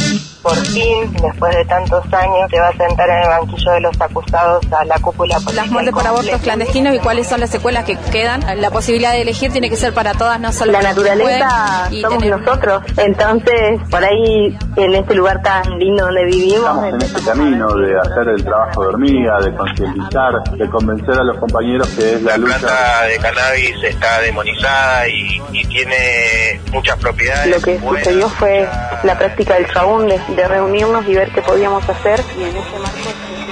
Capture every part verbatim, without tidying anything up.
Por fin, después de tantos años, se va a sentar en el banquillo de los acusados a la cúpula política. Las muertes por abortos clandestinos y cuáles son las secuelas que quedan. La posibilidad de elegir tiene que ser para todas, no solo la naturaleza somos tener... nosotros. Entonces, por ahí, en este lugar tan lindo donde vivimos... Estamos en este camino de hacer el trabajo de hormiga, de concientizar, de convencer a los compañeros que es la, la lucha... La planta de cannabis está demonizada y, y tiene muchas propiedades. Lo que buenas, sucedió fue muchas... la práctica del chabún, de, de reunirnos y ver qué podíamos hacer. Y en ese marco...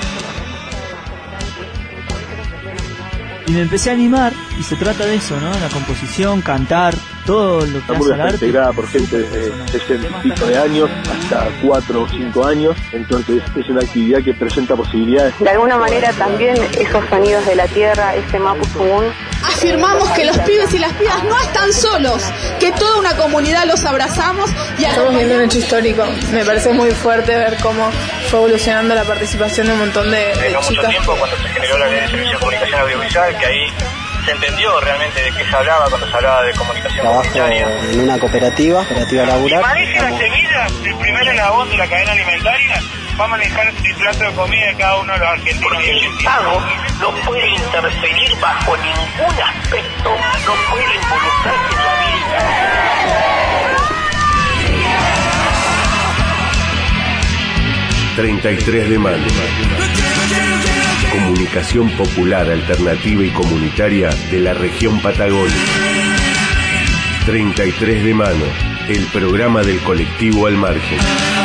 Y me empecé a animar, y se trata de eso, ¿no? La composición, cantar, todo lo que hace el arte. Está integrada por gente de sesenta y pico de años hasta cuatro o cinco años, entonces es una actividad que presenta posibilidades. De alguna manera también esos sonidos de la tierra, ese mapuzungún. Afirmamos que los pibes y las pibas no están solos, que toda una comunidad los abrazamos. Y estamos viendo un hecho histórico. Me parece muy fuerte ver cómo fue evolucionando la participación de un montón de, de no chicas. Mucho tiempo cuando se generó la ley de servicio de comunicación audiovisual, que ahí se entendió realmente de qué se hablaba cuando se hablaba de comunicación comunitaria. Trabajo en una cooperativa, cooperativa laboral. Si maneja la semilla, el primer eslabón de la cadena alimentaria, va a manejar el plato de comida de cada uno de los argentinos. Porque el Estado no puede interferir bajo ningún aspecto, no puede involucrarse en la vida. treinta y tres de mayo. Comunicación popular, alternativa y comunitaria de la región Patagonia. treinta y tres de mano, el programa del colectivo Al Margen.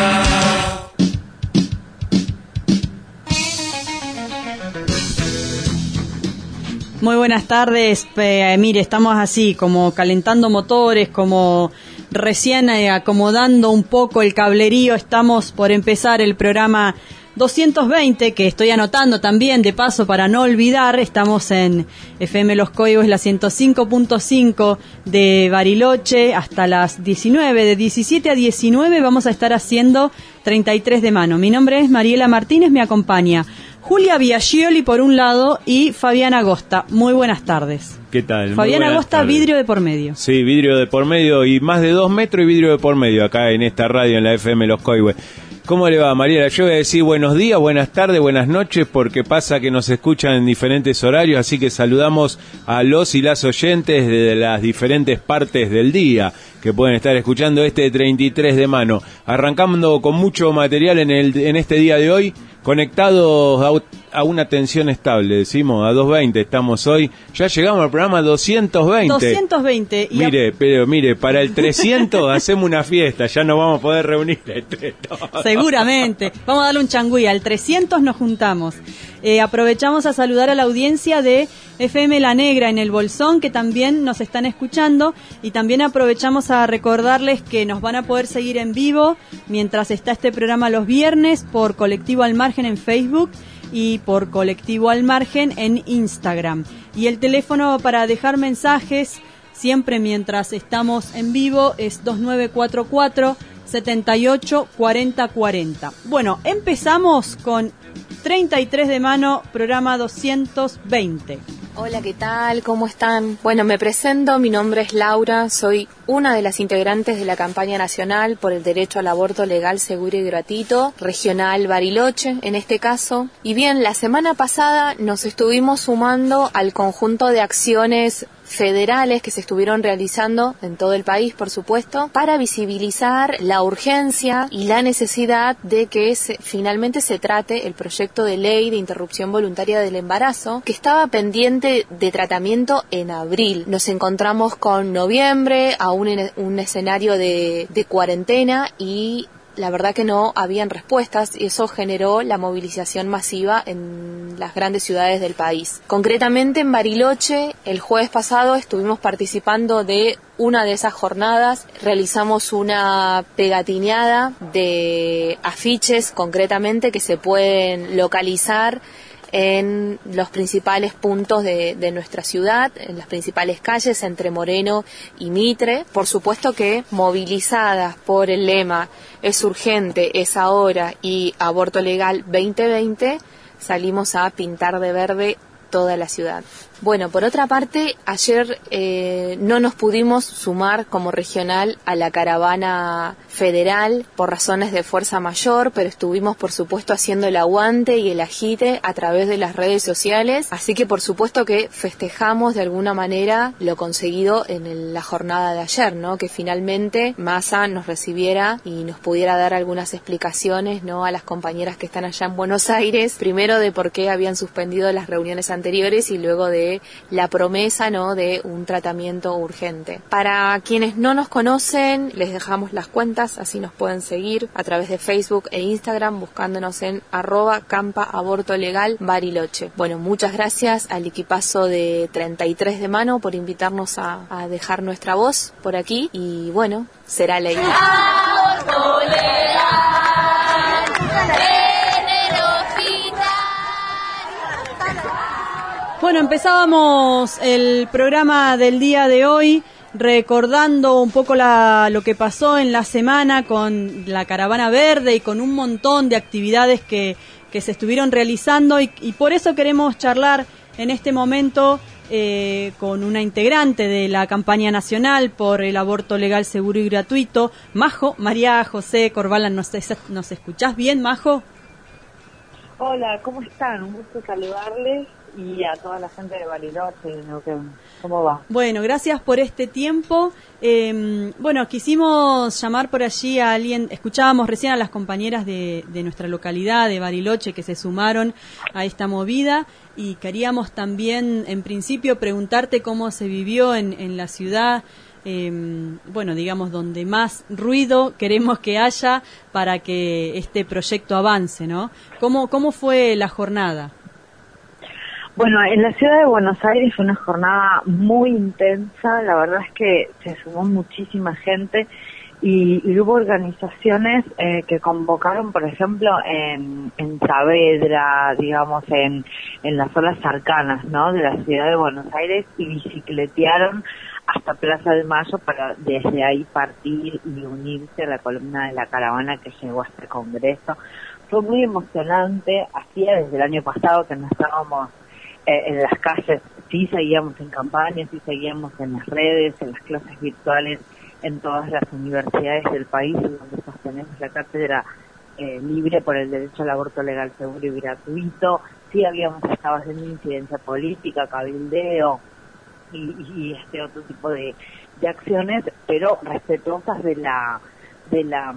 Muy buenas tardes. Eh, mire, estamos así, como calentando motores, como recién eh, acomodando un poco el cablerío. Estamos por empezar el programa doscientos veinte, que estoy anotando también de paso para no olvidar. Estamos en F M Los Coibos, la ciento cinco punto cinco de Bariloche, hasta las diecinueve, de diecisiete a diecinueve vamos a estar haciendo treinta y tres de mano. Mi nombre es Mariela Martínez, me acompaña Julia Biaggioli por un lado y Fabián Agosta. Muy buenas tardes. ¿Qué tal? Fabián Agosta, tardes. vidrio de por medio. Sí, vidrio de por medio y más de dos metros y vidrio de por medio acá en esta radio en la F M Los Coibos. ¿Cómo le va, Mariela? Yo voy a decir buenos días, buenas tardes, buenas noches, porque pasa que nos escuchan en diferentes horarios, así que saludamos a los y las oyentes de las diferentes partes del día que pueden estar escuchando este treinta y tres de mano. Arrancando con mucho material en el en este día de hoy, conectados a, a una tensión estable, decimos, a doscientos veinte estamos hoy. Ya llegamos al programa doscientos veinte. doscientos veinte. Y mire, a... pero mire, para el trescientos hacemos una fiesta, ya nos vamos a poder reunir entre todos. Seguramente. Vamos a darle un changüí. Al trescientos nos juntamos. Eh, aprovechamos a saludar a la audiencia de F M La Negra en el Bolsón, que también nos están escuchando, y también aprovechamos a recordarles que nos van a poder seguir en vivo mientras está este programa los viernes por Colectivo Al Margen en Facebook y por Colectivo Al Margen en Instagram. Y el teléfono para dejar mensajes siempre mientras estamos en vivo es dos nueve cuatro cuatro, siete ocho cuatro cero cuatro cero. Bueno, empezamos con treinta y tres de mano, programa doscientos veinte. Hola, ¿qué tal? ¿Cómo están? Bueno, me presento, mi nombre es Laura, soy una de las integrantes de la campaña nacional por el derecho al aborto legal, seguro y gratuito, regional Bariloche, en este caso. Y bien, la semana pasada nos estuvimos sumando al conjunto de acciones federales que se estuvieron realizando en todo el país, por supuesto, para visibilizar la urgencia y la necesidad de que se, finalmente se trate el proyecto de ley de interrupción voluntaria del embarazo, que estaba pendiente de tratamiento en abril. Nos encontramos con noviembre, aún en un escenario de, de cuarentena, y la verdad que no habían respuestas, y eso generó la movilización masiva en las grandes ciudades del país. Concretamente en Bariloche, el jueves pasado estuvimos participando de una de esas jornadas. Realizamos una pegatineada de afiches, concretamente, que se pueden localizar en los principales puntos de, de nuestra ciudad, en las principales calles entre Moreno y Mitre. Por supuesto que movilizadas por el lema "es urgente, es ahora" y "aborto legal veinte veinte", salimos a pintar de verde toda la ciudad. Bueno, por otra parte, ayer eh, no nos pudimos sumar como regional a la caravana federal por razones de fuerza mayor, pero estuvimos por supuesto haciendo el aguante y el agite a través de las redes sociales, así que por supuesto que festejamos de alguna manera lo conseguido en el, la jornada de ayer, ¿no? Que finalmente Massa nos recibiera y nos pudiera dar algunas explicaciones, ¿no? A las compañeras que están allá en Buenos Aires, primero de por qué habían suspendido las reuniones anteriores y luego de la promesa, ¿no? De un tratamiento urgente. Para quienes no nos conocen, les dejamos las cuentas, así nos pueden seguir a través de Facebook e Instagram buscándonos en arroba campa aborto legal Bariloche. Bueno, muchas gracias al equipazo de treinta y tres de mano por invitarnos a, a dejar nuestra voz por aquí y bueno, será ley. Aborto legal, bueno, empezábamos el programa del día de hoy recordando un poco la, lo que pasó en la semana con la Caravana Verde y con un montón de actividades que, que se estuvieron realizando y, y por eso queremos charlar en este momento eh, con una integrante de la campaña nacional por el aborto legal, seguro y gratuito, Majo, María José Corbalán. ¿Nos, nos escuchás bien, Majo? Hola, ¿cómo están? Un gusto saludarles y a toda la gente de Bariloche. ¿Cómo va? Bueno, gracias por este tiempo. Eh, bueno, quisimos llamar por allí a alguien, escuchábamos recién a las compañeras de, de nuestra localidad, de Bariloche, que se sumaron a esta movida y queríamos también, en principio, preguntarte cómo se vivió en, en la ciudad, eh, bueno, digamos, donde más ruido queremos que haya para que este proyecto avance, ¿no? ¿Cómo, cómo fue la jornada? Bueno, en la ciudad de Buenos Aires fue una jornada muy intensa, la verdad es que se sumó muchísima gente y, y hubo organizaciones eh, que convocaron, por ejemplo, en, en Saavedra, digamos, en, en las zonas cercanas, ¿no?, de la ciudad de Buenos Aires y bicicletearon hasta Plaza de Mayo para desde ahí partir y unirse a la columna de la caravana que llegó a este congreso. Fue muy emocionante, hacía desde el año pasado que no estábamos Eh, en las calles, sí seguíamos en campañas, sí seguíamos en las redes, en las clases virtuales, en todas las universidades del país, donde sostenemos la cátedra eh, libre por el derecho al aborto legal, seguro y gratuito. Sí habíamos estado haciendo incidencia política, cabildeo y, y este otro tipo de, de acciones, pero respetuosas de la de la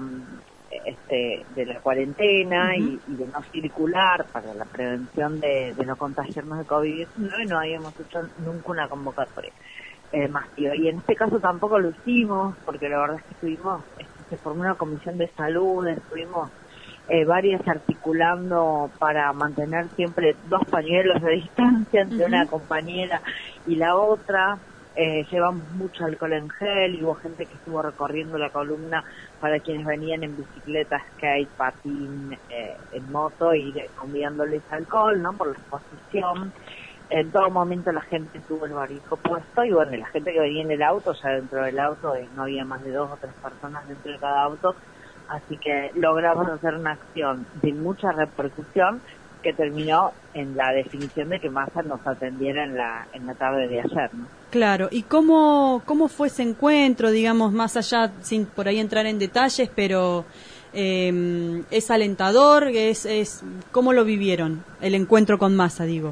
Este, de la cuarentena uh-huh. y, y de no circular para la prevención de, de no contagiarnos de COVID diecinueve, no habíamos hecho nunca una convocatoria eh, masiva. Y en este caso tampoco lo hicimos, porque la verdad es que estuvimos, se formó una comisión de salud, estuvimos eh, varias articulando para mantener siempre dos pañuelos de distancia entre uh-huh. una compañera y la otra. Eh, llevamos mucho alcohol en gel y hubo gente que estuvo recorriendo la columna para quienes venían en bicicleta, skate, patín, eh, en moto y enviándoles alcohol, ¿no?, por la exposición. En todo momento la gente tuvo el barbijo puesto y bueno, la gente que venía en el auto, ya dentro del auto eh, no había más de dos o tres personas dentro de cada auto, así que logramos hacer una acción de mucha repercusión que terminó en la definición de que Massa nos atendiera en la en la tarde de ayer, ¿no? Claro, ¿y cómo cómo fue ese encuentro, digamos, más allá, sin por ahí entrar en detalles, pero eh, es alentador, es es cómo lo vivieron, el encuentro con Massa, digo?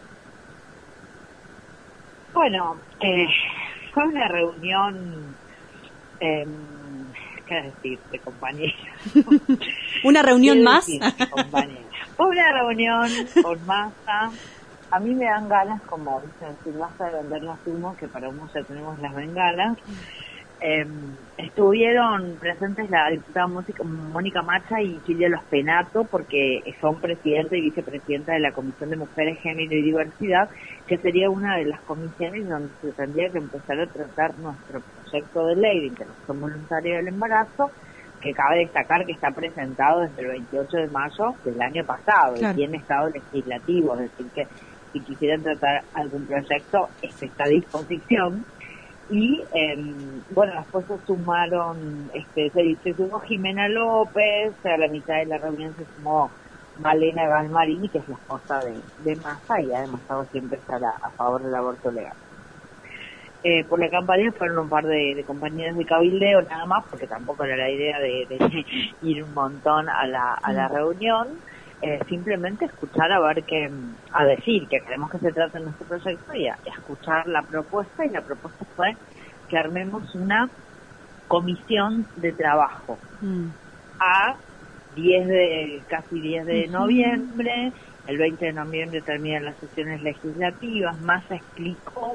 Bueno, eh, fue una reunión, eh, ¿qué decir?, de compañeros. ¿Una reunión más? Decir, de compañeros. Fue una reunión con Massa. A mí me dan ganas, como dicen, si basta de vender las humos, que para humo ya tenemos las bengalas. Eh, estuvieron presentes la diputada Mónica Macha y Silvia Los Penato, porque son presidenta y vicepresidenta de la Comisión de Mujeres, Género y Diversidad, que sería una de las comisiones donde se tendría que empezar a tratar nuestro proyecto de ley de interrupción voluntaria del embarazo, que cabe destacar que está presentado desde el veintiocho de mayo del año pasado, claro, y tiene estado legislativo, es decir que si quisieran tratar algún proyecto, este está a disposición. Y eh, bueno, después se sumaron, este, se, se sumó Jimena López, a la mitad de la reunión se sumó Malena Galmarini, que es la esposa de, de Massa, y ha demostrado siempre estar a, a favor del aborto legal. Eh, por la campaña fueron un par de, de compañeros de cabildeo nada más, porque tampoco era la idea de, de ir un montón a la, a la reunión, eh, simplemente escuchar a ver qué, a decir que queremos que se trate nuestro proyecto y a, a escuchar la propuesta, y la propuesta fue que armemos una comisión de trabajo mm. a diez de, casi diez de noviembre, el veinte de noviembre terminan las sesiones legislativas. Massa explicó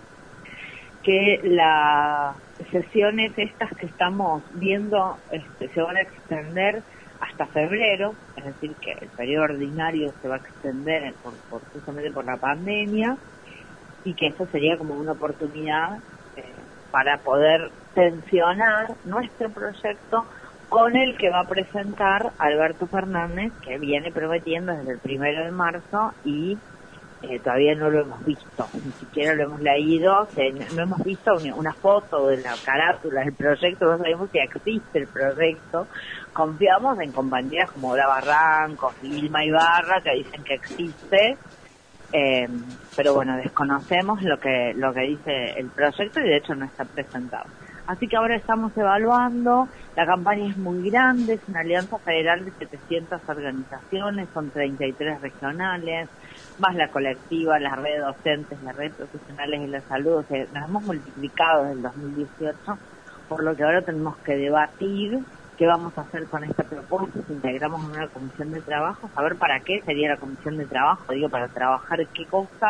que las sesiones estas que estamos viendo este, se van a extender hasta febrero, es decir, que el periodo ordinario se va a extender por, por justamente por la pandemia, y que eso sería como una oportunidad eh, para poder tensionar nuestro proyecto con el que va a presentar Alberto Fernández, que viene prometiendo desde el primero de marzo y Eh, todavía no lo hemos visto, ni siquiera lo hemos leído, o sea, no hemos visto una, una foto de la carátula del proyecto, no sabemos si existe el proyecto. Confiamos en compañeras como Laura Barrancos y Vilma Ibarra, que dicen que existe, eh, pero bueno, desconocemos lo que lo que dice el proyecto, y de hecho no está presentado. Así que ahora estamos evaluando. La campaña es muy grande, es una alianza federal de setecientas organizaciones, son treinta y tres regionales, más la colectiva, la red de docentes, la red de profesionales de la salud. O sea, nos hemos multiplicado desde el dos mil dieciocho, por lo que ahora tenemos que debatir qué vamos a hacer con esta propuesta, si integramos en una comisión de trabajo, saber para qué sería la comisión de trabajo, digo, para trabajar qué cosa,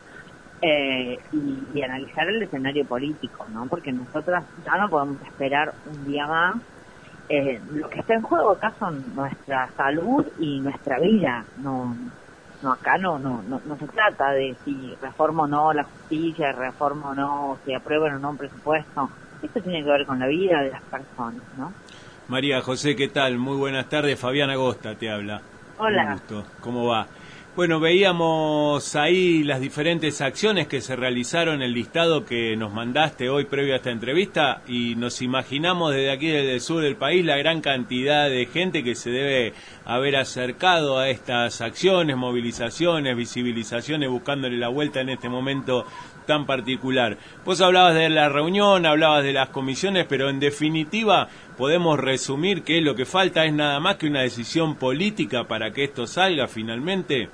eh, y, y analizar el escenario político, ¿no? Porque nosotras ya no podemos esperar un día más. Eh, lo que está en juego acá son nuestra salud y nuestra vida, no... No, acá no, no, no, no se trata de si reforma o no la justicia, reforma o no, si aprueban o no un presupuesto. Esto tiene que ver con la vida de las personas, ¿no? María José, ¿qué tal? Muy buenas tardes. Fabián Agosta te habla. Hola. Un gusto. ¿Cómo va? Bueno, veíamos ahí las diferentes acciones que se realizaron, el listado que nos mandaste hoy previo a esta entrevista, y nos imaginamos desde aquí, desde el sur del país, la gran cantidad de gente que se debe haber acercado a estas acciones, movilizaciones, visibilizaciones, buscándole la vuelta en este momento tan particular. Vos hablabas de la reunión, hablabas de las comisiones, pero en definitiva podemos resumir que lo que falta es nada más que una decisión política para que esto salga finalmente.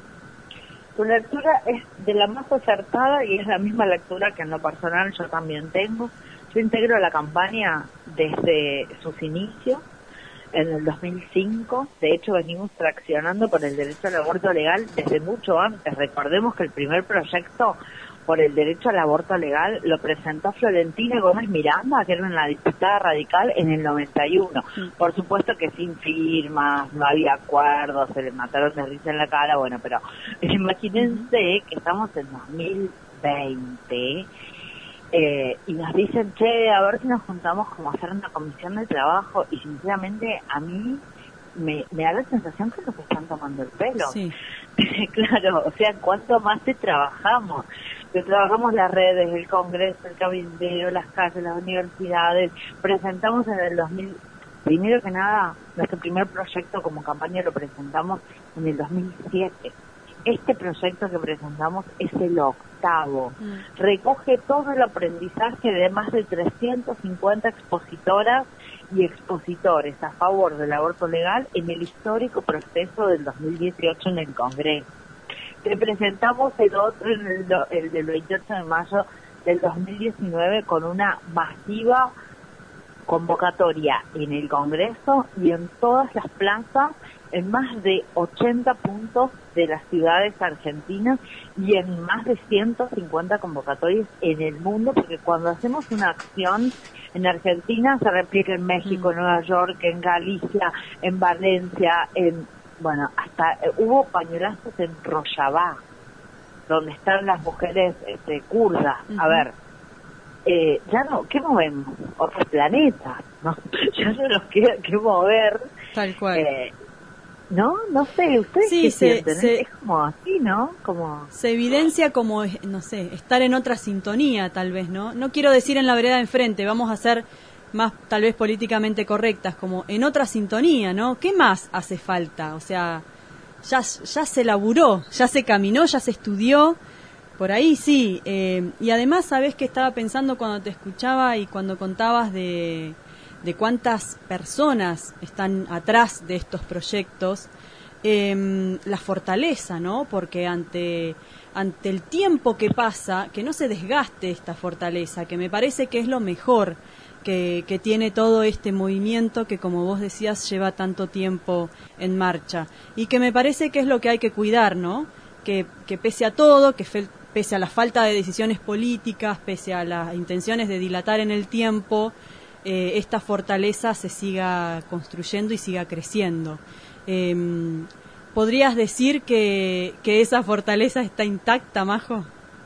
Tu lectura es de la más acertada, y es la misma lectura que en lo personal yo también tengo. Yo integro la campaña desde sus inicios, en el dos mil cinco. De hecho, venimos traccionando por el derecho al aborto legal desde mucho antes. Recordemos que el primer proyecto por el derecho al aborto legal lo presentó Florentina Gómez Miranda, que era una diputada radical, en el noventa y uno. Por supuesto que sin firmas, no había acuerdos, se les mataron de risa en la cara, bueno, pero imagínense que estamos en dos mil veinte eh, y nos dicen, che, a ver si nos juntamos como a hacer una comisión de trabajo, y sinceramente a mí me, me da la sensación que nos están tomando el pelo. Sí. Claro, o sea, ¿cuánto más te trabajamos? Que trabajamos las redes, el Congreso, el Cabildeo, las calles, las universidades. Presentamos en el dos mil, primero que nada, nuestro primer proyecto como campaña lo presentamos en el dos mil siete. Este proyecto que presentamos es el octavo. Mm. Recoge todo el aprendizaje de más de trescientas cincuenta expositoras y expositores a favor del aborto legal en el histórico proceso del dos mil dieciocho en el Congreso. Te presentamos el otro, el, el del veintiocho de mayo del dos mil diecinueve, con una masiva convocatoria en el Congreso y en todas las plazas, en más de ochenta puntos de las ciudades argentinas y en más de ciento cincuenta convocatorias en el mundo, porque cuando hacemos una acción en Argentina se replica en México, en Nueva York, en Galicia, en Valencia, en... Bueno, hasta eh, hubo pañuelazos en Rojava, donde están las mujeres este, kurdas. Uh-huh. A ver, eh, ya no, ¿qué movemos? Otros planetas, ¿no? Ya no nos queda que mover. Tal cual. Eh, no, no sé, ustedes sí, qué se, sienten, se, es como así, ¿no? Como se evidencia como, no sé, estar en otra sintonía, tal vez, ¿no? No quiero decir en la vereda de enfrente, vamos a ser más tal vez políticamente correctas, como en otra sintonía, ¿no? ¿Qué más hace falta? O sea, ya, ya se laburó, ya se caminó, ya se estudió. Por ahí sí, eh, y además sabés que estaba pensando cuando te escuchaba y cuando contabas de, de cuántas personas están atrás de estos proyectos, eh, la fortaleza, ¿no? Porque ante, ante el tiempo que pasa, que no se desgaste esta fortaleza, que me parece que es lo mejor que, que tiene todo este movimiento que, como vos decías, lleva tanto tiempo en marcha, y que me parece que es lo que hay que cuidar, ¿no? Que, que pese a todo, que fe, pese a la falta de decisiones políticas, pese a las intenciones de dilatar en el tiempo, eh, esta fortaleza se siga construyendo y siga creciendo. Eh, ¿Podrías decir que, que esa fortaleza está intacta, Majo?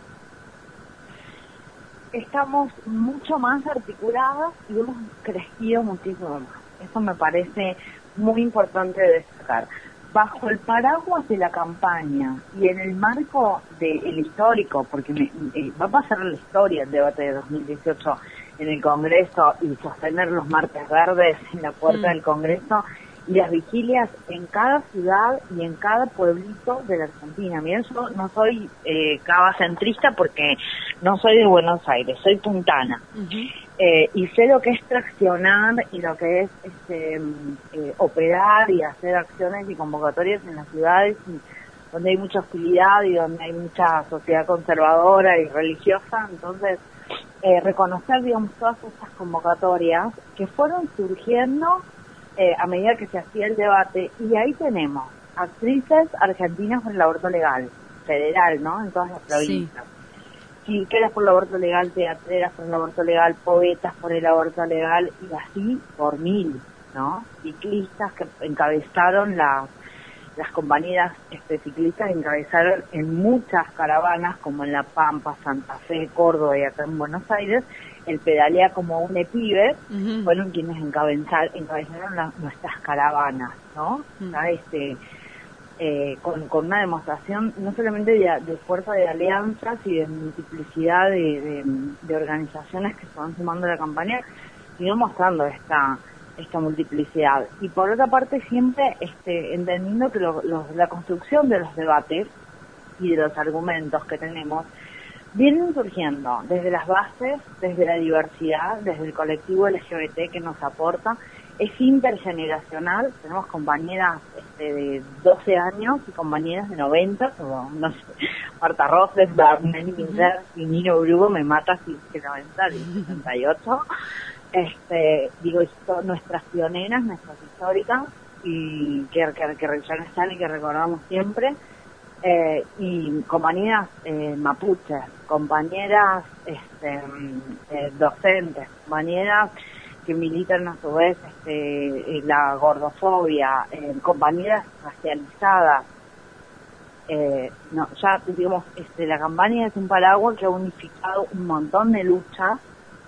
Estamos mucho más articuladas y hemos crecido muchísimo más. Eso me parece muy importante destacar. Bajo el paraguas de la campaña y en el marco del histórico, porque me, eh, va a pasar la historia el debate de dos mil dieciocho en el Congreso y sostener los martes verdes en la puerta mm. del Congreso y las vigilias en cada ciudad y en cada pueblito de la Argentina. Miren, yo no soy eh, cavacentrista porque no soy de Buenos Aires, soy puntana. Uh-huh. Eh, y sé lo que es traccionar y lo que es este, eh, operar y hacer acciones y convocatorias en las ciudades y donde hay mucha hostilidad y donde hay mucha sociedad conservadora y religiosa. Entonces, eh, reconocer, digamos, todas estas convocatorias que fueron surgiendo eh, a medida que se hacía el debate, y ahí tenemos actrices argentinas por el aborto legal, federal, ¿no?, en todas las provincias. Sí. Chinqueras por el aborto legal, teatreras por el aborto legal, poetas por el aborto legal, y así por mil, ¿no? Ciclistas que encabezaron las las compañeras este, ciclistas encabezaron en muchas caravanas, como en La Pampa, Santa Fe, Córdoba y acá en Buenos Aires, el Pedalea como un pibe, uh-huh. fueron quienes encabezar, encabezaron la, nuestras caravanas, ¿no? Uh-huh. ¿Sabes? Este, eh, con, con una demostración no solamente de, de fuerza de alianzas y de multiplicidad de, de, de organizaciones que se van sumando a la campaña, sino mostrando esta esta multiplicidad. Y por otra parte siempre este, entendiendo que lo, lo, la construcción de los debates y de los argumentos que tenemos vienen surgiendo desde las bases, desde la diversidad, desde el colectivo L G B T que nos aporta, es intergeneracional. Tenemos compañeras este, de doce años y compañeras de noventa, como, no sé, Marta Roses, Barney Minder y Nino Brugo, me mata si es que noventa y sesenta y ocho. Este, digo, esto, nuestras pioneras, nuestras históricas, y que, que, que ya no están y que recordamos siempre, eh, y compañeras eh, mapuches, compañeras este, eh, docentes, compañeras que militan a su vez este, la gordofobia, eh, compañeras racializadas. Eh, no, ya digamos, este, la campaña es un paraguas que ha unificado un montón de luchas,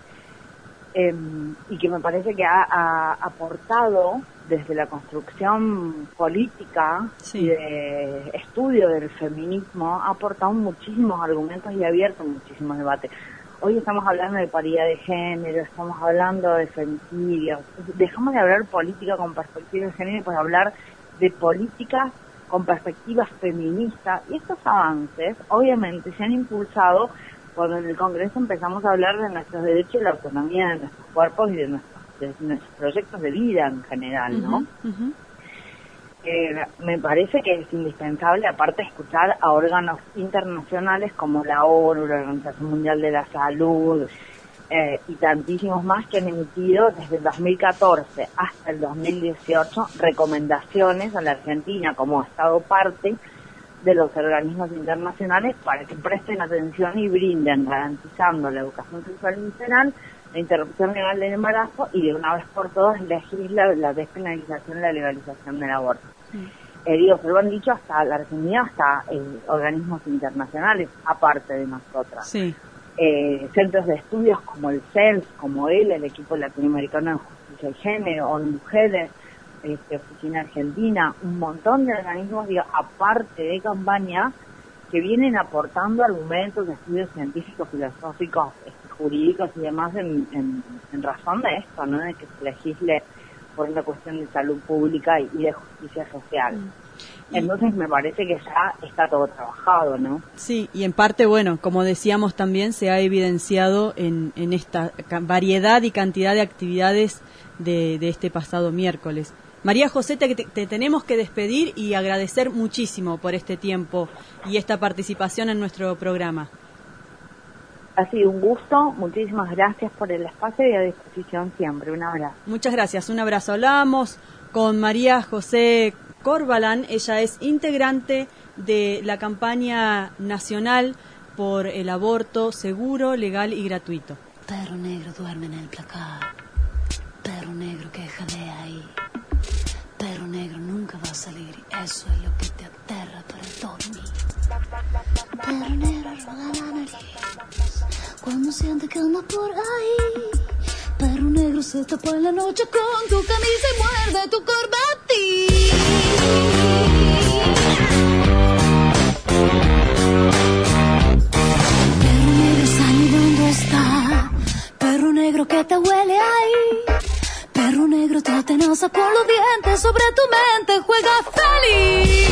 Eh, y que me parece que ha, ha aportado desde la construcción política sí. y de estudio del feminismo, ha aportado muchísimos argumentos y ha abierto muchísimos debates. Hoy estamos hablando de paridad de género, estamos hablando de femicidios, dejamos de hablar política con perspectiva de género y pues hablar de políticas con perspectivas feministas, y estos avances obviamente se han impulsado cuando en el Congreso empezamos a hablar de nuestros derechos y la autonomía de nuestros cuerpos y de nuestros, de nuestros proyectos de vida en general, ¿no? Uh-huh, uh-huh. Eh, me parece que es indispensable, aparte, escuchar a órganos internacionales como la ONU, la Organización Mundial de la Salud, eh, y tantísimos más que han emitido desde el dos mil catorce hasta el dos mil dieciocho recomendaciones a la Argentina como Estado parte de los organismos internacionales para que presten atención y brinden, garantizando la educación sexual integral, la interrupción legal del embarazo y de una vez por todas legisla la despenalización y la legalización del aborto. Sí. Eh, digo, se lo han dicho hasta la Argentina, hasta eh, organismos internacionales, aparte de nosotras. Sí. Eh, centros de estudios como el C E L S, como él, el equipo latinoamericano de justicia y género, o mujeres, Este, Oficina Argentina, un montón de organismos, digo, aparte de campaña, que vienen aportando argumentos, estudios científicos, filosóficos, este, jurídicos y demás en, en, en razón de esto, ¿no? De que se legisle por una cuestión de salud pública y, y de justicia social. entonces me parece que ya está todo trabajado, ¿no? Sí, y en parte, bueno, como decíamos también, se ha evidenciado en, en esta variedad y cantidad de actividades de, de este pasado miércoles. María José, te, te tenemos que despedir y agradecer muchísimo por este tiempo y esta participación en nuestro programa. Ha sido un gusto, muchísimas gracias por el espacio y a disposición siempre. Un abrazo. Muchas gracias, un abrazo. Hablábamos con María José Corbalán, ella es integrante de la campaña nacional por el aborto seguro, legal y gratuito. Perro negro duerme en el placar, perro negro que jadea ahí, perro negro nunca va a salir y eso es lo que te aterra para dormir. Perro negro roba la nariz cuando siente que anda por ahí. Perro negro se tapa en la noche con tu camisa y muerde tu corbatín. Perro negro sabe dónde está, perro negro que te huele ahí. Perro negro te atenaza con los dientes, sobre tu mente juega feliz.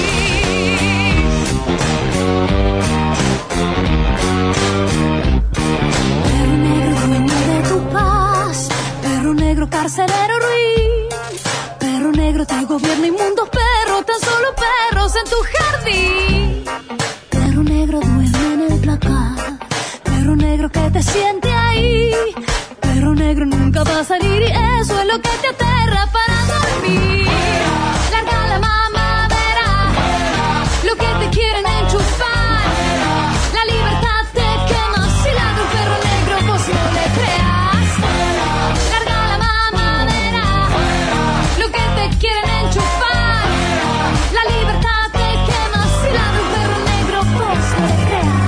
Perro negro dueño de tu paz, perro negro carcelero ruin. Perro negro te gobierna inmundos perros, tan solo perros en tu jardín. Perro negro duerme en el placar, perro negro que te siente ahí. Perro negro nunca va a salir y eso es lo que te aterra para dormir. Larga la mamadera, lo que te quieren enchufar. La libertad te quema, si ladra un perro negro vos no le creas. Larga la mamadera, lo que te quieren enchufar. La libertad te quema, si ladra un perro negro vos no le creas.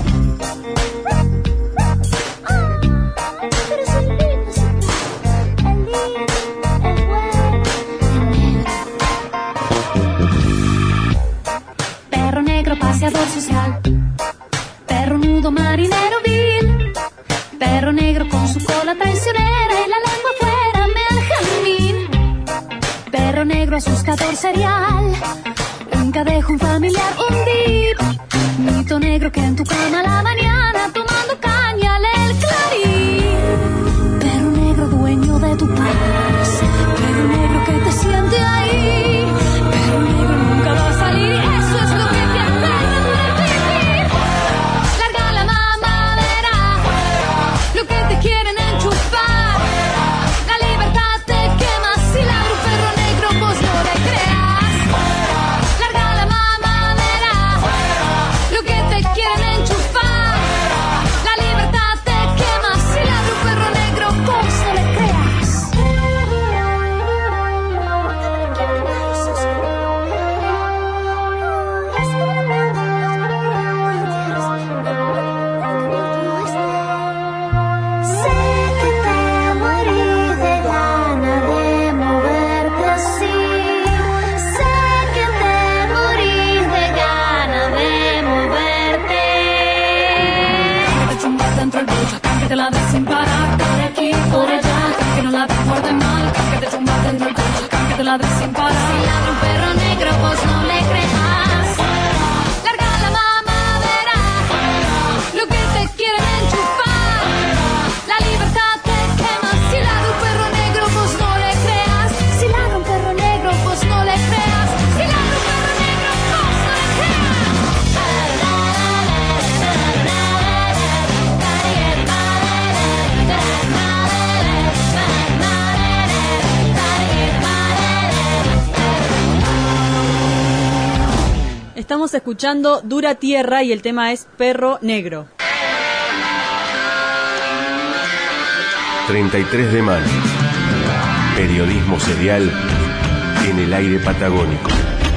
Perro negro paseador social, perro nudo marinero vil, perro negro con su cola traicionera y la lengua fuera me el jazmín. Perro negro asuscador serial, un cadejo, un familiar, un dip. Mito negro que en tu cama a la mañana tomando caña lee el clarín. Perro negro dueño de tu paz, perro negro que te siente ahí. Perro negro nunca va a salir, eso es lo que te aterra para vivir. Larga la mamadera, lo que te quieren enchufar. La libertad te quema, si ladra un perro negro vos no le creas. Larga la mamadera, lo que te quieren enchufar. La libertad te quema, si ladra un perro negro vos no le creas. Sé que te morís de gana de moverte así. Sé que te morís de gana de moverte. Que te chumbas dentro el bolso, que te la des sin parar. Por aquí, por allá, que no la des muerde mal. Que te chumbas dentro el bolso, que te la des sin parar. Si ladra un perro negro, vos no le creas. Larga la mamadera, lo que te quieren enchufar. La libertad te quema, si ladra un perro negro, vos no le creas. Si ladra un perro negro, vos no le creas. Si ladra un perro negro, vos no le Estamos escuchando Dura Tierra y el tema es Perro Negro. treinta y tres de mayo. Periodismo serial en el aire patagónico.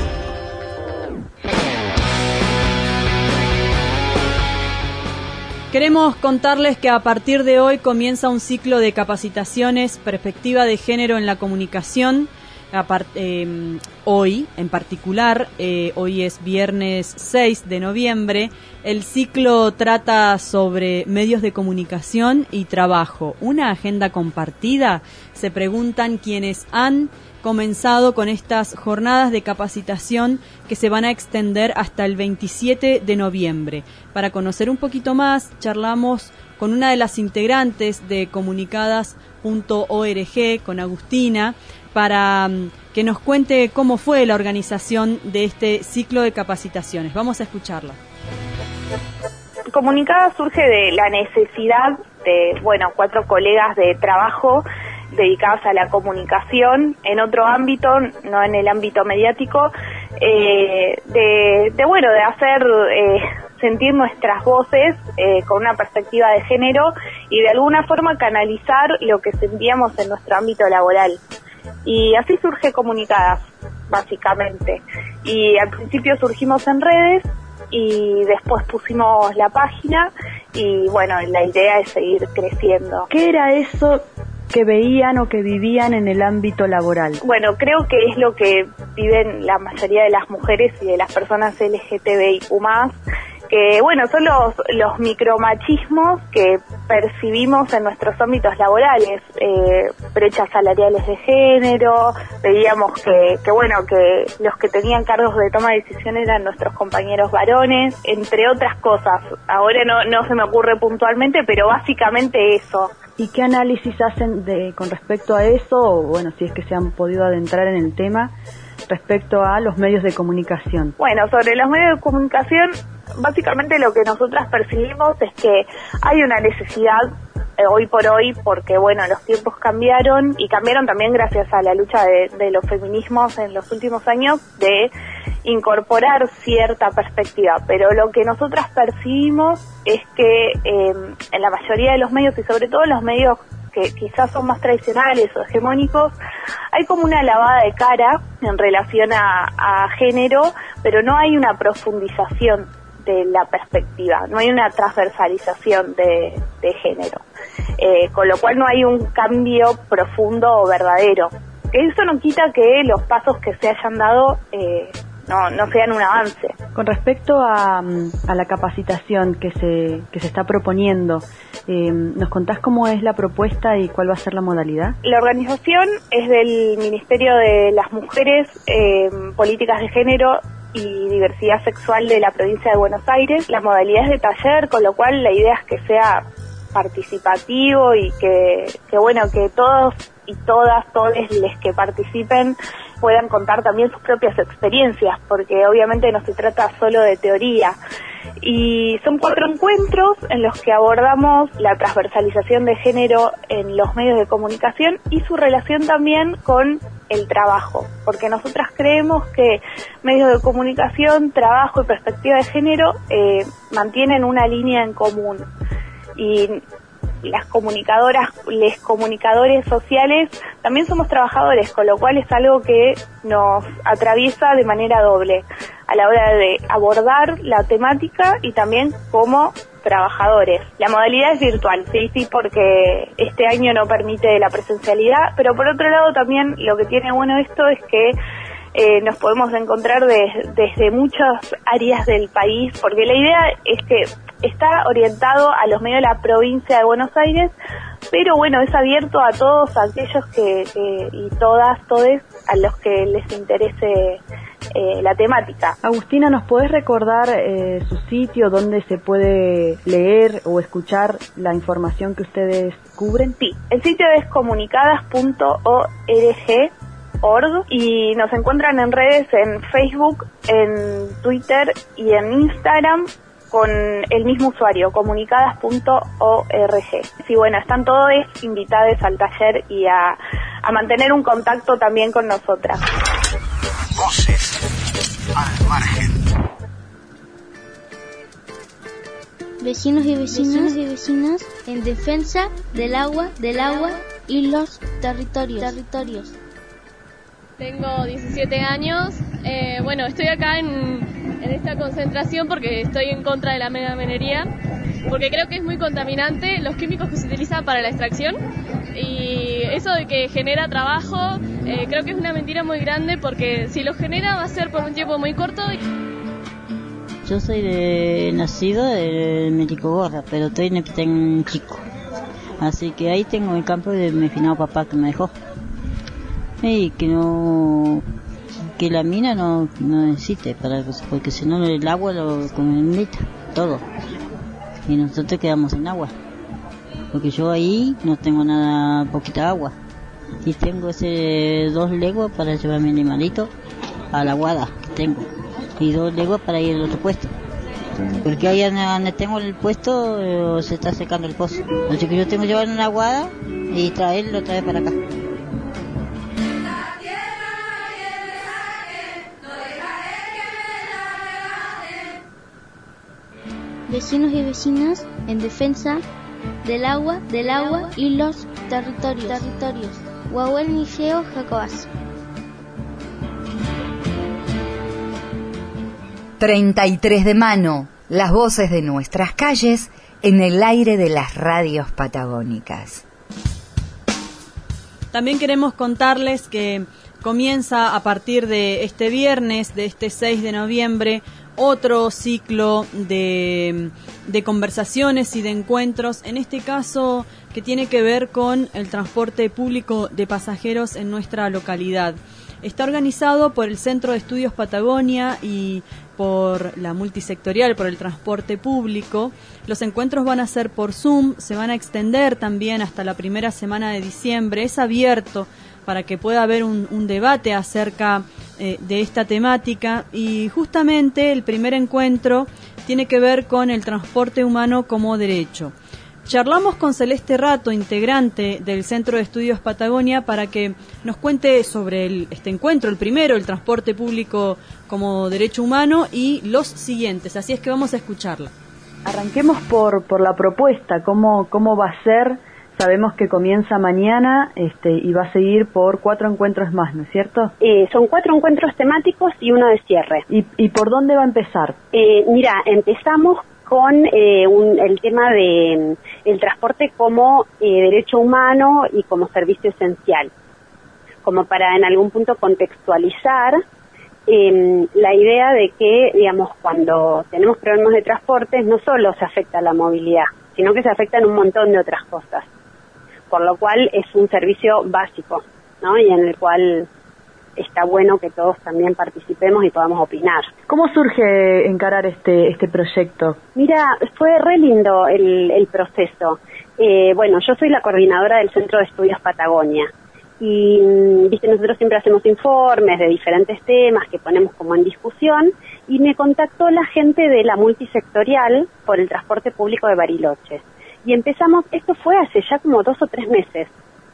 Queremos contarles que a partir de hoy comienza un ciclo de capacitaciones, perspectiva de género en la comunicación. Apart, eh, hoy, en particular, eh, hoy es viernes seis de noviembre, el ciclo trata sobre medios de comunicación y trabajo. ¿Una agenda compartida? Se preguntan quienes han comenzado con estas jornadas de capacitación que se van a extender hasta el veintisiete de noviembre. Para conocer un poquito más, charlamos con una de las integrantes de comunicadas punto org, con Agustina, para um, que nos cuente cómo fue la organización de este ciclo de capacitaciones. Vamos a escucharla. Comunicadas surge de la necesidad de, bueno, cuatro colegas de trabajo dedicados a la comunicación en otro ámbito, no en el ámbito mediático, eh, de, de, bueno, de hacer eh, sentir nuestras voces eh, con una perspectiva de género y de alguna forma canalizar lo que sentíamos en nuestro ámbito laboral. Y así surge Comunicadas, básicamente. Y al principio surgimos en redes y después pusimos la página y bueno, la idea es seguir creciendo. ¿Qué era eso que veían o que vivían en el ámbito laboral? Bueno, creo que es lo que viven la mayoría de las mujeres y de las personas L G T B I Q más, que bueno, son los, los micromachismos que percibimos en nuestros ámbitos laborales, eh, brechas salariales de género, veíamos que, que bueno, que los que tenían cargos de toma de decisión eran nuestros compañeros varones, entre otras cosas. Ahora no, no se me ocurre puntualmente, pero básicamente eso. ¿Y qué análisis hacen de con respecto a eso, o bueno, si es que se han podido adentrar en el tema, respecto a los medios de comunicación? Bueno, sobre los medios de comunicación, básicamente lo que nosotras percibimos es que hay una necesidad eh, hoy por hoy, porque bueno, los tiempos cambiaron y cambiaron también gracias a la lucha de, de los feminismos en los últimos años, de incorporar cierta perspectiva, pero lo que nosotras percibimos es que eh, en la mayoría de los medios y sobre todo los medios que quizás son más tradicionales o hegemónicos, hay como una lavada de cara en relación a, a género, pero no hay una profundización de la perspectiva, no hay una transversalización de, de género, eh, con lo cual no hay un cambio profundo o verdadero. Eso no quita que los pasos que se hayan dado eh, no, no sean un avance. Con respecto a, a la capacitación que se, que se está proponiendo, eh, ¿nos contás cómo es la propuesta y cuál va a ser la modalidad? La organización es del Ministerio de las Mujeres, eh, Políticas de Género y Diversidad Sexual de la provincia de Buenos Aires. La modalidad es de taller, con lo cual la idea es que sea participativo y que, que bueno, que todos y todas, todos los que participen puedan contar también sus propias experiencias, porque obviamente no se trata solo de teoría. Y son cuatro encuentros en los que abordamos la transversalización de género en los medios de comunicación y su relación también con el trabajo, porque nosotras creemos que medios de comunicación, trabajo y perspectiva de género eh, mantienen una línea en común. Y las comunicadoras, les comunicadores sociales, también somos trabajadores, con lo cual es algo que nos atraviesa de manera doble a la hora de abordar la temática y también como trabajadores. La modalidad es virtual, sí, sí, porque este año no permite la presencialidad, pero por otro lado también lo que tiene bueno esto es que eh, nos podemos encontrar de, desde muchas áreas del país, porque la idea es que está orientado a los medios de la provincia de Buenos Aires, pero bueno, es abierto a todos aquellos que, que y todas, todes, a los que les interese eh, la temática. Agustina, ¿nos podés recordar eh, su sitio donde se puede leer o escuchar la información que ustedes cubren? Sí, el sitio es comunicadas punto org y nos encuentran en redes, en Facebook, en Twitter y en Instagram con el mismo usuario, comunicadas punto org. Sí, bueno, están todos invitados al taller y a, a mantener un contacto también con nosotras. Voces al margen. Vecinos y vecinas y vecinas en defensa del agua, del agua y los territorios. territorios. Tengo diecisiete años. Eh, bueno, estoy acá en, en esta concentración porque estoy en contra de la megaminería, porque creo que es muy contaminante los químicos que se utilizan para la extracción, y eso de que genera trabajo, eh, creo que es una mentira muy grande, porque si lo genera va a ser por un tiempo muy corto. Yo soy de nacido de México Gorda, pero estoy en Epitén Chico, así que ahí tengo el campo de mi finado papá que me dejó. Y que no, que la mina no, no existe, para, porque si no el agua lo contamina todo. Y nosotros quedamos sin agua. Porque yo ahí no tengo nada, poquita agua. Y tengo ese dos leguas para llevar a mi animalito a la guada que tengo. Y dos leguas para ir al otro puesto. Porque ahí donde tengo el puesto eh, se está secando el pozo. Así que yo tengo que llevar una guada y traerlo otra vez para acá. Vecinos y vecinas en defensa del agua, del agua y los territorios. territorios. Guahuel Niceo Jacobas. treinta y tres de mano, las voces de nuestras calles en el aire de las radios patagónicas. También queremos contarles que comienza a partir de este viernes, de este seis de noviembre, otro ciclo de, de conversaciones y de encuentros, en este caso que tiene que ver con el transporte público de pasajeros en nuestra localidad. Está organizado por el Centro de Estudios Patagonia y por la multisectorial, por el transporte público. Los encuentros van a ser por Zoom, se van a extender también hasta la primera semana de diciembre. Es abierto para que pueda haber un, un debate acerca eh, de esta temática, y justamente el primer encuentro tiene que ver con el transporte humano como derecho. Charlamos con Celeste Rato, integrante del Centro de Estudios Patagonia, para que nos cuente sobre el, este encuentro, el primero, el transporte público como derecho humano, y los siguientes. Así es que vamos a escucharla. Arranquemos por por la propuesta, cómo cómo va a ser. Sabemos que comienza mañana este, y va a seguir por cuatro encuentros más, ¿no es cierto? Eh, son cuatro encuentros temáticos y uno de cierre. ¿Y, y por dónde va a empezar? Eh, mira, empezamos con eh, un, el tema de el transporte como eh, derecho humano y como servicio esencial, como para en algún punto contextualizar eh, la idea de que, digamos, cuando tenemos problemas de transporte no solo se afecta la movilidad, sino que se afectan un montón de otras cosas, por lo cual es un servicio básico, ¿no? Y en el cual está bueno que todos también participemos y podamos opinar. ¿Cómo surge encarar este este proyecto? Mira, fue re lindo el, el proceso. Eh, bueno, yo soy la coordinadora del Centro de Estudios Patagonia y, viste, nosotros siempre hacemos informes de diferentes temas que ponemos como en discusión, y me contactó la gente de la multisectorial por el transporte público de Bariloche. Y empezamos, esto fue hace ya como dos o tres meses,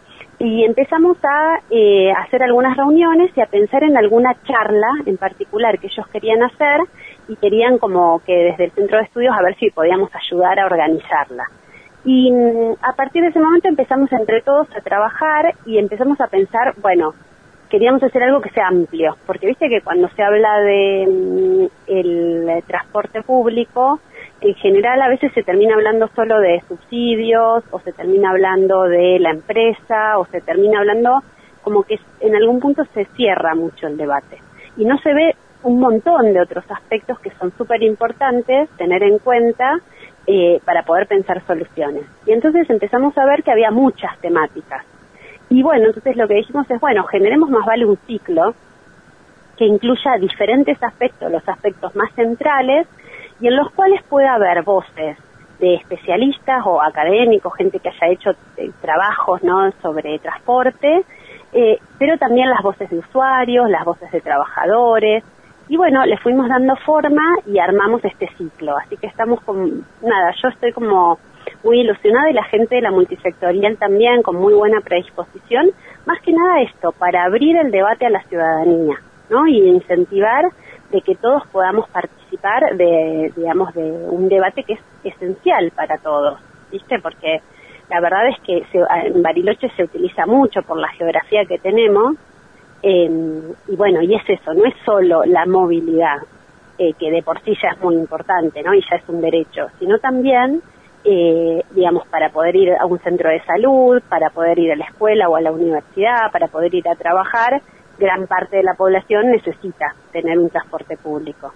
y empezamos a eh, hacer algunas reuniones y a pensar en alguna charla en particular que ellos querían hacer, y querían como que desde el Centro de Estudios a ver si podíamos ayudar a organizarla. Y a partir de ese momento empezamos entre todos a trabajar y empezamos a pensar, bueno, queríamos hacer algo que sea amplio, porque viste que cuando se habla de mm, el transporte público, en general a veces se termina hablando solo de subsidios, o se termina hablando de la empresa, o se termina hablando como que en algún punto se cierra mucho el debate. Y no se ve un montón de otros aspectos que son súper importantes tener en cuenta eh, para poder pensar soluciones. Y entonces empezamos a ver que había muchas temáticas. Y bueno, entonces lo que dijimos es, bueno, generemos más vale un ciclo que incluya diferentes aspectos, los aspectos más centrales, y en los cuales pueda haber voces de especialistas o académicos, gente que haya hecho eh, trabajos, ¿no?, sobre transporte, eh, pero también las voces de usuarios, las voces de trabajadores. Y bueno, le fuimos dando forma y armamos este ciclo. Así que estamos con, nada, yo estoy como muy ilusionada, y la gente de la multisectorial también, con muy buena predisposición, más que nada esto, para abrir el debate a la ciudadanía, ¿no?, y incentivar de que todos podamos participar de, digamos, de un debate que es esencial para todos, ¿viste? Porque la verdad es que se, en Bariloche se utiliza mucho por la geografía que tenemos, eh, y bueno, y es eso, no es solo la movilidad, eh, que de por sí ya es muy importante, ¿no?, y ya es un derecho, sino también, eh, digamos, para poder ir a un centro de salud, para poder ir a la escuela o a la universidad, para poder ir a trabajar, gran parte de la población necesita tener un transporte público.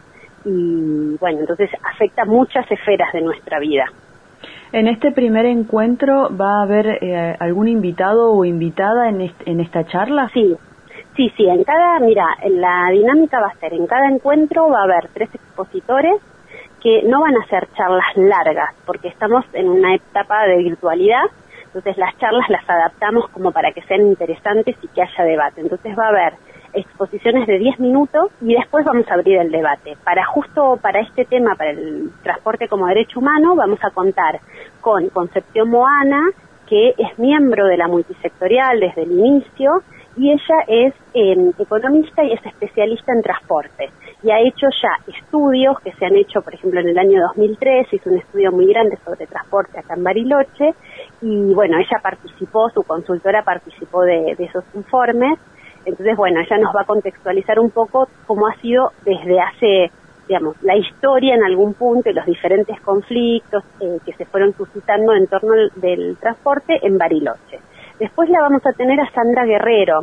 Y bueno, entonces afecta muchas esferas de nuestra vida. En este primer encuentro, ¿va a haber eh, algún invitado o invitada en, est en esta charla? Sí, Sí, sí, en cada, mira, la dinámica va a ser, en cada encuentro va a haber tres expositores que no van a ser charlas largas, porque estamos en una etapa de virtualidad, entonces las charlas las adaptamos como para que sean interesantes y que haya debate. Entonces va a haber exposiciones de diez minutos y después vamos a abrir el debate. Para justo para este tema, para el transporte como derecho humano, vamos a contar con Concepción Moana, que es miembro de la multisectorial desde el inicio, y ella es eh, economista y es especialista en transporte. Y ha hecho ya estudios que se han hecho, por ejemplo, en el año dos mil tres, hizo un estudio muy grande sobre transporte acá en Bariloche, y bueno, ella participó, su consultora participó de, de esos informes. Entonces, bueno, ella nos va a contextualizar un poco cómo ha sido desde hace, digamos, la historia en algún punto y los diferentes conflictos eh, que se fueron suscitando en torno al, del transporte en Bariloche. Después la vamos a tener a Sandra Guerrero.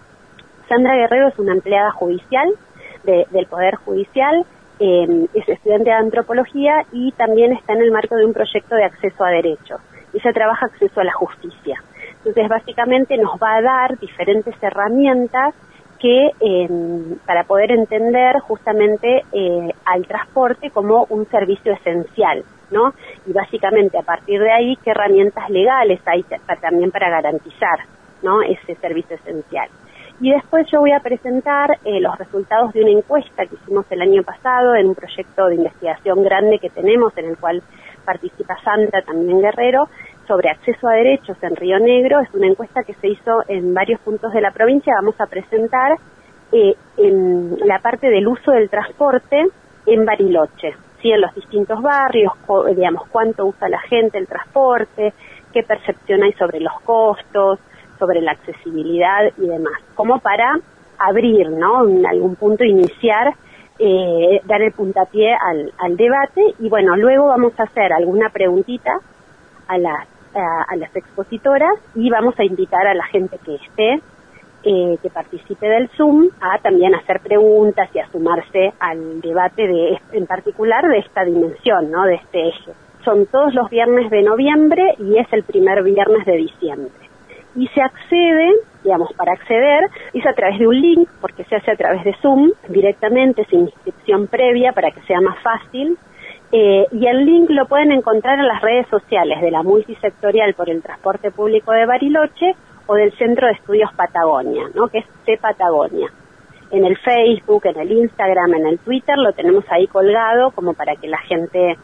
Sandra Guerrero es una empleada judicial de, del Poder Judicial, eh, es estudiante de antropología y también está en el marco de un proyecto de acceso a derechos. Ella trabaja acceso a la justicia. Entonces, básicamente nos va a dar diferentes herramientas que eh, para poder entender justamente eh, al transporte como un servicio esencial, ¿no? Y básicamente a partir de ahí, qué herramientas legales hay para, también para garantizar, ¿no?, ese servicio esencial. Y después yo voy a presentar eh, los resultados de una encuesta que hicimos el año pasado en un proyecto de investigación grande que tenemos, en el cual participa Sandra, también Guerrero, sobre acceso a derechos en Río Negro. Es una encuesta que se hizo en varios puntos de la provincia. Vamos a presentar eh, en la parte del uso del transporte en Bariloche, ¿sí?, en los distintos barrios, co- digamos, cuánto usa la gente el transporte, qué percepción hay sobre los costos, sobre la accesibilidad y demás, como para abrir, ¿no?, en algún punto iniciar, eh, dar el puntapié al, al debate. Y bueno, luego vamos a hacer alguna preguntita a las, a, a las expositoras y vamos a invitar a la gente que esté, eh, que participe del Zoom, a también hacer preguntas y a sumarse al debate de, en particular de esta dimensión, ¿no?, de este eje. Son todos los viernes de noviembre y es el primer viernes de diciembre. Y se accede, digamos, para acceder, es a través de un link, porque se hace a través de Zoom, directamente, sin inscripción previa, para que sea más fácil. Eh, y el link lo pueden encontrar en las redes sociales de la Multisectorial por el Transporte Público de Bariloche o del Centro de Estudios Patagonia, ¿no?, que es C Patagonia. En el Facebook, en el Instagram, en el Twitter, lo tenemos ahí colgado como para que la gente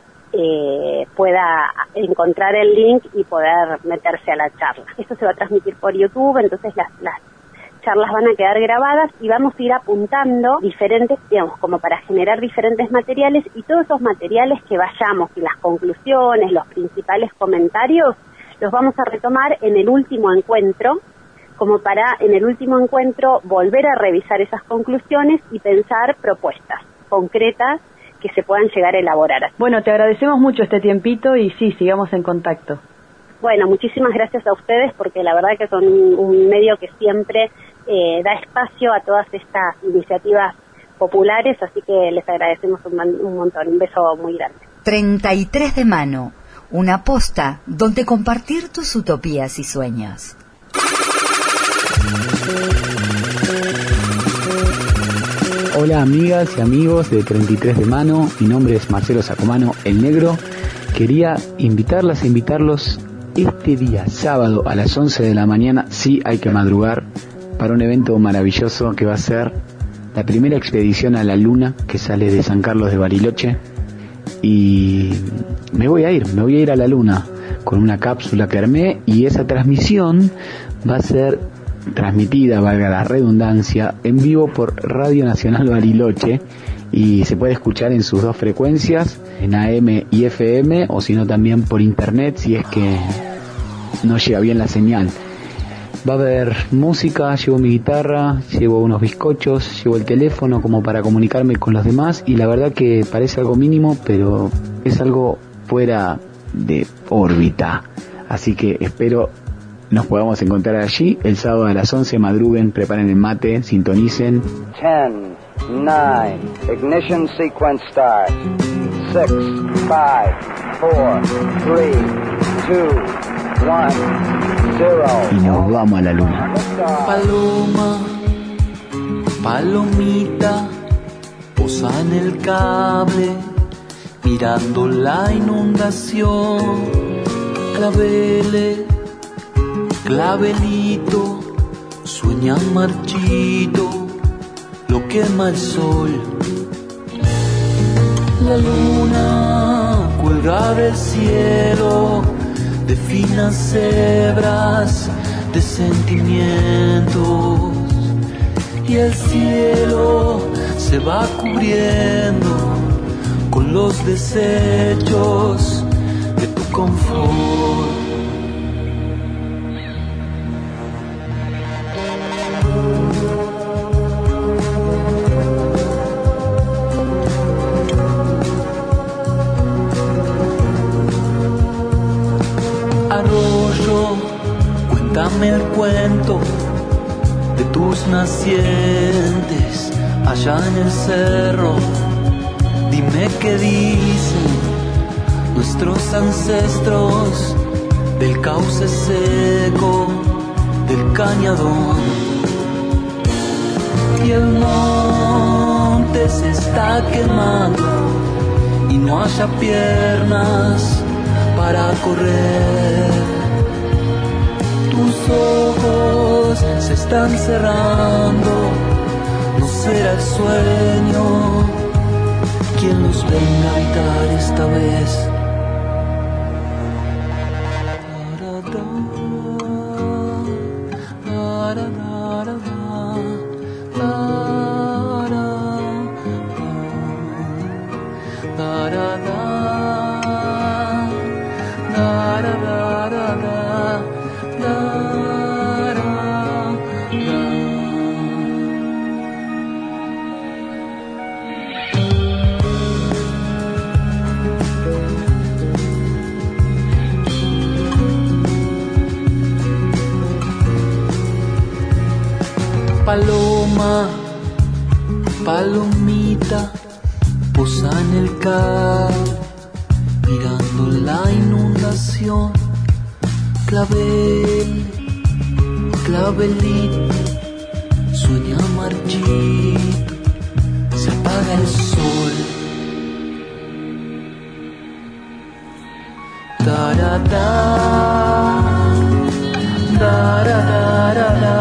eh, pueda encontrar el link y poder meterse a la charla. Esto se va a transmitir por YouTube, entonces las, las charlas van a quedar grabadas y vamos a ir apuntando diferentes, digamos, como para generar diferentes materiales, y todos esos materiales que vayamos, y las conclusiones, los principales comentarios, los vamos a retomar en el último encuentro, como para en el último encuentro volver a revisar esas conclusiones y pensar propuestas concretas que se puedan llegar a elaborar. Bueno, te agradecemos mucho este tiempito y sí, sigamos en contacto. Bueno, muchísimas gracias a ustedes, porque la verdad que son un, un medio que siempre eh, da espacio a todas estas iniciativas populares, así que les agradecemos un, un montón. Un beso muy grande. treinta y tres de mano, una posta donde compartir tus utopías y sueños. Hola amigas y amigos de treinta y tres de mano, mi nombre es Marcelo Sacomano, el Negro. Quería invitarlas e invitarlos este día, sábado a las once de la mañana, sí hay que madrugar, para un evento maravilloso que va a ser la primera expedición a la Luna que sale de San Carlos de Bariloche. Y me voy a ir, me voy a ir a la Luna con una cápsula que armé, y esa transmisión va a ser transmitida, valga la redundancia, en vivo por Radio Nacional Bariloche, y se puede escuchar en sus dos frecuencias, en A M y F M, o si no también por internet si es que no llega bien la señal. Va a haber música, llevo mi guitarra, llevo unos bizcochos, llevo el teléfono como para comunicarme con los demás, y la verdad que parece algo mínimo, pero es algo fuera de órbita, así que espero nos podamos encontrar allí el sábado a las once. Madruguen, preparen el mate, sintonicen. ten, nine, ignition sequence start. six, five, four, three, two, one, zero. Y nos vamos a la Luna. Paloma, Palomita posa en el cable, mirando la inundación. Clavele, clavelito, sueña marchito, lo quema el sol. La luna cuelga del cielo, de finas hebras de sentimientos, y el cielo se va cubriendo con los desechos de tu confort. Arroyo, cuéntame el cuento de tus nacientes allá en el cerro. Dime qué dicen nuestros ancestros del cauce seco, del cañadón. Y el monte se está quemando y no haya piernas para correr. Tus ojos se están cerrando, no será el sueño quien los venga a habitar esta vez. Paloma, palomita, posa en el cable, mirando la inundación. Clavel, clavelito, sueña marchito, se apaga el sol. Tarada, tarada,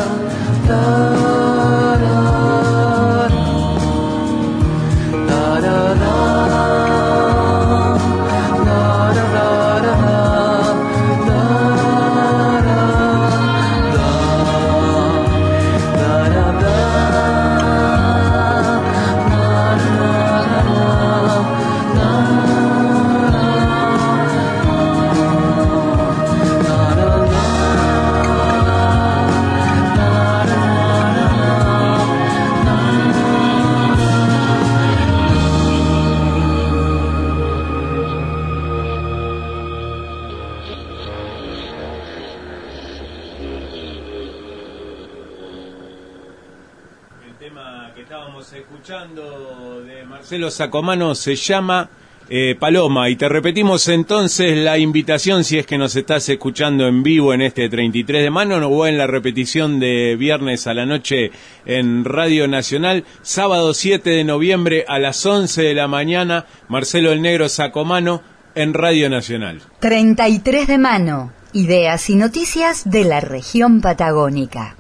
Marcelo Sacomano se llama eh, Paloma, y te repetimos entonces la invitación si es que nos estás escuchando en vivo en este treinta y tres de mano o en la repetición de viernes a la noche en Radio Nacional, sábado siete de noviembre a las once de la mañana, Marcelo el Negro Sacomano en Radio Nacional. treinta y tres de mano, ideas y noticias de la región patagónica.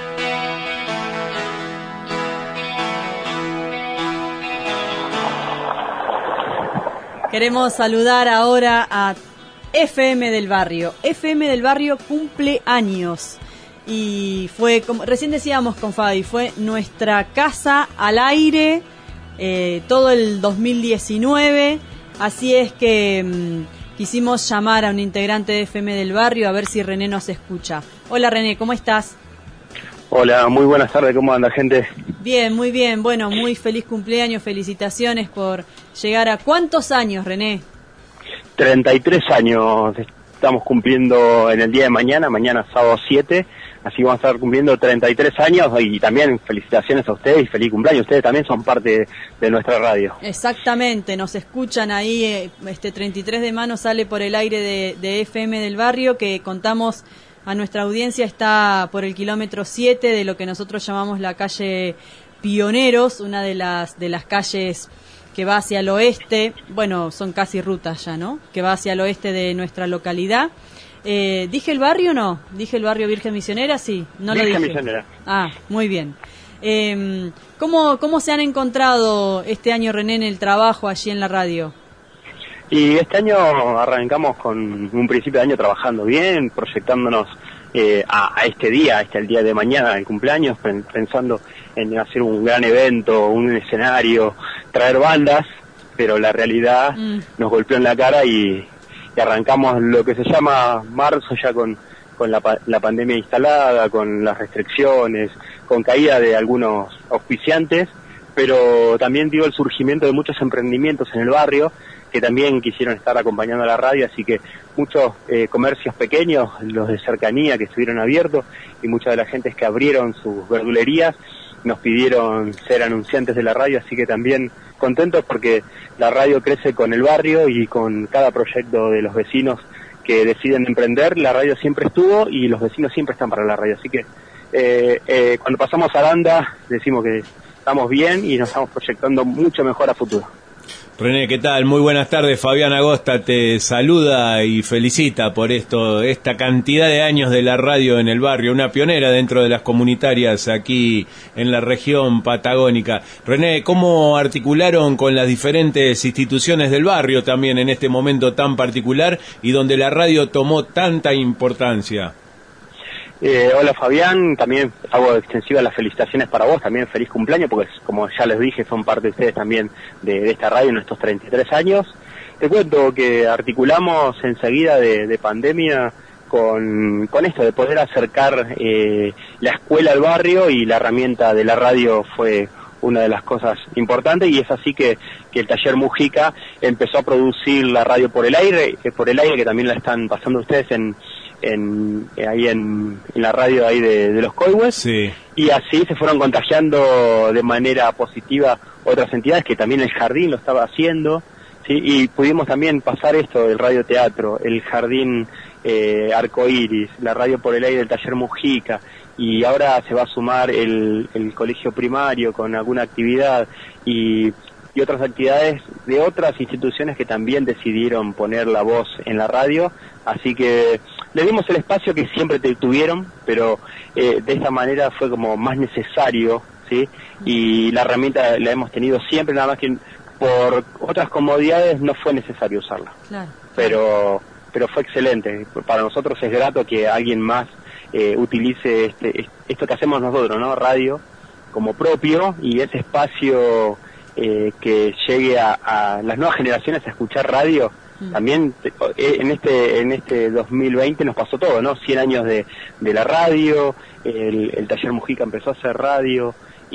Queremos saludar ahora a F M del Barrio. F M del Barrio cumple años y fue, como recién decíamos con Fabi, fue nuestra casa al aire eh, todo el dos mil diecinueve, así es que mmm, quisimos llamar a un integrante de F M del Barrio a ver si René nos escucha. Hola René, ¿cómo estás? Hola, muy buenas tardes, ¿cómo anda gente? Bien, muy bien, bueno, muy feliz cumpleaños, felicitaciones por llegar a... ¿Cuántos años, René? treinta y tres años estamos cumpliendo en el día de mañana, mañana sábado siete, así vamos a estar cumpliendo treinta y tres años y también felicitaciones a ustedes y feliz cumpleaños, ustedes también son parte de nuestra radio. Exactamente, nos escuchan ahí, este treinta y tres de mano sale por el aire de, de F M del Barrio, que contamos a nuestra audiencia, está por el kilómetro siete de lo que nosotros llamamos la calle Pioneros, una de las de las calles que va hacia el oeste, bueno, son casi rutas ya, ¿no? Que va hacia el oeste de nuestra localidad. Eh, ¿Dije el barrio o no? ¿Dije el barrio Virgen Misionera? Sí, no lo dije. Virgen Misionera. Ah, muy bien. Eh, ¿cómo, ¿Cómo se han encontrado este año, René, en el trabajo allí en la radio? Y este año arrancamos con un principio de año trabajando bien, proyectándonos eh, a, a este día, este el día de mañana, el cumpleaños, pensando en hacer un gran evento, un escenario, traer bandas, pero la realidad mm. nos golpeó en la cara y, y arrancamos lo que se llama marzo ya con, con la, la pandemia instalada, con las restricciones, con caída de algunos auspiciantes, pero también dio el surgimiento de muchos emprendimientos en el barrio que también quisieron estar acompañando a la radio, así que muchos eh, comercios pequeños, los de cercanía que estuvieron abiertos y muchas de las gentes que abrieron sus verdulerías nos pidieron ser anunciantes de la radio, así que también contentos porque la radio crece con el barrio y con cada proyecto de los vecinos que deciden emprender. La radio siempre estuvo y los vecinos siempre están para la radio, así que eh, eh, cuando pasamos a Aranda decimos que estamos bien y nos estamos proyectando mucho mejor a futuro. René, ¿qué tal? Muy buenas tardes. Fabián Agosta te saluda y felicita por esto, esta cantidad de años de la radio en el barrio, una pionera dentro de las comunitarias aquí en la región patagónica. René, ¿cómo articularon con las diferentes instituciones del barrio también en este momento tan particular y donde la radio tomó tanta importancia? Eh, hola Fabián, también hago extensivas las felicitaciones para vos, también feliz cumpleaños, porque como ya les dije, son parte de ustedes también de, de esta radio en estos treinta y tres años. Te cuento que articulamos enseguida de, de pandemia con, con esto de poder acercar eh, la escuela al barrio, y la herramienta de la radio fue una de las cosas importantes, y es así que, que el taller Mujica empezó a producir la radio por el aire, eh, por el aire que también la están pasando ustedes en En, ahí en, en la radio ahí de, de los Coihues, sí. Y así se fueron contagiando de manera positiva otras entidades, que también el Jardín lo estaba haciendo, ¿sí? Y pudimos también pasar esto, el radioteatro, el Jardín eh, Arcoiris, la radio por el aire del taller Mujica, y ahora se va a sumar el, el colegio primario con alguna actividad y, y otras actividades de otras instituciones que también decidieron poner la voz en la radio, así que le dimos el espacio que siempre te tuvieron, pero eh, de esta manera fue como más necesario, ¿sí? Y la herramienta la hemos tenido siempre, nada más que por otras comodidades no fue necesario usarla. Claro. Pero pero fue excelente. Para nosotros es grato que alguien más eh, utilice este esto que hacemos nosotros, ¿no? Radio como propio, y ese espacio eh, que llegue a, a las nuevas generaciones a escuchar radio. También en este en este dos mil veinte nos pasó todo, ¿no? cien años de, de la radio, el, el taller Mujica empezó a hacer radio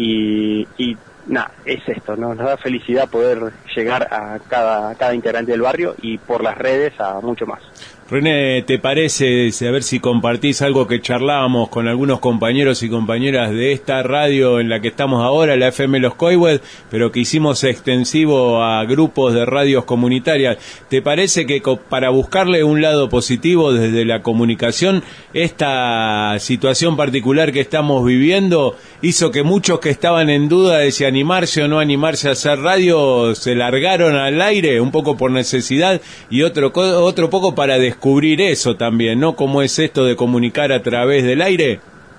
y, y nada, es esto, ¿no? Nos da felicidad poder llegar a cada, a cada integrante del barrio y por las redes a mucho más. René, ¿te parece, a ver si compartís algo que charlábamos con algunos compañeros y compañeras de esta radio en la que estamos ahora, la F M Los Coihues, pero que hicimos extensivo a grupos de radios comunitarias? ¿Te parece que para buscarle un lado positivo desde la comunicación, esta situación particular que estamos viviendo hizo que muchos que estaban en duda de si animarse o no animarse a hacer radio se largaron al aire, un poco por necesidad y otro, otro poco para descubrir cubrir eso también, ¿no? ¿Cómo es esto de comunicar a través del aire?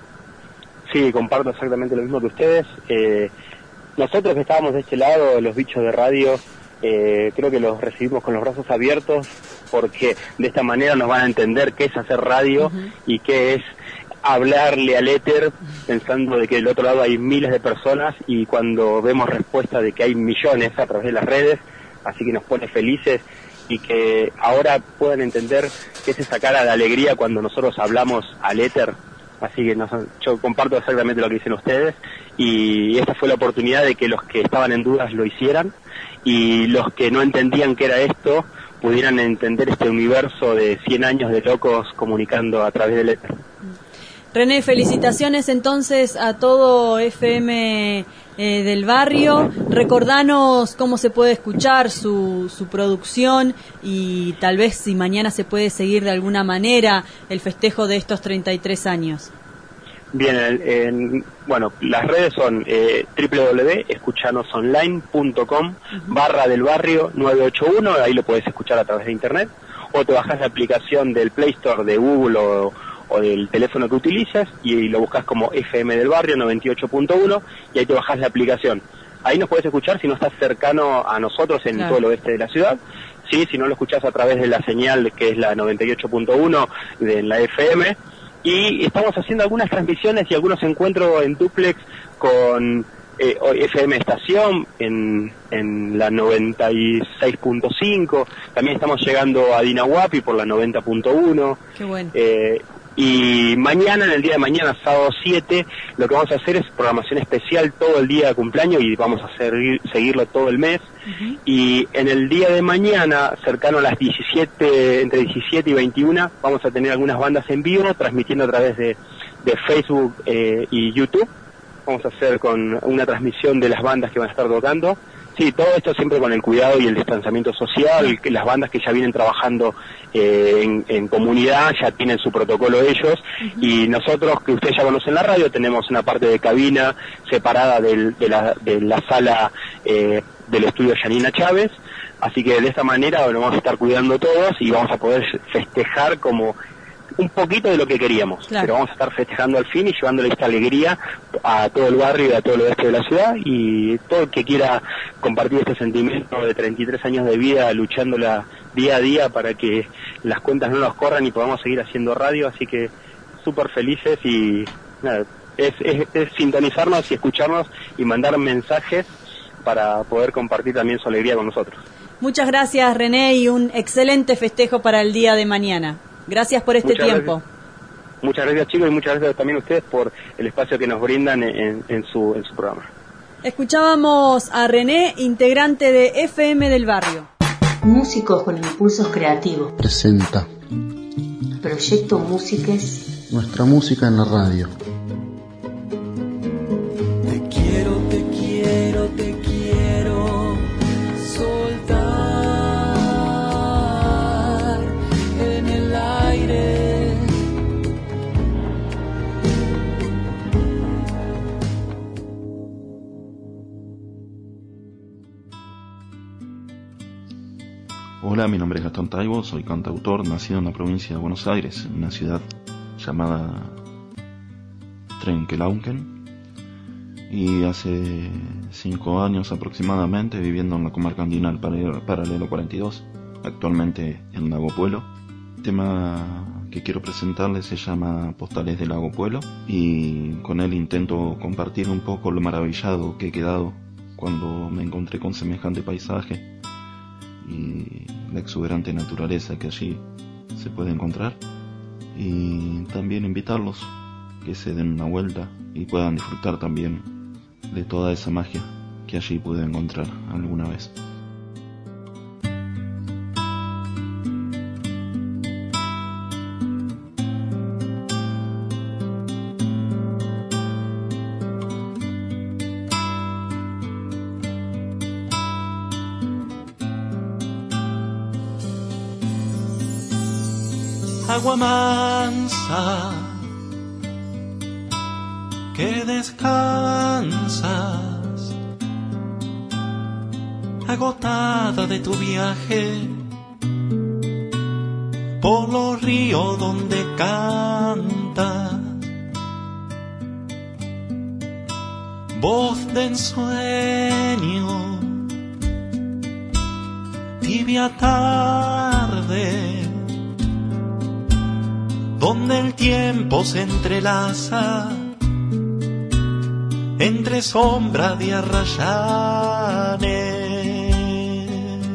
Sí, comparto exactamente lo mismo que ustedes. Eh, nosotros que estábamos de este lado, los bichos de radio, eh, creo que los recibimos con los brazos abiertos, porque de esta manera nos van a entender qué es hacer radio uh-huh. y qué es hablarle al éter, pensando de que del otro lado hay miles de personas, y cuando vemos respuesta de que hay millones a través de las redes, así que nos pone felices, y que ahora puedan entender que es esa cara de alegría cuando nosotros hablamos al éter. Así que nos, yo comparto exactamente lo que dicen ustedes, y esta fue la oportunidad de que los que estaban en dudas lo hicieran, y los que no entendían qué era esto pudieran entender este universo de cien años de locos comunicando a través del éter. René, felicitaciones entonces a todo F M eh, del barrio. Recordanos cómo se puede escuchar su, su producción y tal vez si mañana se puede seguir de alguna manera el festejo de estos treinta y tres años. Bien, en, en, bueno, las redes son eh, doble u doble u doble u punto escuchanosonline punto com uh-huh. barra del barrio nueve ocho uno, ahí lo puedes escuchar a través de internet, o te bajas la aplicación del Play Store de Google o, o del teléfono que utilices y lo buscas como F M del barrio noventa y ocho punto uno y ahí te bajas la aplicación. Ahí nos puedes escuchar si no estás cercano a nosotros en claro. todo el oeste de la ciudad. Sí, si no lo escuchás a través de la señal que es la noventa y ocho punto uno de la F M. Y estamos haciendo algunas transmisiones y algunos encuentros en duplex con eh, F M Estación en, en la noventa y seis punto cinco. También estamos llegando a Dinahuapi por la noventa punto uno. Qué bueno. Eh, y mañana, en el día de mañana, sábado siete, lo que vamos a hacer es programación especial todo el día de cumpleaños y vamos a seguir, seguirlo todo el mes. Uh-huh. Y en el día de mañana, cercano a las diecisiete, entre diecisiete y veintiuna, vamos a tener algunas bandas en vivo, transmitiendo a través de, de Facebook eh, y YouTube. Vamos a hacer con una transmisión de las bandas que van a estar tocando. Sí, todo esto siempre con el cuidado y el distanciamiento social, que las bandas que ya vienen trabajando eh, en, en comunidad ya tienen su protocolo ellos, uh-huh. y nosotros, que ustedes ya conocen la radio, tenemos una parte de cabina separada del, de, la, de la sala eh, del estudio Yanina Chávez, así que de esta manera nos vamos a estar cuidando todos y vamos a poder festejar como un poquito de lo que queríamos, claro. pero vamos a estar festejando al fin y llevándole esta alegría a todo el barrio y a todo el oeste de la ciudad, y todo el que quiera compartir este sentimiento de treinta y tres años de vida luchándola día a día para que las cuentas no nos corran y podamos seguir haciendo radio, así que súper felices y nada, es, es, es sintonizarnos y escucharnos y mandar mensajes para poder compartir también su alegría con nosotros. Muchas gracias, René, y un excelente festejo para el día de mañana. Gracias por este muchas tiempo. Gracias. Muchas gracias, chicos, y muchas gracias también a ustedes por el espacio que nos brindan en, en, su, en su programa. Escuchábamos a René, integrante de F M del barrio. Músicos con impulsos creativos. Presenta Proyecto Músiques. Nuestra música en la radio. Te quiero, te quiero, te quiero soltar. Hola, mi nombre es Gastón Taibo, soy cantautor, nacido en la provincia de Buenos Aires, en una ciudad llamada Trenquelauquen, y hace cinco años aproximadamente viviendo en la comarca andina paralelo cuarenta y dos, actualmente en Lago Puelo. El tema que quiero presentarles se llama Postales del Lago Puelo, y con él intento compartir un poco lo maravillado que he quedado cuando me encontré con semejante paisaje y la exuberante naturaleza que allí se puede encontrar, y también invitarlos que se den una vuelta y puedan disfrutar también de toda esa magia que allí pude encontrar alguna vez. Agua mansa que descansas, agotada de tu viaje por los ríos donde cantas, voz de ensueño, tibia tarde, donde el tiempo se entrelaza entre sombras de arrayanes.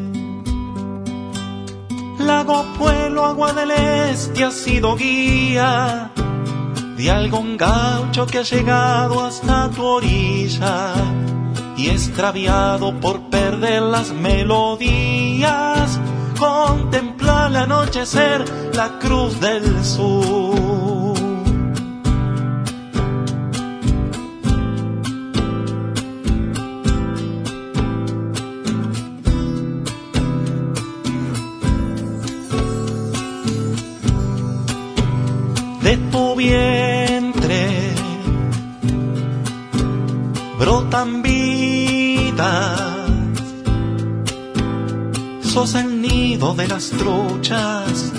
Lago Puelo, agua del este, ha sido guía de algún gaucho que ha llegado hasta tu orilla y extraviado por perder las melodías. Contempla al anochecer la cruz del sur. dan vida. Sos el nido de las truchas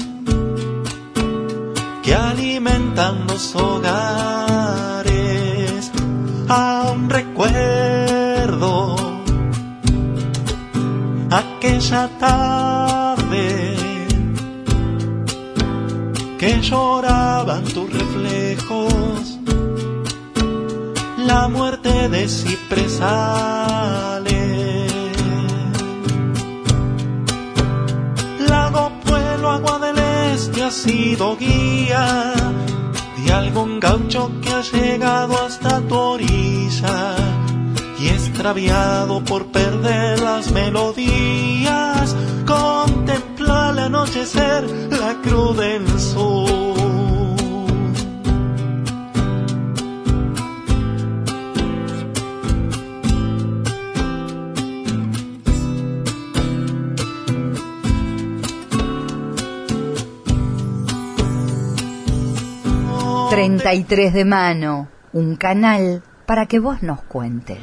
que alimentan los hogares. Aún recuerdo aquella tarde que lloraban tus reflejos, la muerte de cipresales. Lago, pueblo, agua del este ha sido guía de algún gaucho que ha llegado hasta tu orilla y extraviado por perder las melodías, contempla al anochecer la cruz del sur. treinta y tres de mano, un canal para que vos nos cuentes.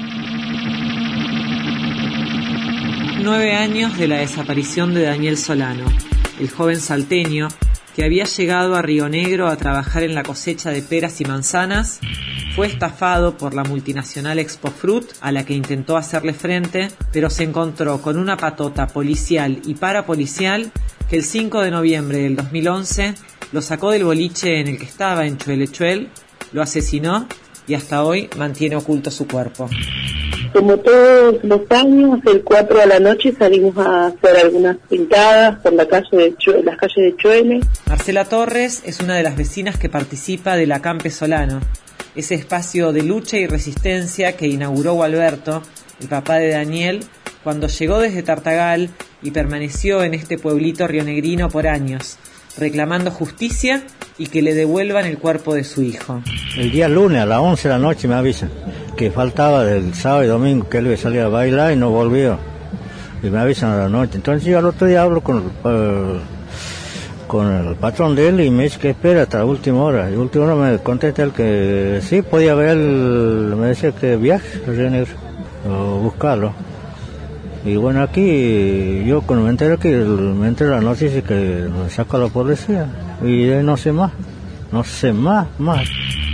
Nueve años de la desaparición de Daniel Solano, el joven salteño que había llegado a Río Negro a trabajar en la cosecha de peras y manzanas, fue estafado por la multinacional Expofruit, a la que intentó hacerle frente, pero se encontró con una patota policial y parapolicial que el cinco de noviembre del dos mil once lo sacó del boliche en el que estaba en Chuelechuel, lo asesinó y hasta hoy mantiene oculto su cuerpo. Como todos los años, el cuatro de la noche salimos a hacer algunas pintadas por la calle de Chue- las calles de Chuele. Marcela Torres es una de las vecinas que participa del Acampe Solano, ese espacio de lucha y resistencia que inauguró Gualberto, el papá de Daniel, cuando llegó desde Tartagal y permaneció en este pueblito rionegrino por años, reclamando justicia y que le devuelvan el cuerpo de su hijo. El día lunes a las once de la noche me avisan que faltaba del sábado y domingo, que él iba a salir a bailar y no volvió. Y me avisan a la noche. Entonces yo al otro día hablo con el, uh, con el patrón de él y me dice que espera hasta la última hora. Y a última hora me contesta él que sí, podía ver, el, me decía que viaje a Río Negro, o buscarlo. Y bueno, aquí yo cuando me enteré que me enteré la noticia que me sacó la policía y no sé más, no sé más, más.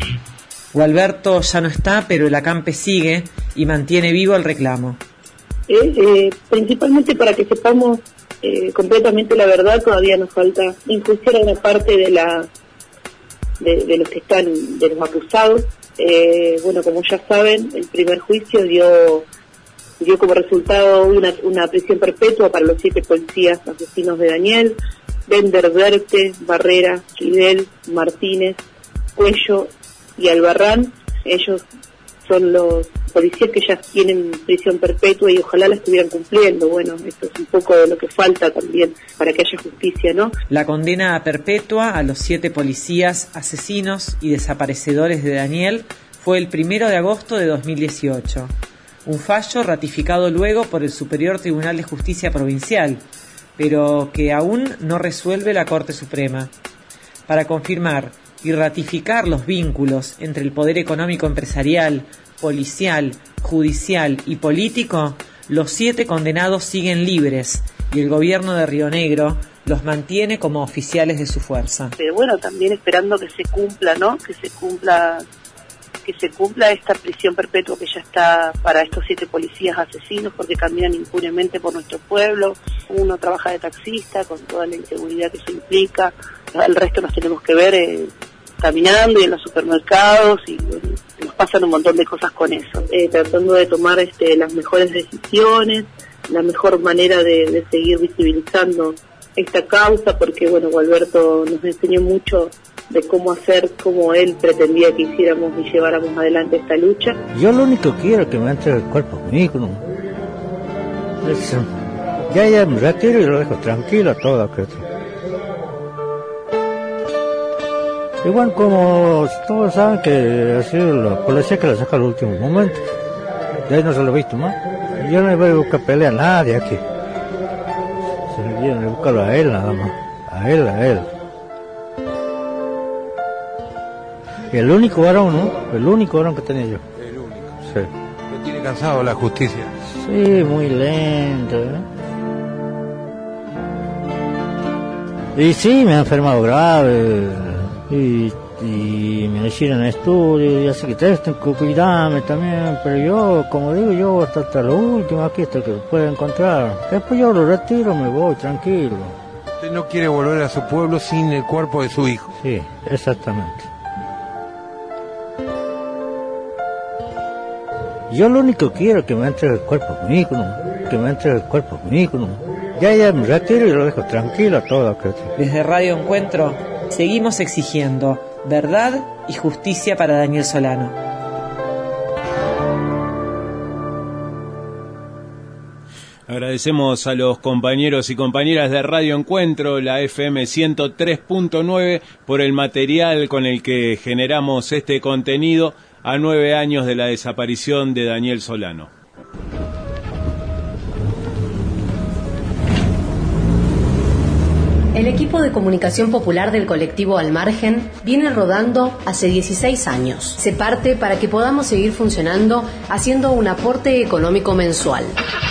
Gualberto ya no está, pero el Acampe sigue y mantiene vivo el reclamo. Eh, eh, principalmente para que sepamos eh, completamente la verdad, todavía nos falta enjuiciar a una parte de la de, de los que están, de los acusados. Eh, bueno, como ya saben, el primer juicio dio dio como resultado una, una prisión perpetua para los siete policías asesinos de Daniel: Bender, Verte, Barrera, Fidel, Martínez, Cuello y Albarrán. Ellos son los policías que ya tienen prisión perpetua y ojalá la estuvieran cumpliendo. Bueno, esto es un poco de lo que falta también para que haya justicia, ¿no? La condena a perpetua a los siete policías asesinos y desaparecedores de Daniel fue el primero de agosto de dos mil dieciocho. Un fallo ratificado luego por el Superior Tribunal de Justicia Provincial, pero que aún no resuelve la Corte Suprema. Para confirmar y ratificar los vínculos entre el poder económico empresarial, policial, judicial y político, los siete condenados siguen libres y el gobierno de Río Negro los mantiene como oficiales de su fuerza. Pero bueno, también esperando que se cumpla, ¿no? Que se cumpla que se cumpla esta prisión perpetua que ya está para estos siete policías asesinos, porque caminan impunemente por nuestro pueblo. Uno trabaja de taxista con toda la inseguridad que eso implica, el resto nos tenemos que ver eh, caminando y en los supermercados, y bueno, nos pasan un montón de cosas con eso, eh, tratando de tomar este, las mejores decisiones, la mejor manera de, de seguir visibilizando esta causa, porque bueno, Gualberto nos enseñó mucho de cómo hacer, cómo él pretendía que hiciéramos y lleváramos adelante esta lucha. Yo lo único que quiero es que me entre el cuerpo conmigo, ¿no? Es, ya ya me retiro y lo dejo tranquilo todo aquello. Igual como todos saben que ha sido la policía que la saca al último momento, de ahí no se lo he visto más. Yo no voy a buscar pelea a nadie aquí, se viene a buscarlo a él nada más, a él, a él. El único varón, ¿no? El único varón que tenía yo. El único. Sí. alcanzado la justicia. Sí, muy lento, ¿eh? Y sí, me he enfermado grave, y, y me hicieron estudios, y así que tengo que cuidarme también, pero yo, como digo, yo hasta, hasta lo último aquí, hasta que lo pueda encontrar. Después yo lo retiro, me voy, tranquilo. Usted no quiere volver a su pueblo sin el cuerpo de su hijo. Sí, exactamente. Yo lo único que quiero es que me entregue el cuerpo con mi hijo, ¿no? Que me entregue el cuerpo con mi hijo, ¿no? Ya, ya me retiro y lo dejo tranquilo a todo. Desde Radio Encuentro seguimos exigiendo verdad y justicia para Daniel Solano. Agradecemos a los compañeros y compañeras de Radio Encuentro, la F M ciento tres punto nueve, por el material con el que generamos este contenido a nueve años de la desaparición de Daniel Solano. El equipo de comunicación popular del colectivo Al Margen viene rodando hace dieciséis años. Se parte para que podamos seguir funcionando haciendo un aporte económico mensual.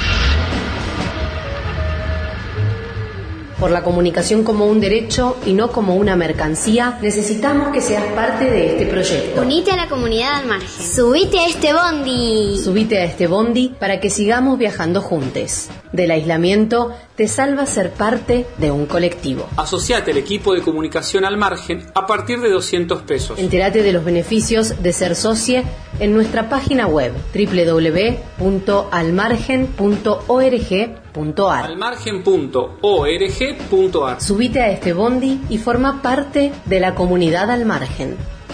Por la comunicación como un derecho y no como una mercancía, necesitamos que seas parte de este proyecto. Unite a la comunidad Al Margen. Subite a este bondi. Subite a este bondi para que sigamos viajando juntos. Del aislamiento te salva ser parte de un colectivo. Asociate al equipo de comunicación Al Margen a partir de doscientos pesos. Entérate de los beneficios de ser socie en nuestra página web doble u doble u doble u punto almargen punto org punto ar. almargen punto org punto ar. Subite a este bondi y forma parte de la comunidad Al Margen.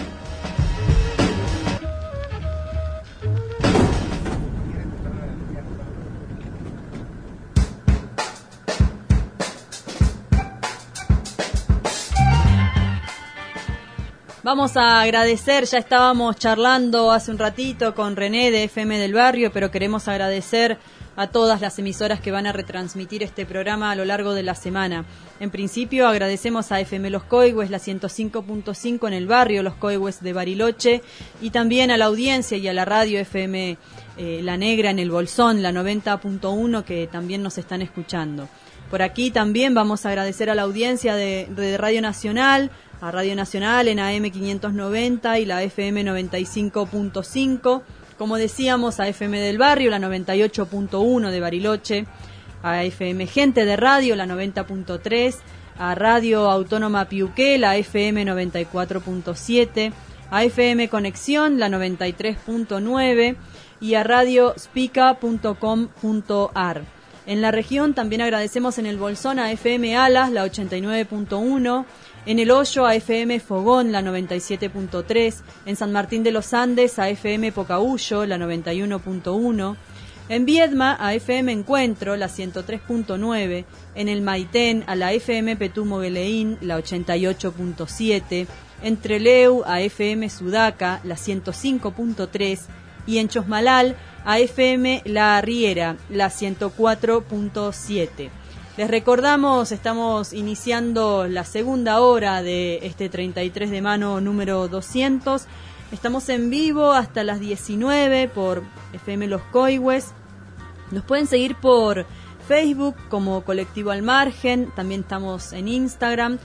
Vamos a agradecer, ya estábamos charlando hace un ratito con René de F M del Barrio, pero queremos agradecer a todas las emisoras que van a retransmitir este programa a lo largo de la semana. En principio agradecemos a F M Los Coigües, la ciento cinco punto cinco en el barrio Los Coigües de Bariloche, y también a la audiencia y a la radio F M eh, La Negra en el Bolsón, la noventa punto uno, que también nos están escuchando. Por aquí también vamos a agradecer a la audiencia de, de Radio Nacional, a Radio Nacional en A M quinientos noventa y la F M noventa y cinco punto cinco, como decíamos, a F M del Barrio, la noventa y ocho punto uno de Bariloche, a F M Gente de Radio, la noventa punto tres, a Radio Autónoma Piuqué, la F M noventa y cuatro punto siete, a F M Conexión, la noventa y tres punto nueve, y a radio spica punto com punto ar. En la región también agradecemos en el Bolsón a F M Alas, la ochenta y nueve punto uno, en El Hoyo a F M Fogón, la noventa y siete punto tres, en San Martín de los Andes a F M Pocahuyo, la noventa y uno punto uno, en Viedma a F M Encuentro, la ciento tres punto nueve, en el Maitén a la F M Petú Mogueleín, la ochenta y ocho punto siete, en Trelew a F M Sudaca, la ciento cinco punto tres, y en Chosmalal a F M La Riera, la ciento cuatro punto siete. Les recordamos, estamos iniciando la segunda hora de este treinta y tres de mano número doscientos. Estamos en vivo hasta las diecinueve por F M Los Coigües. Nos pueden seguir por Facebook como Colectivo Al Margen, también estamos en Instagram.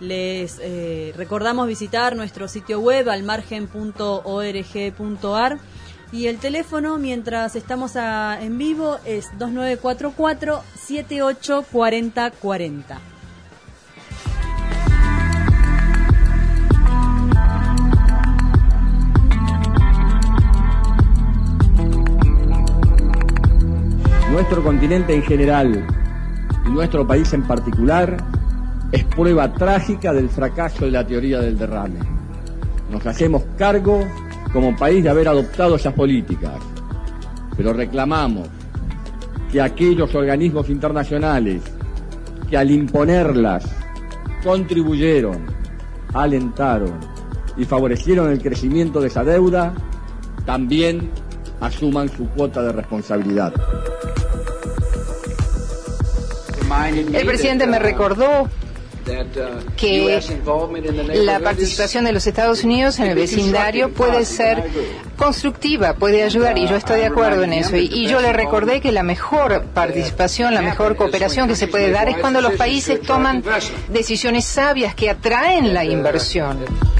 Les eh, recordamos visitar nuestro sitio web almargen punto org punto ar. Y el teléfono, mientras estamos a, en vivo, es dos nueve cuatro cuatro, siete ocho cuatro cero cuatro cero. Nuestro continente en general y nuestro país en particular es prueba trágica del fracaso de la teoría del derrame. Nos hacemos cargo como país de haber adoptado esas políticas, pero reclamamos que aquellos organismos internacionales que al imponerlas contribuyeron, alentaron y favorecieron el crecimiento de esa deuda, también asuman su cuota de responsabilidad. El presidente me recordó que la participación de los Estados Unidos en el vecindario puede ser constructiva, puede ayudar, y yo estoy de acuerdo en eso. Y, y yo le recordé que la mejor participación, la mejor cooperación que se puede dar es cuando los países toman decisiones sabias que atraen la inversión.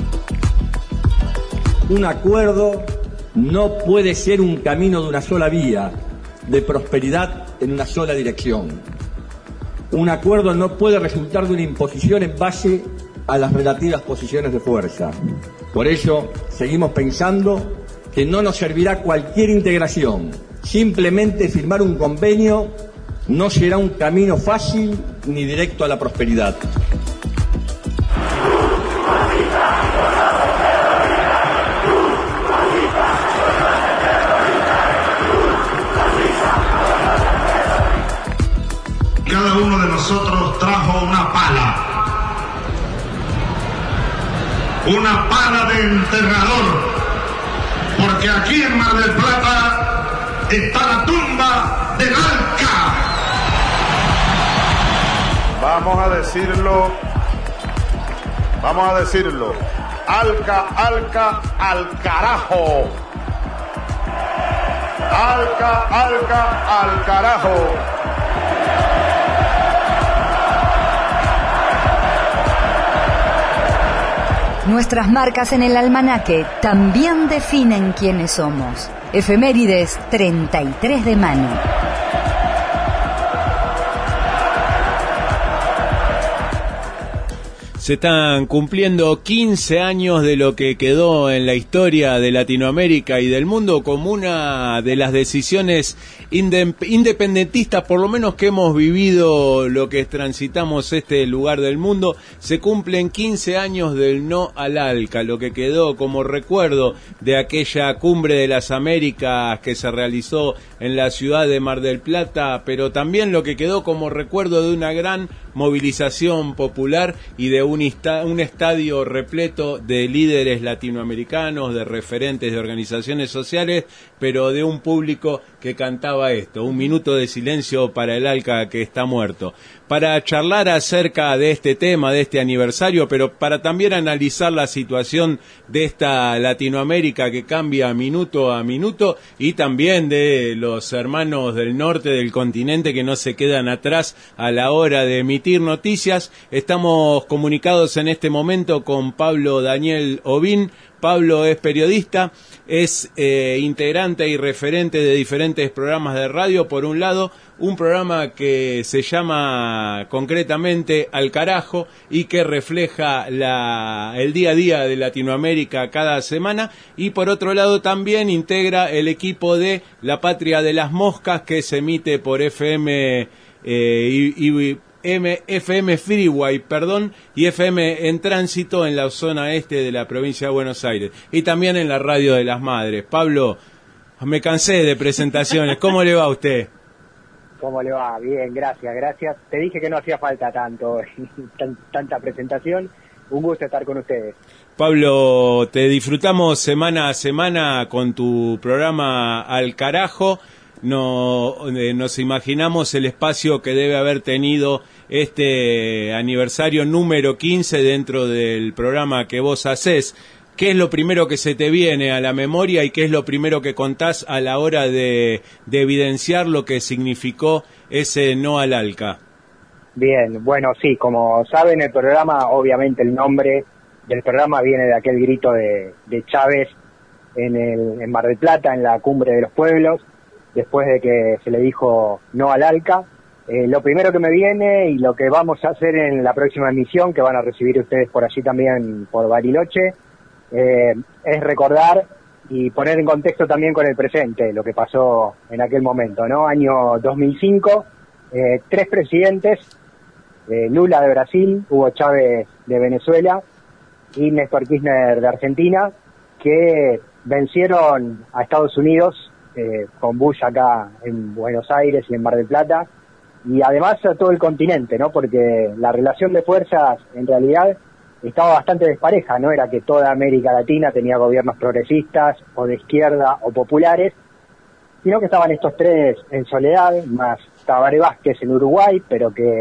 Un acuerdo no puede ser un camino de una sola vía, de prosperidad en una sola dirección. Un acuerdo no puede resultar de una imposición en base a las relativas posiciones de fuerza. Por ello, seguimos pensando que no nos servirá cualquier integración. Simplemente firmar un convenio no será un camino fácil ni directo a la prosperidad. Cada uno de nosotros trajo una pala, una pala de enterrador, porque aquí en Mar del Plata está la tumba del Alca. Vamos a decirlo, vamos a decirlo, Alca, Alca, al carajo. Alca, Alca, al carajo. Nuestras marcas en el almanaque también definen quiénes somos. Efemérides treinta y tres de mano. Se están cumpliendo quince años de lo que quedó en la historia de Latinoamérica y del mundo como una de las decisiones independentistas, por lo menos que hemos vivido lo que transitamos este lugar del mundo. Se cumplen quince años del no al ALCA, lo que quedó como recuerdo de aquella cumbre de las Américas que se realizó en la ciudad de Mar del Plata, pero también lo que quedó como recuerdo de una gran movilización popular y de un, un estadio repleto de líderes latinoamericanos, de referentes de organizaciones sociales, pero de un público que cantaba esto: un minuto de silencio para el ALCA que está muerto. Para charlar acerca de este tema, de este aniversario, pero para también analizar la situación de esta Latinoamérica que cambia minuto a minuto, y también de los hermanos del norte del continente que no se quedan atrás a la hora de emitir noticias, estamos comunicados en este momento con Pablo Daniel Ovín. Pablo es periodista, es eh, integrante y referente de diferentes programas de radio. Por un lado, un programa que se llama concretamente Al Carajo y que refleja la, el día a día de Latinoamérica cada semana, y por otro lado también integra el equipo de La Patria de las Moscas, que se emite por F M eh, y, y M, F M Freeway, perdón, y F M en tránsito en la zona este de la provincia de Buenos Aires, y también en la Radio de las Madres. Pablo, me cansé de presentaciones. ¿Cómo le va a usted? ¿Cómo le va? Bien, gracias, gracias. Te dije que no hacía falta tanto, tan, tanta presentación. Un gusto estar con ustedes. Pablo, te disfrutamos semana a semana con tu programa Al Carajo. No, eh, nos imaginamos el espacio que debe haber tenido este aniversario número quince dentro del programa que vos hacés. ¿Qué es lo primero que se te viene a la memoria y qué es lo primero que contás a la hora de, de evidenciar lo que significó ese no al ALCA? Bien, bueno, sí, como saben, el programa, obviamente el nombre del programa viene de aquel grito de, de Chávez en, el, en Mar del Plata, en la Cumbre de los Pueblos, después de que se le dijo no al ALCA. Eh, lo primero que me viene y lo que vamos a hacer en la próxima emisión, que van a recibir ustedes por allí también por Bariloche, eh, es recordar y poner en contexto también con el presente lo que pasó en aquel momento, ¿no? Año dos mil cinco, eh, tres presidentes, eh, Lula de Brasil, Hugo Chávez de Venezuela y Néstor Kirchner de Argentina, que vencieron a Estados Unidos Eh, con Bush acá en Buenos Aires y en Mar del Plata, y además a todo el continente, ¿no? Porque la relación de fuerzas en realidad estaba bastante despareja, no era que toda América Latina tenía gobiernos progresistas o de izquierda o populares, sino que estaban estos tres en soledad, más Tabaré Vázquez en Uruguay, pero que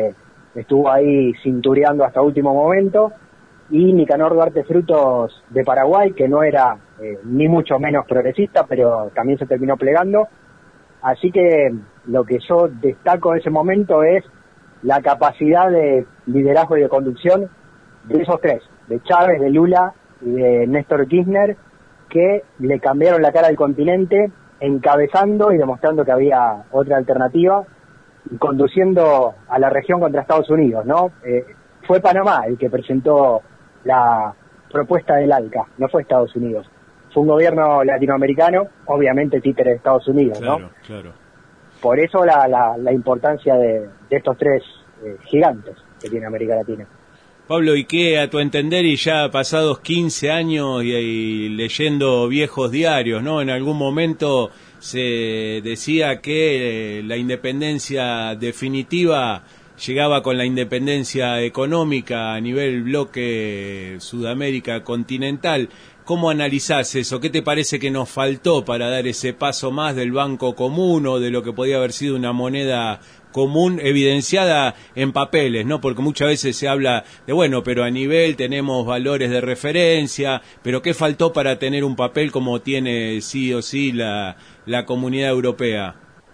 estuvo ahí cintureando hasta último momento, y Nicanor Duarte Frutos de Paraguay, que no era eh, ni mucho menos progresista, pero también se terminó plegando. Así que lo que yo destaco de ese momento es la capacidad de liderazgo y de conducción de esos tres, de Chávez, de Lula y de Néstor Kirchner, que le cambiaron la cara al continente, encabezando y demostrando que había otra alternativa y conduciendo a la región contra Estados Unidos, ¿no? Eh, fue Panamá el que presentó la propuesta del ALCA, no fue Estados Unidos. Fue un gobierno latinoamericano, obviamente títere de Estados Unidos, ¿no? Claro, claro. Por eso la, la, la importancia de, de estos tres eh, gigantes que tiene América Latina. Pablo, ¿y qué, a tu entender, y ya pasados quince años y, y leyendo viejos diarios, ¿no? En algún momento se decía que eh, la independencia definitiva llegaba con la independencia económica a nivel bloque Sudamérica continental. ¿Cómo analizás eso? ¿Qué te parece que nos faltó para dar ese paso más del banco común o de lo que podía haber sido una moneda común evidenciada en papeles, ¿no? Porque muchas veces se habla de, bueno, pero a nivel tenemos valores de referencia, pero ¿qué faltó para tener un papel como tiene sí o sí la, la Comunidad Europea?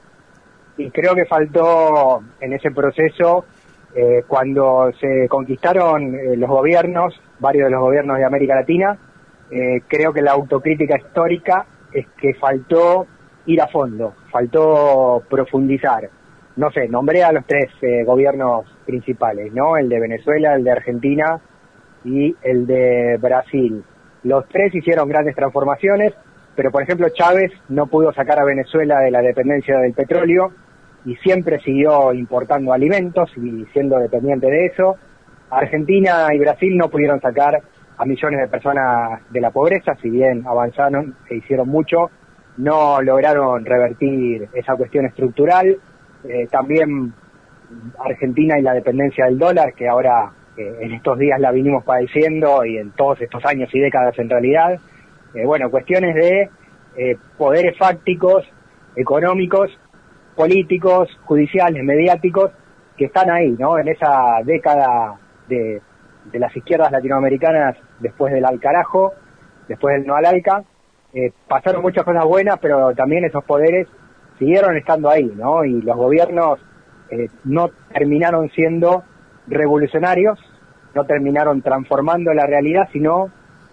Y creo que faltó en ese proceso, eh, cuando se conquistaron eh, los gobiernos, varios de los gobiernos de América Latina, eh, creo que la autocrítica histórica es que faltó ir a fondo, faltó profundizar. No sé, nombré a los tres eh, gobiernos principales, ¿no? El de Venezuela, el de Argentina y el de Brasil. Los tres hicieron grandes transformaciones, pero por ejemplo Chávez no pudo sacar a Venezuela de la dependencia del petróleo y siempre siguió importando alimentos y siendo dependiente de eso. Argentina y Brasil no pudieron sacar a millones de personas de la pobreza, si bien avanzaron e hicieron mucho, no lograron revertir esa cuestión estructural. Eh, también Argentina y la dependencia del dólar, que ahora eh, en estos días la vinimos padeciendo y en todos estos años y décadas en realidad. Eh, bueno, cuestiones de eh, poderes fácticos, económicos, políticos, judiciales, mediáticos, que están ahí, ¿no? En esa década de, de las izquierdas latinoamericanas después del al carajo, después del no al ALCA, eh, pasaron muchas cosas buenas, pero también esos poderes siguieron estando ahí, ¿no? Y los gobiernos eh, no terminaron siendo revolucionarios, no terminaron transformando la realidad, sino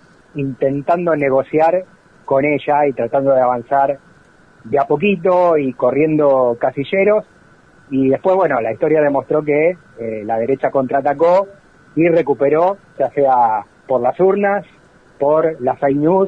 intentando negociar con ella y tratando de avanzar de a poquito y corriendo casilleros. Y después, bueno, la historia demostró que eh, la derecha contraatacó y recuperó, ya sea por las urnas, por las fake news,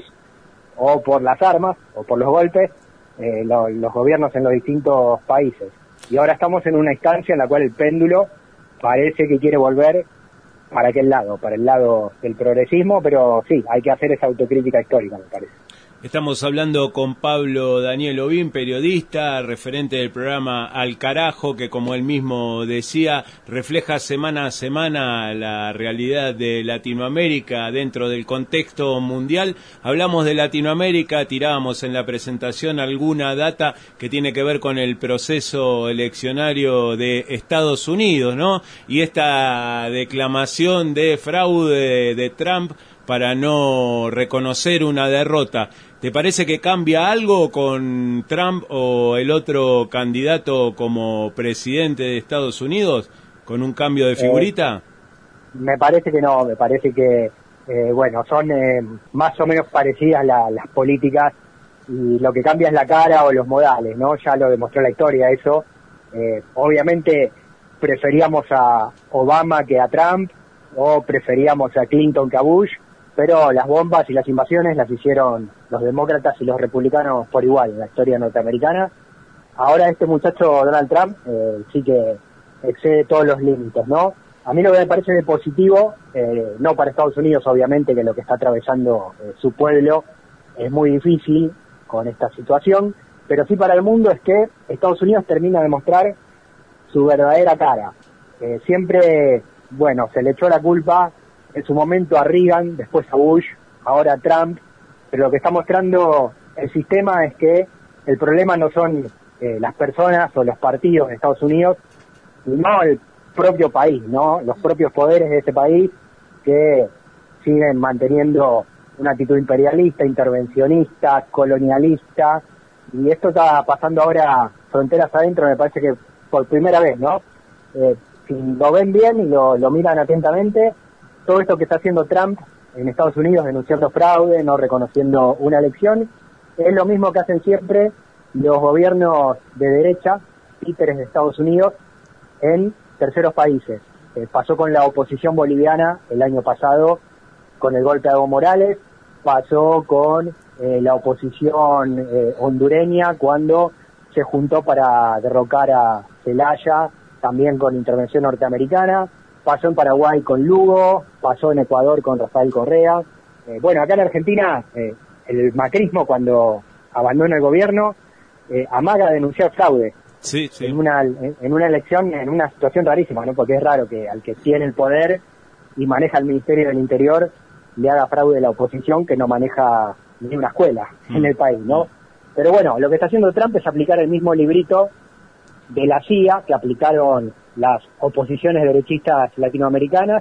o por las armas, o por los golpes, eh, lo, los gobiernos en los distintos países. Y ahora estamos en una instancia en la cual el péndulo parece que quiere volver para aquel lado, para el lado del progresismo, pero sí, hay que hacer esa autocrítica histórica, me parece. Estamos hablando con Pablo Daniel Ovín, periodista, referente del programa Al Carajo, que como él mismo decía, refleja semana a semana la realidad de Latinoamérica dentro del contexto mundial. Hablamos de Latinoamérica, tirábamos en la presentación alguna data que tiene que ver con el proceso eleccionario de Estados Unidos, ¿no? Y esta declamación de fraude de Trump para no reconocer una derrota. ¿Te parece que cambia algo con Trump o el otro candidato como presidente de Estados Unidos, con un cambio de figurita? Eh, me parece que no, me parece que, eh, bueno, son eh, más o menos parecidas la, las políticas y lo que cambia es la cara o los modales, ¿no? Ya lo demostró la historia eso. Eh, obviamente preferíamos a Obama que a Trump, o preferíamos a Clinton que a Bush, pero las bombas y las invasiones las hicieron los demócratas y los republicanos por igual en la historia norteamericana. Ahora este muchacho Donald Trump eh, sí que excede todos los límites, ¿no? A mí lo que me parece de positivo, eh, no para Estados Unidos obviamente, que lo que está atravesando eh, su pueblo es muy difícil con esta situación, pero sí para el mundo es que Estados Unidos termina de mostrar su verdadera cara. Eh, siempre, bueno, se le echó la culpa en su momento a Reagan, después a Bush, ahora a Trump, pero lo que está mostrando el sistema es que el problema no son eh, las personas o los partidos de Estados Unidos, sino el propio país, ¿no? Los propios poderes de ese país que siguen manteniendo una actitud imperialista, intervencionista, colonialista, y esto está pasando ahora fronteras adentro, me parece que por primera vez, ¿no? Eh, si lo ven bien y lo, lo miran atentamente, todo esto que está haciendo Trump en Estados Unidos, denunciando fraude, no reconociendo una elección, es lo mismo que hacen siempre los gobiernos de derecha, títeres de Estados Unidos, en terceros países. Eh, pasó con la oposición boliviana el año pasado, con el golpe de Evo Morales, pasó con eh, la oposición eh, hondureña cuando se juntó para derrocar a Zelaya, también con intervención norteamericana, pasó en Paraguay con Lugo, pasó en Ecuador con Rafael Correa. Eh, bueno, acá en Argentina, eh, el macrismo cuando abandona el gobierno, eh, amaga denunciar fraude. Sí, sí. En una, en, en una elección, en una situación rarísima, ¿no? Porque es raro que al que tiene el poder y maneja el Ministerio del Interior le haga fraude a la oposición que no maneja ni una escuela mm. en el país, ¿no? Pero bueno, lo que está haciendo Trump es aplicar el mismo librito de la C I A que aplicaron las oposiciones derechistas latinoamericanas,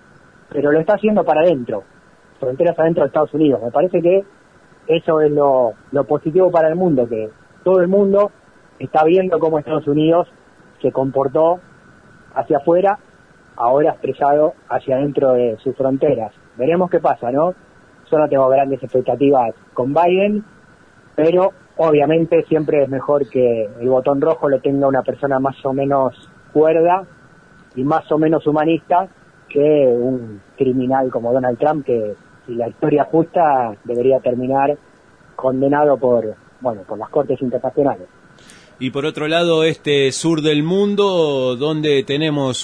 pero lo está haciendo para adentro, fronteras adentro de Estados Unidos. Me parece que eso es lo, lo positivo para el mundo, que todo el mundo está viendo cómo Estados Unidos se comportó hacia afuera, ahora expresado hacia adentro de sus fronteras. Veremos qué pasa, ¿no? Yo no tengo grandes expectativas con Biden, pero obviamente siempre es mejor que el botón rojo lo tenga una persona más o menos cuerda y más o menos humanista que un criminal como Donald Trump, que si la historia es justa debería terminar condenado por, bueno, por las cortes internacionales. Y por otro lado, este sur del mundo, donde tenemos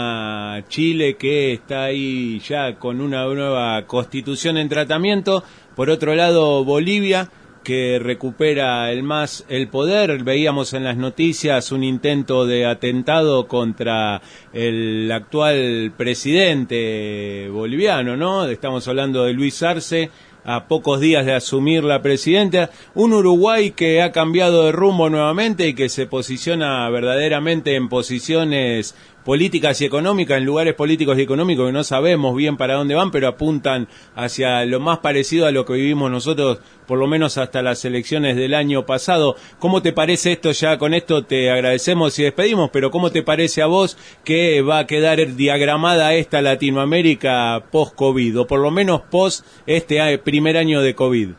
una Chile que está ahí ya con una nueva constitución en tratamiento. Por otro lado, Bolivia, que recupera el más el poder. Veíamos en las noticias un intento de atentado contra el actual presidente boliviano, ¿no? Estamos hablando de Luis Arce, a pocos días de asumir la presidencia. Un Uruguay que ha cambiado de rumbo nuevamente y que se posiciona verdaderamente en posiciones políticas y económicas, en lugares políticos y económicos que no sabemos bien para dónde van, pero apuntan hacia lo más parecido a lo que vivimos nosotros, por lo menos hasta las elecciones del año pasado. ¿Cómo te parece esto? Ya con esto te agradecemos y despedimos, pero ¿cómo te parece a vos que va a quedar diagramada esta Latinoamérica post-COVID, o por lo menos post este primer año de COVID?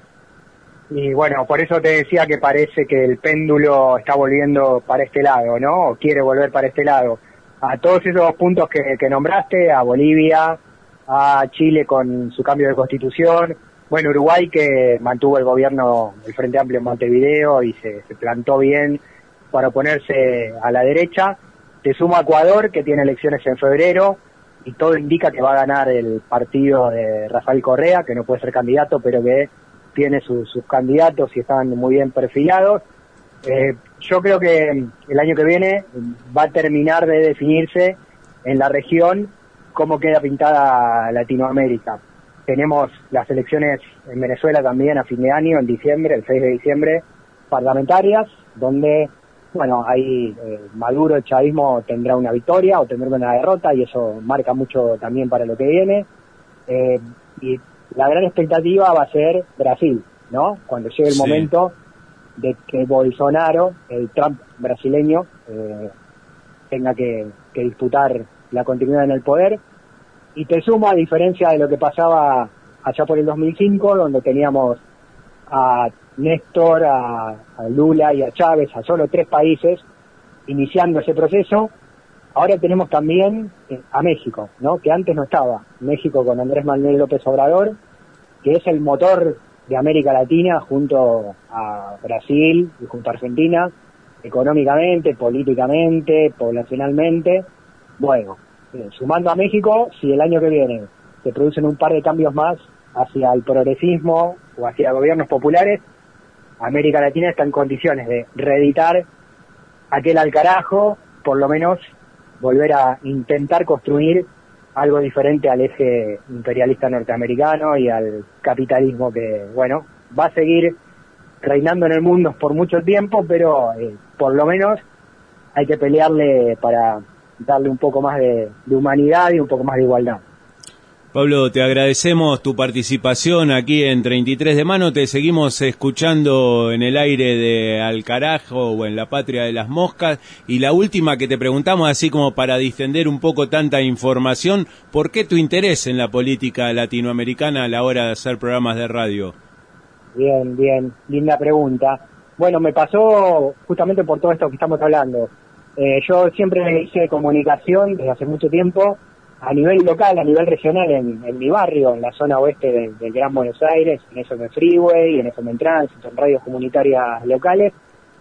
Y bueno, por eso te decía que parece que el péndulo está volviendo para este lado, ¿no? O quiere volver para este lado. A todos esos puntos que, que nombraste, a Bolivia, a Chile con su cambio de constitución, bueno, Uruguay que mantuvo el gobierno del Frente Amplio en Montevideo y se, se plantó bien para oponerse a la derecha. Te sumo a Ecuador, que tiene elecciones en febrero, y todo indica que va a ganar el partido de Rafael Correa, que no puede ser candidato, pero que tiene su, sus candidatos y están muy bien perfilados. Eh, yo creo que el año que viene va a terminar de definirse en la región cómo queda pintada Latinoamérica. Tenemos las elecciones en Venezuela también a fin de año, en diciembre, el seis de diciembre, parlamentarias, donde, bueno, ahí eh, Maduro, el chavismo, tendrá una victoria o tendrá una derrota, y eso marca mucho también para lo que viene. Eh, y la gran expectativa va a ser Brasil, ¿no? Cuando llegue el sí. momento de que Bolsonaro, el Trump brasileño, eh, tenga que, que disputar la continuidad en el poder. Y te sumo, a diferencia de lo que pasaba allá por el dos mil cinco, donde teníamos a Néstor, a, a Lula y a Chávez, a solo tres países iniciando ese proceso, ahora tenemos también eh, a México, ¿no? Que antes no estaba. México con Andrés Manuel López Obrador, que es el motor de América Latina junto a Brasil y junto a Argentina, económicamente, políticamente, poblacionalmente. Bueno, eh, sumando a México, si el año que viene se producen un par de cambios más hacia el progresismo o hacia gobiernos populares, América Latina está en condiciones de reeditar aquel al carajo, por lo menos volver a intentar construir algo diferente al eje imperialista norteamericano y al capitalismo que, bueno, va a seguir reinando en el mundo por mucho tiempo, pero eh, por lo menos hay que pelearle para darle un poco más de, de humanidad y un poco más de igualdad. Pablo, te agradecemos tu participación aquí en treinta y tres de mano, te seguimos escuchando en el aire de Al Carajo o en la Patria de las Moscas, y la última que te preguntamos, así como para distender un poco tanta información, ¿por qué tu interés en la política latinoamericana a la hora de hacer programas de radio? Bien, bien, linda pregunta. Bueno, me pasó justamente por todo esto que estamos hablando. Eh, yo siempre hice comunicación desde hace mucho tiempo, a nivel local, a nivel regional, en, en mi barrio, en la zona oeste del, del Gran Buenos Aires, en F M Freeway, en F M Tránsito, en radios comunitarias locales,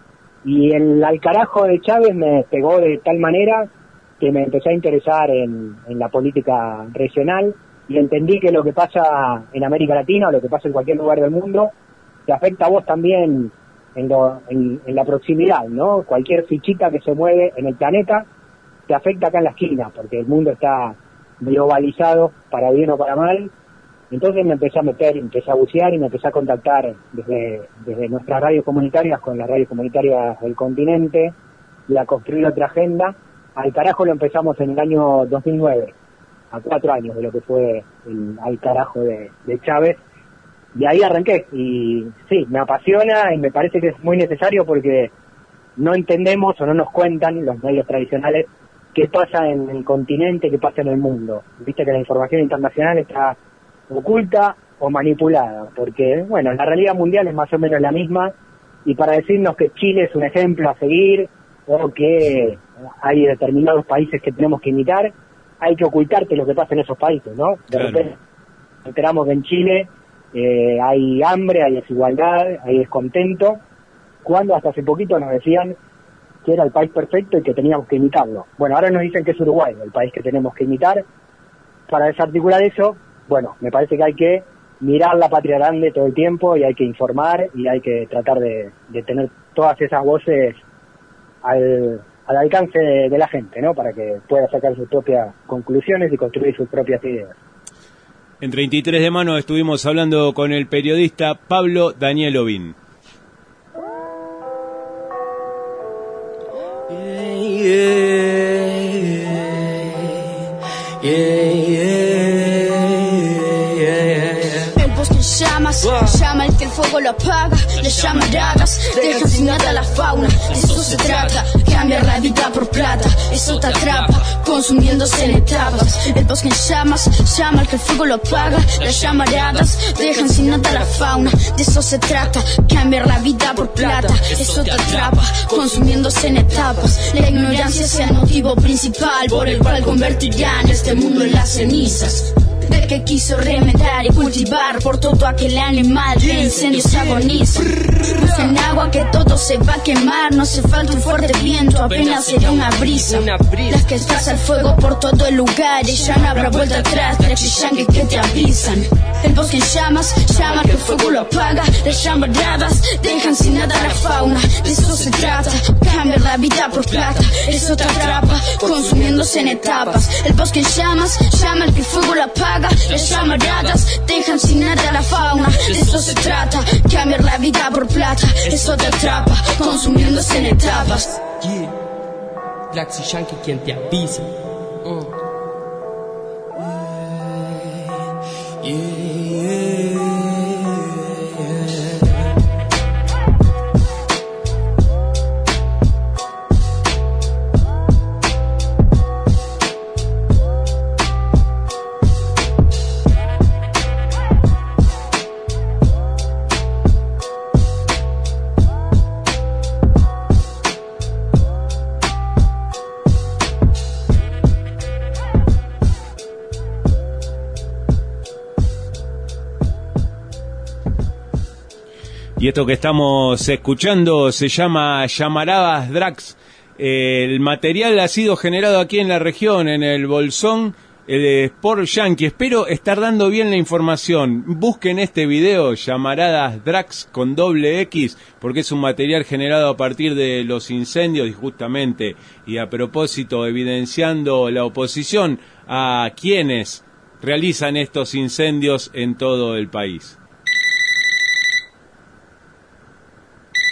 y el Al Carajo de Chávez me pegó de tal manera que me empecé a interesar en, en la política regional, y entendí que lo que pasa en América Latina, o lo que pasa en cualquier lugar del mundo, te afecta a vos también en, lo, en, en la proximidad, ¿no? Cualquier fichita que se mueve en el planeta te afecta acá en la esquina, porque el mundo está globalizado, para bien o para mal. Entonces me empecé a meter, empecé a bucear y me empecé a contactar desde, desde nuestras radios comunitarias con las radios comunitarias del continente y a construir otra agenda. Al Carajo lo empezamos en el año dos mil nueve, a cuatro años de lo que fue el Al Carajo de, de Chávez, y ahí arranqué. Y sí, me apasiona y me parece que es muy necesario, porque no entendemos o no nos cuentan los medios tradicionales qué pasa en el continente, qué pasa en el mundo. Viste que la información internacional está oculta o manipulada, porque, bueno, la realidad mundial es más o menos la misma, y para decirnos que Chile es un ejemplo a seguir, o que hay determinados países que tenemos que imitar, hay que ocultarte lo que pasa en esos países, ¿no? De Claro. repente nos enteramos que en Chile eh, hay hambre, hay desigualdad, hay descontento, cuando hasta hace poquito nos decían que era el país perfecto y que teníamos que imitarlo. Bueno, ahora nos dicen que es Uruguay el país que tenemos que imitar. Para desarticular eso, bueno, me parece que hay que mirar la patria grande todo el tiempo, y hay que informar, y hay que tratar de, de tener todas esas voces al, al alcance de, de la gente, ¿no? Para que pueda sacar sus propias conclusiones y construir sus propias ideas. En treinta y tres de mano estuvimos hablando con el periodista Pablo Daniel Ovín. El bosque en llamas, llama el que el fuego lo apaga. Las llamaradas dejan sin nada la fauna. De eso se trata, cambiar la vida por plata. Eso te atrapa, consumiéndose en etapas. El bosque en llamas, llama el que el fuego lo apaga. Las llamaradas dejan sin nada la fauna. De eso se trata, cambiar la vida por plata. Eso te atrapa, consumiéndose en etapas. La ignorancia es el motivo principal por el cual convertirán este mundo en las cenizas. El que quiso remedar y cultivar por todo aquel animal de incendios agoniza. Buscan agua que todo se va a quemar, no hace falta un fuerte viento, apenas será una brisa. Las que estás al fuego por todo el lugar y ya no habrá vuelta atrás, trachillangues que te avisan. El bosque en llamas, llama que el fuego lo apaga. Las llamaradas dejan sin nada la fauna. De eso se trata, cambiar la vida por plata. Eso te atrapa, consumiéndose en etapas. El bosque en llamas, llama el que el fuego lo apaga. Las llamaradas dejan sin nada la fauna. De eso se trata, cambiar la vida por plata. Eso te atrapa, consumiéndose en etapas. Yeah, Draxi Yankee quien te avisa. Uh. Yeah, yeah, yeah. Y esto que estamos escuchando se llama Llamaradas Drax. El material ha sido generado aquí en la región, en el Bolsón, el Sport Yankee. Espero estar dando bien la información. Busquen este video, Llamaradas Drax con doble X, porque es un material generado a partir de los incendios y justamente, y a propósito, evidenciando la oposición a quienes realizan estos incendios en todo el país.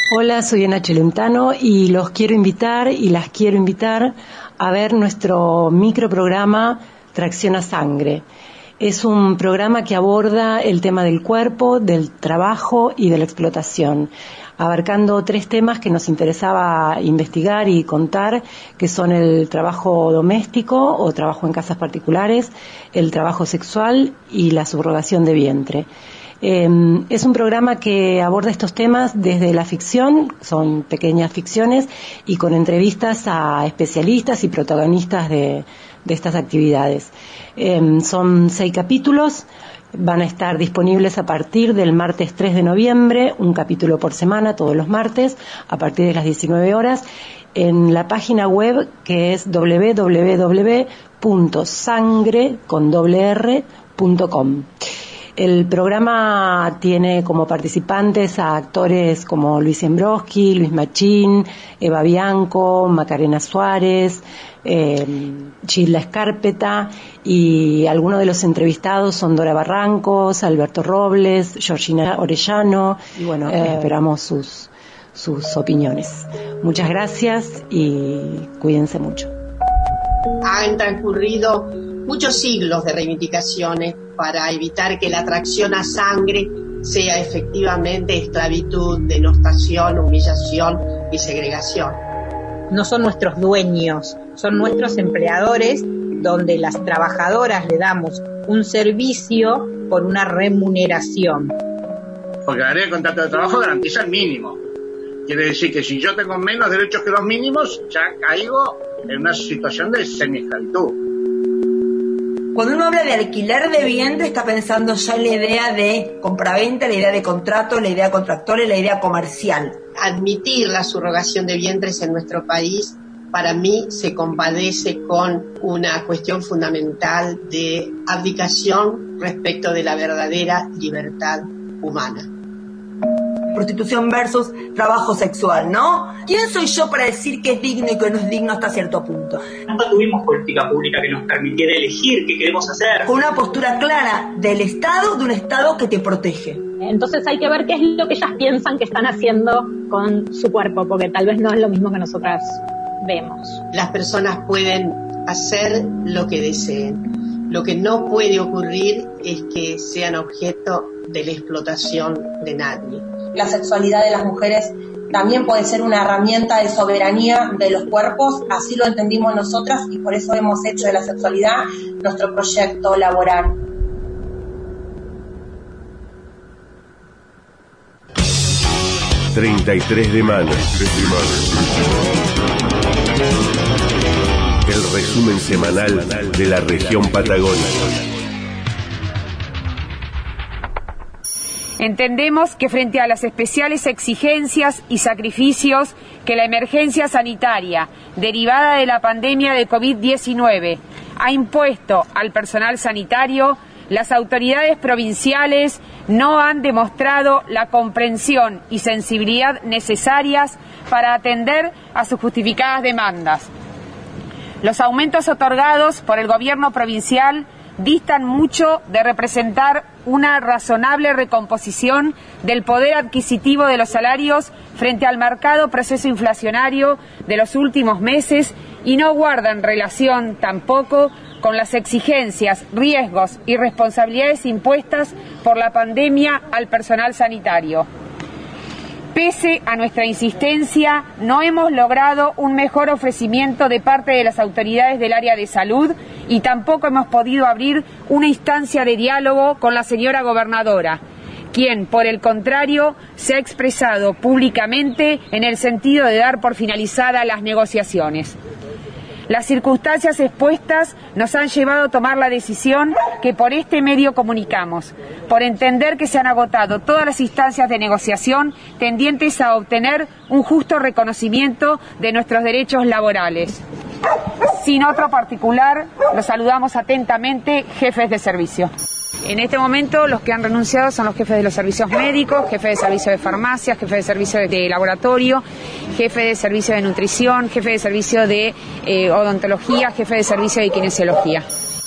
Hola, soy Ana Chelentano y los quiero invitar y las quiero invitar a ver nuestro microprograma Tracción a Sangre. Es un programa que aborda el tema del cuerpo, del trabajo y de la explotación, abarcando tres temas que nos interesaba investigar y contar, que son el trabajo doméstico o trabajo en casas particulares, el trabajo sexual y la subrogación de vientre. Eh, es un programa que aborda estos temas desde la ficción, son pequeñas ficciones, y con entrevistas a especialistas y protagonistas de, de estas actividades. Eh, son seis capítulos, van a estar disponibles a partir del martes tres de noviembre, un capítulo por semana, todos los martes, a partir de las diecinueve horas, en la página web que es doble u doble u doble u punto sangre con doble r punto com. El programa tiene como participantes a actores como Luis Embroski, Luis Machín, Eva Bianco, Macarena Suárez, eh, Gilda Escárpeta, y algunos de los entrevistados son Dora Barrancos, Alberto Robles, Georgina Orellano, y bueno, eh, esperamos sus, sus opiniones. Muchas gracias y cuídense mucho. Han transcurrido muchos siglos de reivindicaciones para evitar que la tracción a sangre sea efectivamente esclavitud, denostación, humillación y segregación. No son nuestros dueños, son nuestros empleadores, donde las trabajadoras le damos un servicio por una remuneración. Porque la ley de contrato de trabajo garantiza el mínimo. Quiere decir que si yo tengo menos derechos que los mínimos, ya caigo en una situación de semi-esclavitud. Cuando uno habla de alquiler de vientre, está pensando ya en la idea de compraventa, la idea de contrato, la idea contractual y la idea comercial. Admitir la subrogación de vientres en nuestro país, para mí, se compadece con una cuestión fundamental de abdicación respecto de la verdadera libertad humana. Prostitución versus trabajo sexual, ¿no? ¿Quién soy yo para decir qué es digno y qué no es digno hasta cierto punto? Nunca tuvimos política pública que nos permitiera elegir qué queremos hacer. Con una postura clara del Estado, de un Estado que te protege. Entonces hay que ver qué es lo que ellas piensan que están haciendo con su cuerpo, porque tal vez no es lo mismo que nosotras vemos. Las personas pueden hacer lo que deseen. Lo que no puede ocurrir es que sean objeto de la explotación de nadie. La sexualidad de las mujeres también puede ser una herramienta de soberanía de los cuerpos, así lo entendimos nosotras y por eso hemos hecho de la sexualidad nuestro proyecto laboral. treinta y tres de mayo. El resumen semanal de la región patagónica. Entendemos que frente a las especiales exigencias y sacrificios que la emergencia sanitaria derivada de la pandemia de COVID diecinueve ha impuesto al personal sanitario, las autoridades provinciales no han demostrado la comprensión y sensibilidad necesarias para atender a sus justificadas demandas. Los aumentos otorgados por el gobierno provincial distan mucho de representar una razonable recomposición del poder adquisitivo de los salarios frente al marcado proceso inflacionario de los últimos meses y no guardan relación tampoco con las exigencias, riesgos y responsabilidades impuestas por la pandemia al personal sanitario. Pese a nuestra insistencia, no hemos logrado un mejor ofrecimiento de parte de las autoridades del área de salud y tampoco hemos podido abrir una instancia de diálogo con la señora gobernadora, quien, por el contrario, se ha expresado públicamente en el sentido de dar por finalizadas las negociaciones. Las circunstancias expuestas nos han llevado a tomar la decisión que por este medio comunicamos, por entender que se han agotado todas las instancias de negociación tendientes a obtener un justo reconocimiento de nuestros derechos laborales. Sin otro particular, los saludamos atentamente, jefes de servicio. En este momento los que han renunciado son los jefes de los servicios médicos, jefes de servicio de farmacia, jefes de servicio de laboratorio, jefe de servicio de nutrición, jefe de servicio de eh, odontología, jefe de servicio de kinesiología.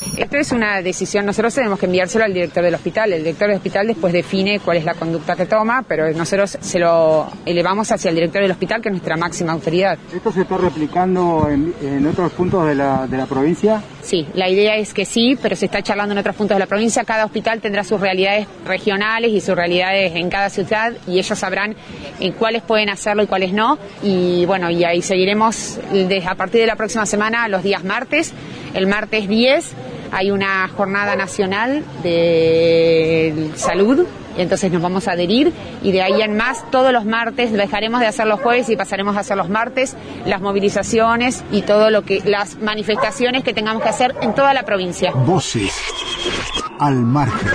Esto es una decisión, nosotros tenemos que enviárselo al director del hospital, el director del hospital después define cuál es la conducta que toma, pero nosotros se lo elevamos hacia el director del hospital, que es nuestra máxima autoridad. ¿Esto se está replicando en, en otros puntos de la, de la provincia? Sí, la idea es que sí, pero se está charlando en otros puntos de la provincia. Cada hospital tendrá sus realidades regionales y sus realidades en cada ciudad, y ellos sabrán en cuáles pueden hacerlo y cuáles no. Y bueno, y ahí seguiremos desde a partir de la próxima semana, los días martes. El martes diez hay una jornada nacional de salud, y entonces nos vamos a adherir, y de ahí en más todos los martes dejaremos de hacer los jueves y pasaremos a hacer los martes las movilizaciones y todo lo que las manifestaciones que tengamos que hacer en toda la provincia. Voces al margen.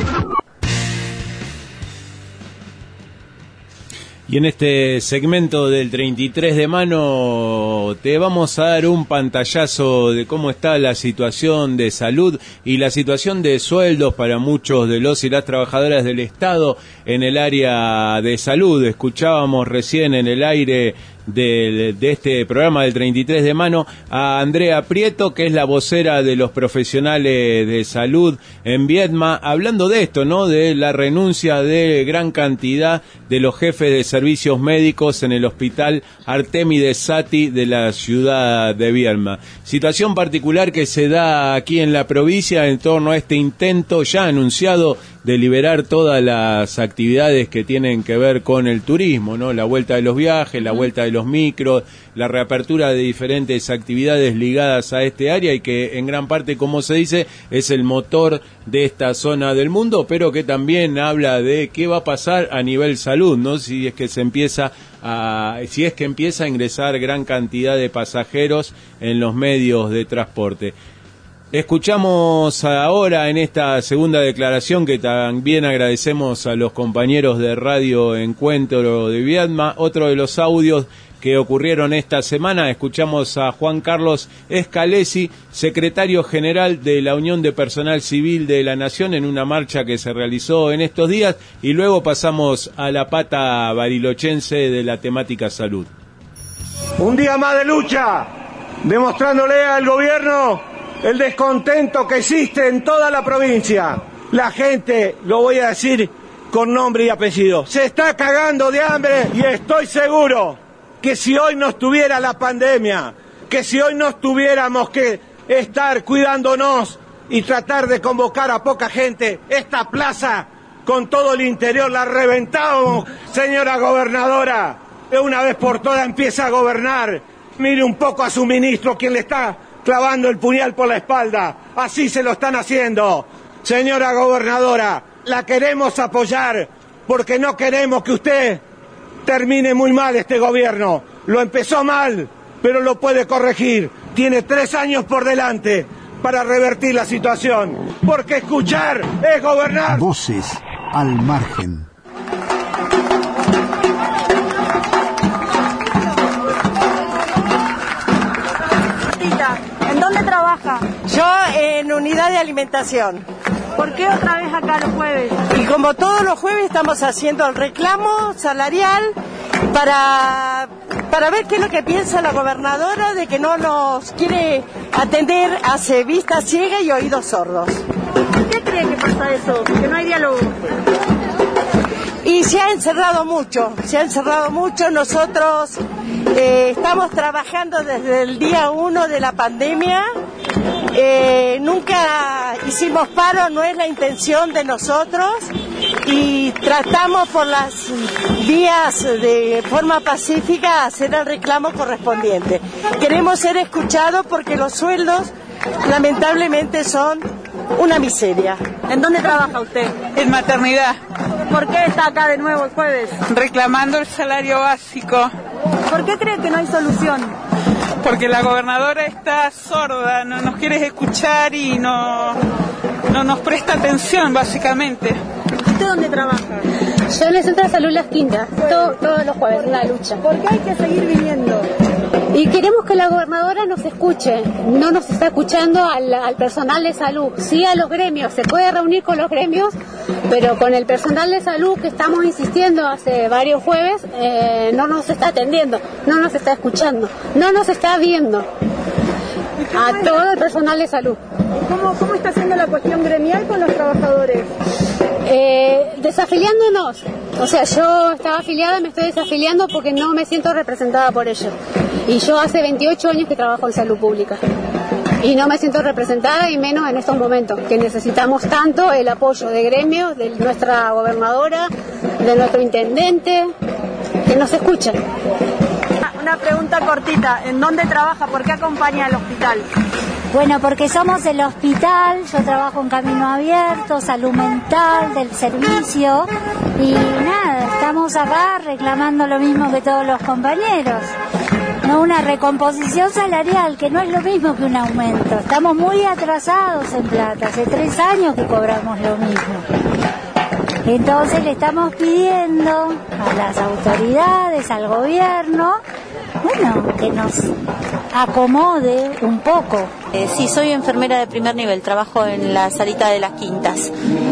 Y en este segmento del treinta y tres de mano te vamos a dar un pantallazo de cómo está la situación de salud y la situación de sueldos para muchos de los y las trabajadoras del Estado en el área de salud. Escuchábamos recién en el aire de, de este programa del treinta y tres de mano a Andrea Prieto, que es la vocera de los profesionales de salud en Viedma, hablando de esto, ¿no? De la renuncia de gran cantidad de los jefes de servicios médicos en el hospital Artemides Sati de la ciudad de Viedma. Situación particular que se da aquí en la provincia en torno a este intento ya anunciado de liberar todas las actividades que tienen que ver con el turismo, ¿no? La vuelta de los viajes, la vuelta de los micros, la reapertura de diferentes actividades ligadas a este área, y que en gran parte, como se dice, es el motor de esta zona del mundo, pero que también habla de qué va a pasar a nivel salud, ¿no? Si es que se empieza a, si es que empieza a ingresar gran cantidad de pasajeros en los medios de transporte. Escuchamos ahora en esta segunda declaración, que también agradecemos a los compañeros de Radio Encuentro de Viedma, otro de los audios que ocurrieron esta semana. Escuchamos a Juan Carlos Escalesi, secretario general de la Unión de Personal Civil de la Nación, en una marcha que se realizó en estos días, y luego pasamos a la pata barilochense de la temática salud. Un día más de lucha, demostrándole al gobierno el descontento que existe en toda la provincia. La gente, lo voy a decir con nombre y apellido, se está cagando de hambre, y estoy seguro que si hoy no estuviera la pandemia, que si hoy no tuviéramos que estar cuidándonos y tratar de convocar a poca gente, esta plaza con todo el interior la reventábamos. Señora gobernadora, de una vez por todas empieza a gobernar. Mire un poco a su ministro, quien le está clavando el puñal por la espalda. Así se lo están haciendo. Señora gobernadora, la queremos apoyar porque no queremos que usted termine muy mal este gobierno. Lo empezó mal, pero lo puede corregir. Tiene tres años por delante para revertir la situación. Porque escuchar es gobernar. Voces al margen. ¿En dónde trabaja? Yo en unidad de alimentación. ¿Por qué otra vez acá los jueves? Y como todos los jueves estamos haciendo el reclamo salarial para, para ver qué es lo que piensa la gobernadora de que no nos quiere atender, hace vista ciega y oídos sordos. ¿Por qué cree que pasa eso? Que no hay diálogo. Y se ha encerrado mucho, se ha encerrado mucho. Nosotros eh, estamos trabajando desde el día uno de la pandemia. Eh, nunca hicimos paro, no es la intención de nosotros, y tratamos por las vías de forma pacífica hacer el reclamo correspondiente. Queremos ser escuchados porque los sueldos lamentablemente son una miseria. ¿En dónde trabaja usted? En maternidad. ¿Por qué está acá de nuevo el jueves? Reclamando el salario básico. ¿Por qué cree que no hay solución? Porque la gobernadora está sorda, no nos quiere escuchar y no, no nos presta atención, básicamente. ¿Usted dónde trabaja? Yo en el Centro de Salud Las Quintas, todo, todos los jueves, una lucha. ¿Por qué hay que seguir viniendo? Y queremos que la gobernadora nos escuche, no nos está escuchando al, al personal de salud, sí a los gremios, se puede reunir con los gremios, pero con el personal de salud que estamos insistiendo hace varios jueves, eh, no nos está atendiendo, no nos está escuchando, no nos está viendo. a todo el personal de salud. ¿Cómo, cómo está siendo la cuestión gremial con los trabajadores? Eh, desafiliándonos. O sea, yo estaba afiliada, me estoy desafiliando porque no me siento representada por ellos. Y yo hace veintiocho años que trabajo en salud pública. Y no me siento representada, y menos en estos momentos, que necesitamos tanto el apoyo de gremios, de nuestra gobernadora, de nuestro intendente, que nos escuchen. Una pregunta cortita, ¿en dónde trabaja? ¿Por qué acompaña al hospital? Bueno, porque somos el hospital, yo trabajo en Camino Abierto, salud mental, del servicio, y nada, estamos acá reclamando lo mismo que todos los compañeros. No, una recomposición salarial, que no es lo mismo que un aumento. Estamos muy atrasados en plata, hace tres años que cobramos lo mismo. Entonces le estamos pidiendo a las autoridades, al gobierno, bueno, que nos acomode un poco. Eh, sí, soy enfermera de primer nivel, trabajo en la salita de las Quintas.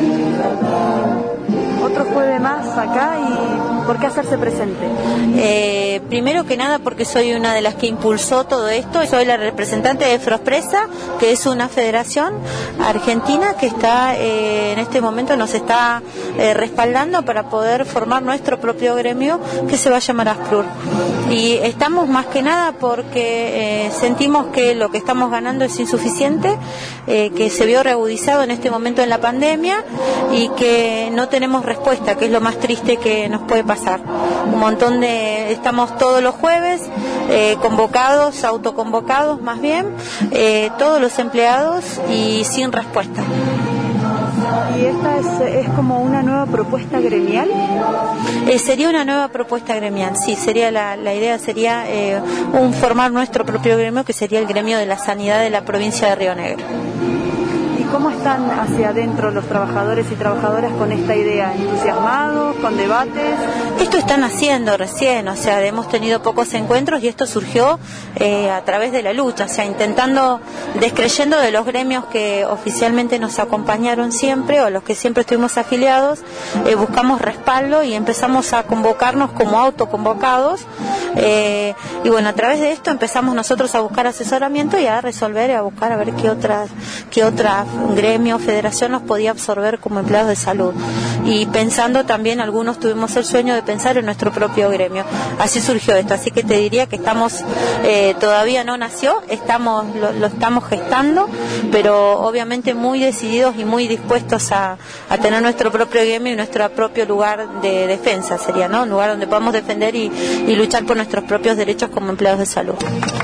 Otro jueves más acá, y ¿por qué hacerse presente? Eh, primero que nada porque soy una de las que impulsó todo esto. Soy la representante de Frospresa, que es una federación argentina que está eh, en este momento nos está eh, respaldando para poder formar nuestro propio gremio, que se va a llamar ASPRUR. Y estamos más que nada porque eh, sentimos que lo que estamos ganando es insuficiente, eh, que se vio reagudizado en este momento en la pandemia y que no tenemos respuesta, que es lo más triste que nos puede pasar. Un montón de... Estamos todos los jueves eh, convocados, autoconvocados más bien, eh, todos los empleados, y sin respuesta. ¿Y esta es, es como una nueva propuesta gremial? Eh, sería una nueva propuesta gremial, sí, sería la, la idea sería eh, un formar nuestro propio gremio, que sería el gremio de la sanidad de la provincia de Río Negro. ¿Y cómo están hacia adentro los trabajadores y trabajadoras con esta idea? ¿Entusiasmados? ¿Con debates? Esto están haciendo recién, o sea, hemos tenido pocos encuentros y esto surgió eh, a través de la lucha, o sea, intentando, descreyendo de los gremios que oficialmente nos acompañaron siempre, o los que siempre estuvimos afiliados, eh, buscamos respaldo y empezamos a convocarnos como autoconvocados, eh, y bueno, a través de esto empezamos nosotros a buscar asesoramiento y a resolver y a buscar a ver qué otras, qué otras gremio, federación nos podía absorber como empleados de salud. Y pensando también, algunos tuvimos el sueño de pensar en nuestro propio gremio. Así surgió esto, así que te diría que estamos, eh, todavía no nació, estamos lo, lo estamos gestando, pero obviamente muy decididos y muy dispuestos a, a tener nuestro propio gremio y nuestro propio lugar de defensa, sería, ¿no? Un lugar donde podamos defender y, y luchar por nuestros propios derechos como empleados de salud.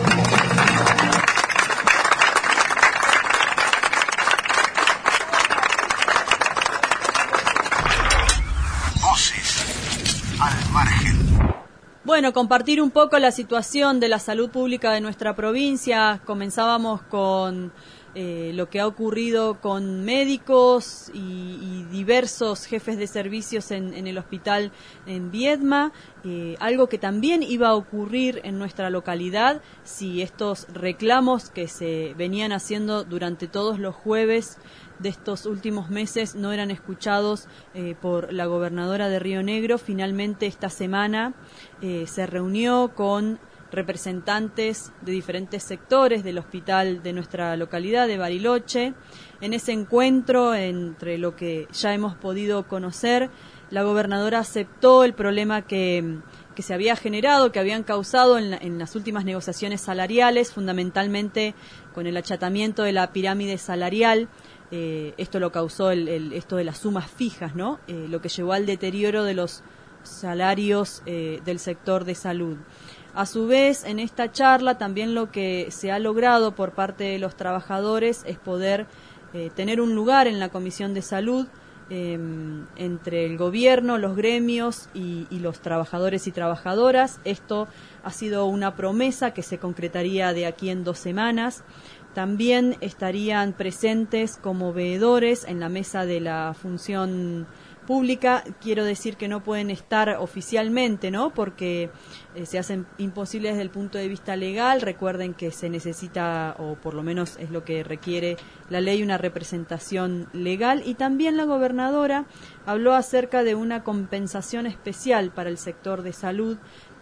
Bueno, compartir un poco la situación de la salud pública de nuestra provincia. Comenzábamos con eh, lo que ha ocurrido con médicos y, y diversos jefes de servicios en, en el hospital en Viedma, eh, algo que también iba a ocurrir en nuestra localidad si estos reclamos que se venían haciendo durante todos los jueves de estos últimos meses no eran escuchados eh, por la gobernadora de Río Negro. Finalmente esta semana eh, se reunió con representantes de diferentes sectores del hospital de nuestra localidad de Bariloche. En ese encuentro, entre lo que ya hemos podido conocer, la gobernadora aceptó el problema que, que se había generado, que habían causado en, la, en las últimas negociaciones salariales, fundamentalmente con el achatamiento de la pirámide salarial. Eh, esto lo causó el, el, esto de las sumas fijas, ¿no? Eh, lo que llevó al deterioro de los salarios eh, del sector de salud. A su vez, en esta charla también lo que se ha logrado por parte de los trabajadores es poder eh, tener un lugar en la Comisión de Salud eh, entre el gobierno, los gremios y, y los trabajadores y trabajadoras. Esto ha sido una promesa que se concretaría de aquí en dos semanas. También estarían presentes como veedores en la mesa de la función pública. Quiero decir que no pueden estar oficialmente, ¿no? Porque eh, se hacen imposibles desde el punto de vista legal. Recuerden que se necesita, o por lo menos es lo que requiere la ley, una representación legal. Y también la gobernadora habló acerca de una compensación especial para el sector de salud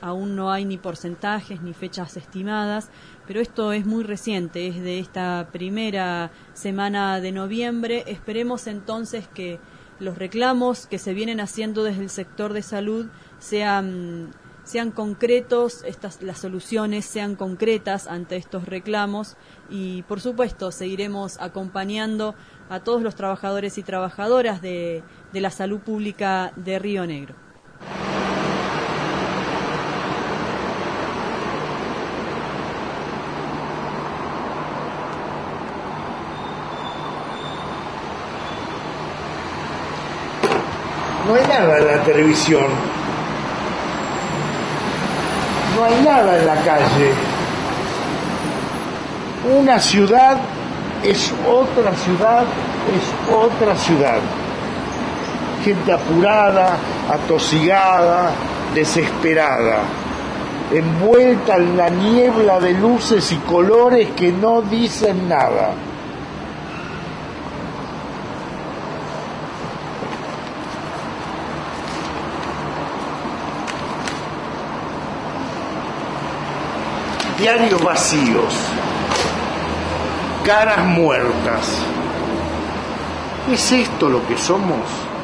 aún no hay ni porcentajes ni fechas estimadas, pero esto es muy reciente, es de esta primera semana de noviembre. Esperemos entonces que los reclamos que se vienen haciendo desde el sector de salud sean, sean concretos, estas, las soluciones sean concretas ante estos reclamos, y por supuesto seguiremos acompañando a todos los trabajadores y trabajadoras de, de la salud pública de Río Negro. No hay nada en la televisión, no hay nada en la calle. Una ciudad es otra ciudad, es otra ciudad. Gente apurada, atosigada, desesperada, envuelta en la niebla de luces y colores que no dicen nada. Diarios vacíos, caras muertas. ¿Es esto lo que somos?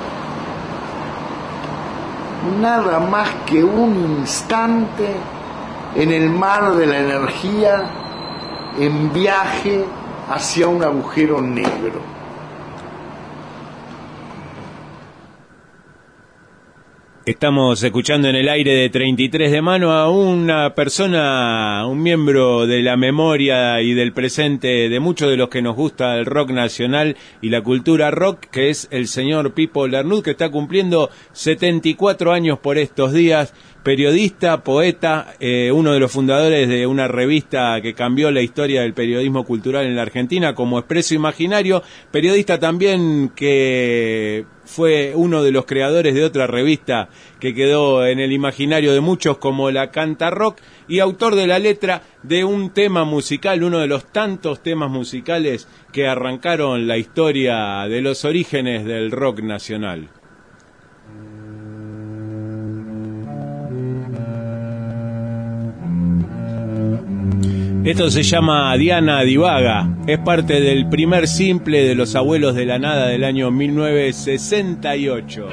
Nada más que un instante en el mar de la energía, en viaje hacia un agujero negro. Estamos escuchando en el aire de treinta y tres de mano a una persona, un miembro de la memoria y del presente de muchos de los que nos gusta el rock nacional y la cultura rock, que es el señor Pipo Lernud, que está cumpliendo setenta y cuatro años por estos días. Periodista, poeta, eh, uno de los fundadores de una revista que cambió la historia del periodismo cultural en la Argentina, como Expreso Imaginario. Periodista también que fue uno de los creadores de otra revista que quedó en el imaginario de muchos, como La Canta Rock, y autor de la letra de un tema musical, uno de los tantos temas musicales que arrancaron la historia de los orígenes del rock nacional. Esto se llama Diana Divaga, es parte del primer simple de Los Abuelos de la Nada del año mil novecientos sesenta y ocho.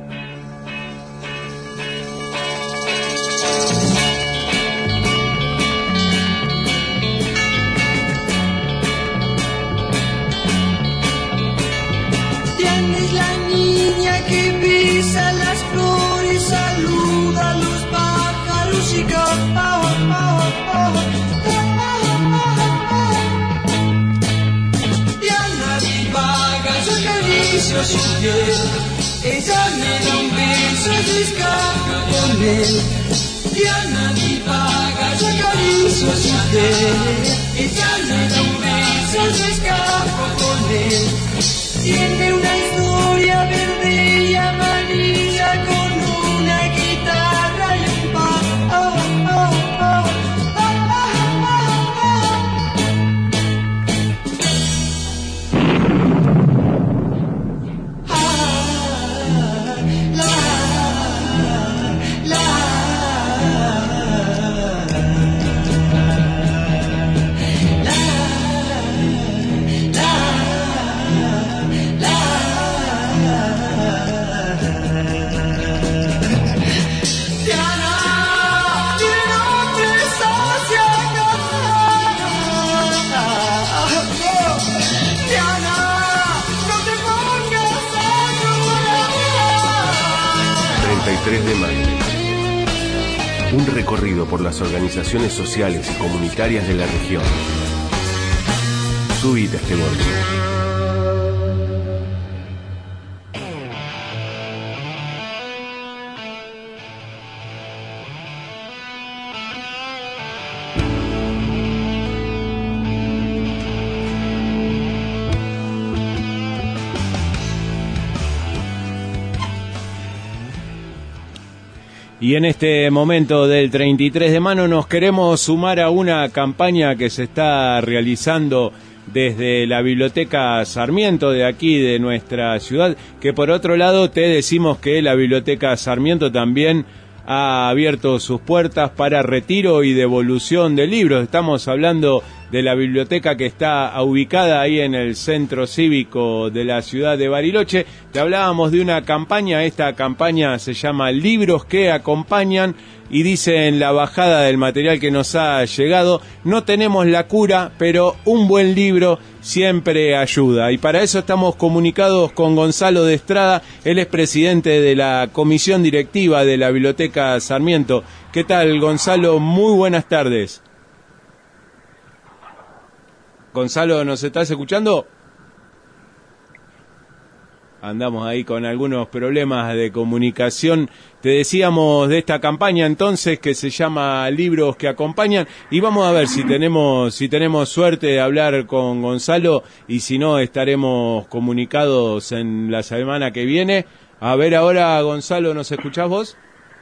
Diana es la niña que pisa las flores, saluda a los pájaros y canta. Su piel, ella me da un beso y se escapa con él. Diana divaga, yo acaricio su piel, ella me da un beso y se escapa con él. Tiene una historia verde y amarilla con una guitarra y un pa. Oh, oh, oh. tres de mayo. Un recorrido por las organizaciones sociales y comunitarias de la región. Subite a este bondi. Y en este momento del treinta y tres de mano nos queremos sumar a una campaña que se está realizando desde la Biblioteca Sarmiento de aquí, de nuestra ciudad, que por otro lado te decimos que la Biblioteca Sarmiento también ha abierto sus puertas para retiro y devolución de libros. Estamos hablando de la biblioteca que está ubicada ahí en el centro cívico de la ciudad de Bariloche. Te hablábamos de una campaña, esta campaña se llama Libros que Acompañan, y dice en la bajada del material que nos ha llegado: no tenemos la cura, pero un buen libro siempre ayuda. Y para eso estamos comunicados con Gonzalo de Estrada, él es presidente de la comisión directiva de la Biblioteca Sarmiento. ¿Qué tal, Gonzalo? Muy buenas tardes. Gonzalo, ¿nos estás escuchando? Andamos ahí con algunos problemas de comunicación. Te decíamos de esta campaña entonces que se llama Libros que Acompañan, y vamos a ver si tenemos si tenemos suerte de hablar con Gonzalo, y si no estaremos comunicados en la semana que viene. A ver ahora, Gonzalo, ¿nos escuchás vos?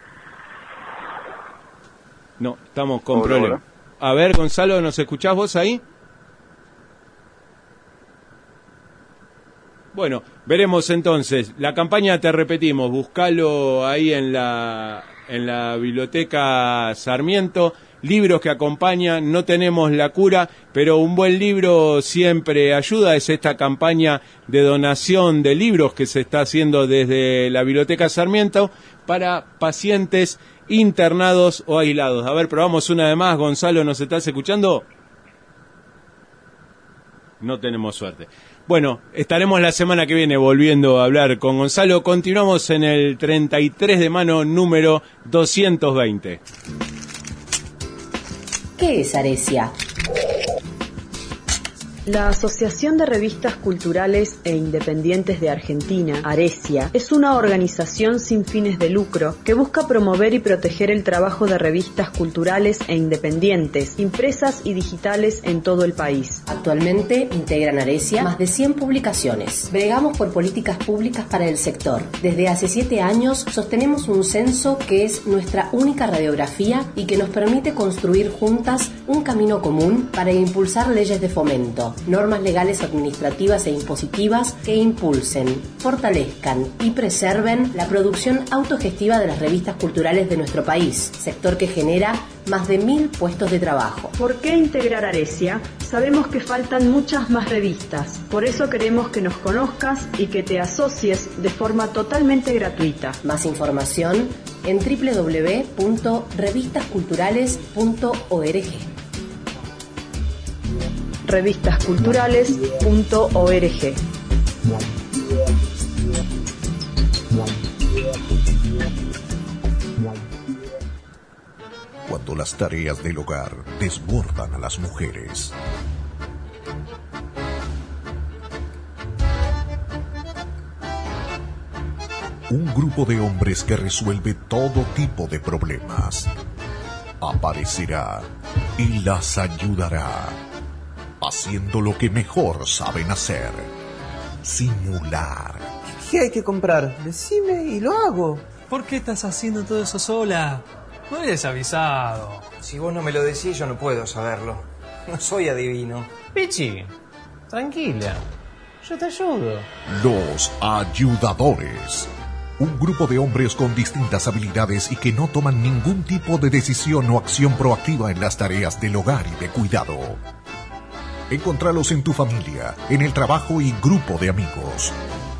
No, estamos con problemas. A ver, Gonzalo, ¿nos escuchás vos ahí? Bueno, veremos entonces. La campaña, te repetimos, buscalo ahí en la en la Biblioteca Sarmiento. Libros que acompañan, no tenemos la cura, pero un buen libro siempre ayuda. Es esta campaña de donación de libros que se está haciendo desde la Biblioteca Sarmiento para pacientes internados o aislados. A ver, probamos una vez más. Gonzalo, ¿nos estás escuchando? No tenemos suerte. Bueno, estaremos la semana que viene volviendo a hablar con Gonzalo. Continuamos en el treinta y tres de mano número doscientos veinte. ¿Qué es Aresia? La Asociación de Revistas Culturales e Independientes de Argentina, Aresia, es una organización sin fines de lucro que busca promover y proteger el trabajo de revistas culturales e independientes, impresas y digitales en todo el país. Actualmente integran Aresia más de cien publicaciones. Bregamos por políticas públicas para el sector. Desde hace siete años sostenemos un censo que es nuestra única radiografía y que nos permite construir juntas un camino común para impulsar leyes de fomento, normas legales, administrativas e impositivas que impulsen, fortalezcan y preserven la producción autogestiva de las revistas culturales de nuestro país, sector que genera más de mil puestos de trabajo. ¿Por qué integrar Aresia? Sabemos que faltan muchas más revistas, por eso queremos que nos conozcas y que te asocies de forma totalmente gratuita. Más información en doble u doble u doble u punto revistas culturales punto org. revistas culturales punto org. Cuando las tareas del hogar desbordan a las mujeres. Un grupo de hombres que resuelve todo tipo de problemas aparecerá y las ayudará, haciendo lo que mejor saben hacer: simular. ¿Qué hay que comprar? Decime y lo hago. ¿Por qué estás haciendo todo eso sola? No eres avisado. Si vos no me lo decís, yo no puedo saberlo. No soy adivino. Pichi, tranquila. Yo te ayudo. Los ayudadores. Un grupo de hombres con distintas habilidades y que no toman ningún tipo de decisión o acción proactiva en las tareas del hogar y de cuidado. Encontralos en tu familia, en el trabajo y grupo de amigos.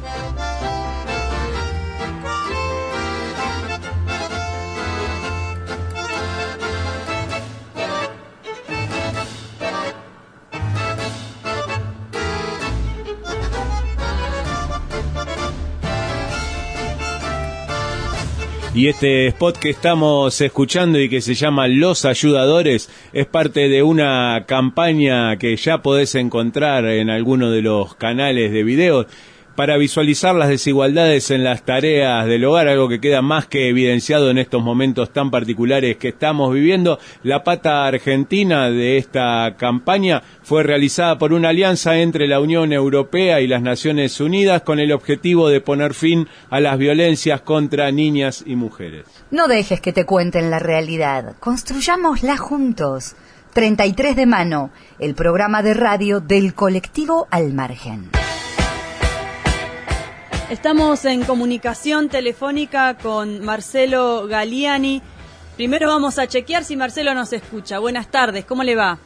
Y este spot que estamos escuchando y que se llama Los Ayudadores es parte de una campaña que ya podés encontrar en alguno de los canales de videos para visualizar las desigualdades en las tareas del hogar, algo que queda más que evidenciado en estos momentos tan particulares que estamos viviendo. La pata argentina de esta campaña fue realizada por una alianza entre la Unión Europea y las Naciones Unidas con el objetivo de poner fin a las violencias contra niñas y mujeres. No dejes que te cuenten la realidad, construyámosla juntos. treinta y tres de mano, el programa de radio del colectivo Al Margen. Estamos en comunicación telefónica con Marcelo Galiani. Primero vamos a chequear si Marcelo nos escucha. Buenas tardes, ¿cómo le va?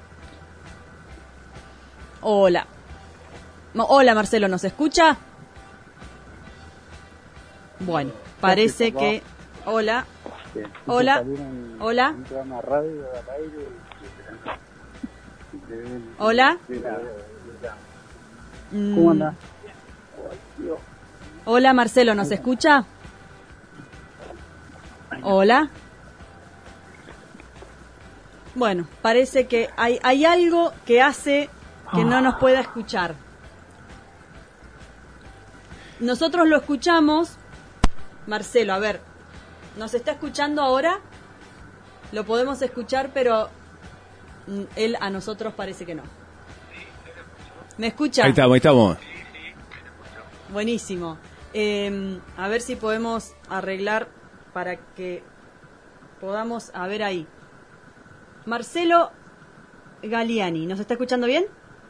Hola. Hola Marcelo, ¿nos escucha? Bueno, parece que... Hola. Hola. Hola. Hola. ¿Cómo anda? Hola Marcelo, ¿nos escucha? Hola. Bueno, parece que hay, hay algo que hace que no nos pueda escuchar. Nosotros lo escuchamos. Marcelo, a ver, ¿nos está escuchando ahora? Lo podemos escuchar, pero él a nosotros parece que no. ¿Me escucha? Ahí estamos, ahí estamos. Buenísimo. Eh, a ver si podemos arreglar para que podamos, a ver ahí. Marcelo Galiani, ¿nos está escuchando bien?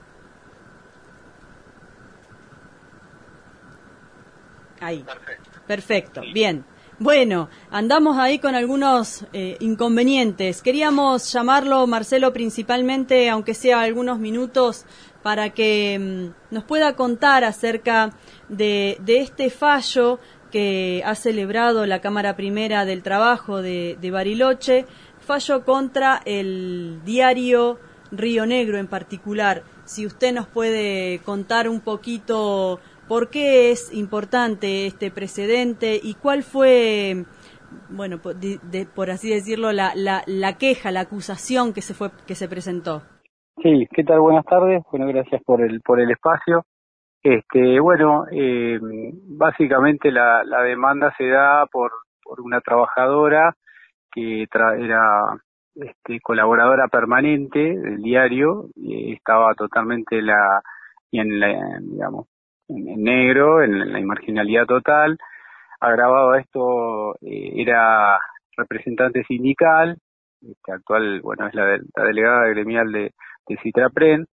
Ahí. Perfecto. Perfecto, bien. Bueno, andamos ahí con algunos eh, inconvenientes. Queríamos llamarlo, Marcelo, principalmente, aunque sea algunos minutos, para que mm, nos pueda contar acerca de, de este fallo que ha celebrado la Cámara Primera del Trabajo de, de Bariloche, fallo contra el diario Río Negro en particular. Si usted nos puede contar un poquito por qué es importante este precedente y cuál fue, bueno, por, de, de, por así decirlo, la, la, la queja, la acusación que se fue que se presentó. Sí, ¿qué tal? Buenas tardes. Bueno, gracias por el por el espacio. Este, bueno, eh, básicamente la, la demanda se da por por una trabajadora que tra era este, colaboradora permanente del diario, y estaba totalmente la en la, digamos, en negro, en la marginalidad total. Agravado a esto, eh, era representante sindical, este, actual, bueno, es la, de, la delegada gremial de, de Citrapren,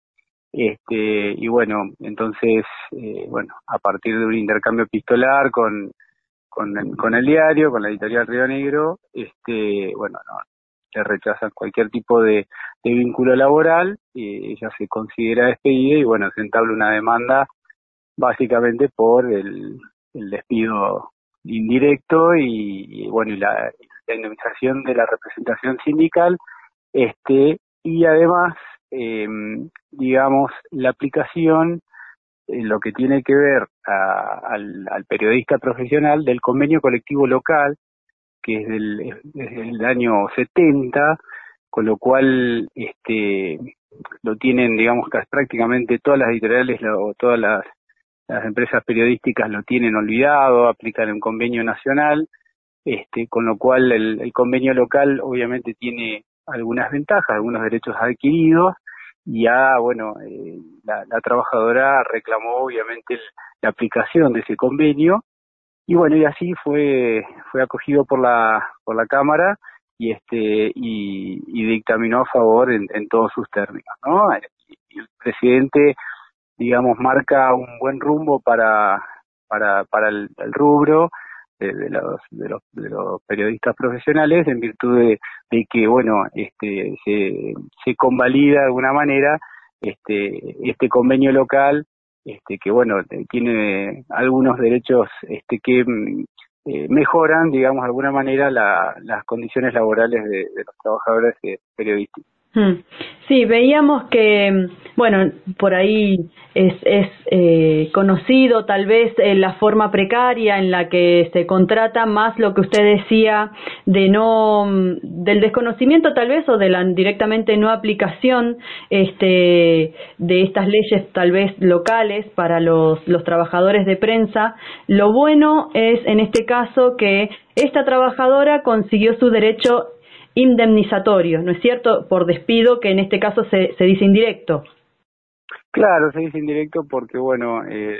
este, y bueno, entonces, eh, bueno, a partir de un intercambio epistolar con, con, con el diario, con la editorial Río Negro, este, bueno, no, le rechazan cualquier tipo de, de vínculo laboral, y ella se considera despedida y bueno, se entabla una demanda básicamente por el, el despido indirecto y, y bueno, y la, la indemnización de la representación sindical, este, y además, eh, digamos, la aplicación, eh, lo que tiene que ver a, al, al periodista profesional del convenio colectivo local, que es del, es del año setenta, con lo cual, este, lo tienen, digamos, prácticamente todas las editoriales o todas las Las empresas periodísticas lo tienen olvidado, aplican un convenio nacional, este, con lo cual el, el convenio local obviamente tiene algunas ventajas, algunos derechos adquiridos, y ya, bueno, eh, la, la trabajadora reclamó obviamente el, la aplicación de ese convenio, y bueno, y así fue fue acogido por la por la Cámara y este y, y dictaminó a favor en, en todos sus términos, ¿no? Y el presidente, digamos, marca un buen rumbo para para para el, el rubro de, de los de los de los periodistas profesionales, en virtud de, de que, bueno, este se se convalida de alguna manera este este convenio local, este que bueno, tiene algunos derechos este que eh, mejoran, digamos, de alguna manera la, las condiciones laborales de, de los trabajadores eh, periodísticos. Sí, veíamos que, bueno, por ahí es, es eh, conocido tal vez eh, la forma precaria en la que se contrata, más lo que usted decía de no, del desconocimiento tal vez o de la directamente no aplicación este, de estas leyes tal vez locales para los, los trabajadores de prensa. Lo bueno es en este caso que esta trabajadora consiguió su derecho indemnizatorio, ¿no es cierto? Por despido, que en este caso se, se dice indirecto. Claro, se dice indirecto porque, bueno, eh,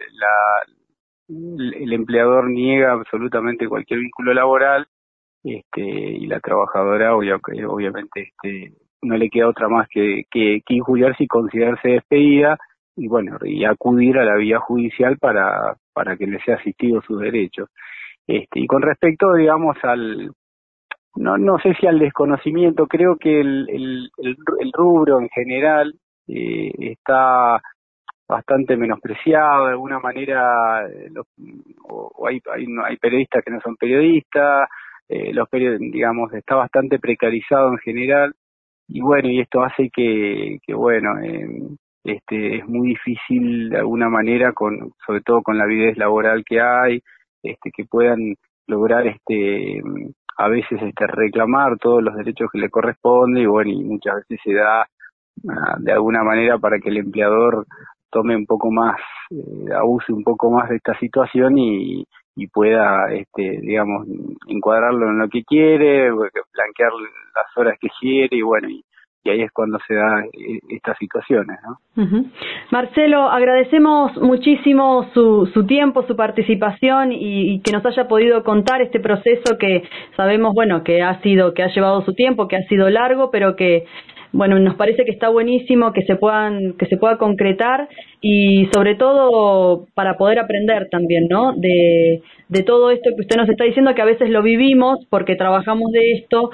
la, el empleador niega absolutamente cualquier vínculo laboral, este, y la trabajadora obviamente este, no le queda otra más que, que, que injuriarse y considerarse despedida, y bueno, y acudir a la vía judicial para, para que les sea asistido sus derechos. Este, y con respecto, digamos, al, no, no sé si al desconocimiento, creo que el, el, el, el rubro en general eh, está bastante menospreciado, de alguna manera, eh, los, o, o hay, hay, no, hay periodistas que no son periodistas, eh, los period, digamos, está bastante precarizado en general, y bueno, y esto hace que, que bueno, eh, este, es muy difícil de alguna manera, con, sobre todo con la avidez laboral que hay, este, que puedan lograr este a veces este reclamar todos los derechos que le corresponden, y bueno, y muchas veces se da uh, de alguna manera para que el empleador tome un poco más, eh, abuse un poco más de esta situación y, y pueda, este, digamos, encuadrarlo en lo que quiere, blanquear las horas que quiere, y bueno, y, y ahí es cuando se da estas situaciones, ¿no? Uh-huh. Marcelo, agradecemos muchísimo su, su tiempo, su participación y, y que nos haya podido contar este proceso que sabemos, bueno, que ha sido, que ha llevado su tiempo, que ha sido largo, pero que, bueno, nos parece que está buenísimo que se puedan, que se pueda concretar, y sobre todo para poder aprender también, ¿no? De, de todo esto que usted nos está diciendo, que a veces lo vivimos porque trabajamos de esto,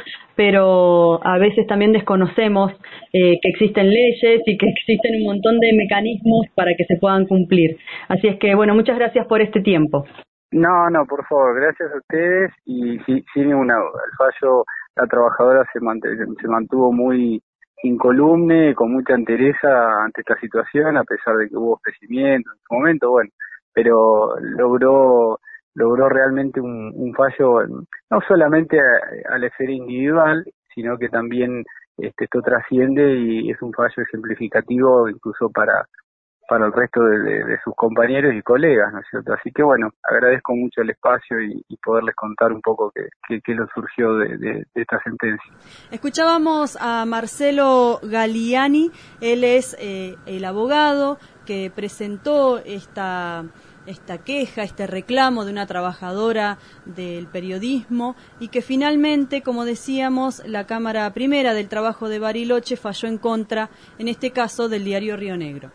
pero a veces también desconocemos eh, que existen leyes y que existen un montón de mecanismos para que se puedan cumplir. Así es que, bueno, muchas gracias por este tiempo. No, no, por favor, gracias a ustedes, y sí, sin ninguna duda, el fallo, la trabajadora se, mant- se mantuvo muy incolume, con mucha entereza ante esta situación, a pesar de que hubo ofrecimientos en su momento, bueno, pero logró logró realmente un, un fallo, no solamente a, a la esfera individual, sino que también este, esto trasciende y es un fallo ejemplificativo incluso para para el resto de, de, de sus compañeros y colegas, ¿no es cierto? Así que bueno, agradezco mucho el espacio y, y poderles contar un poco qué, qué, qué lo surgió de, de, de esta sentencia. Escuchábamos a Marcelo Galiani, él es eh, el abogado que presentó esta esta queja, este reclamo de una trabajadora del periodismo, y que finalmente, como decíamos, la Cámara Primera del Trabajo de Bariloche falló en contra, en este caso, del diario Río Negro.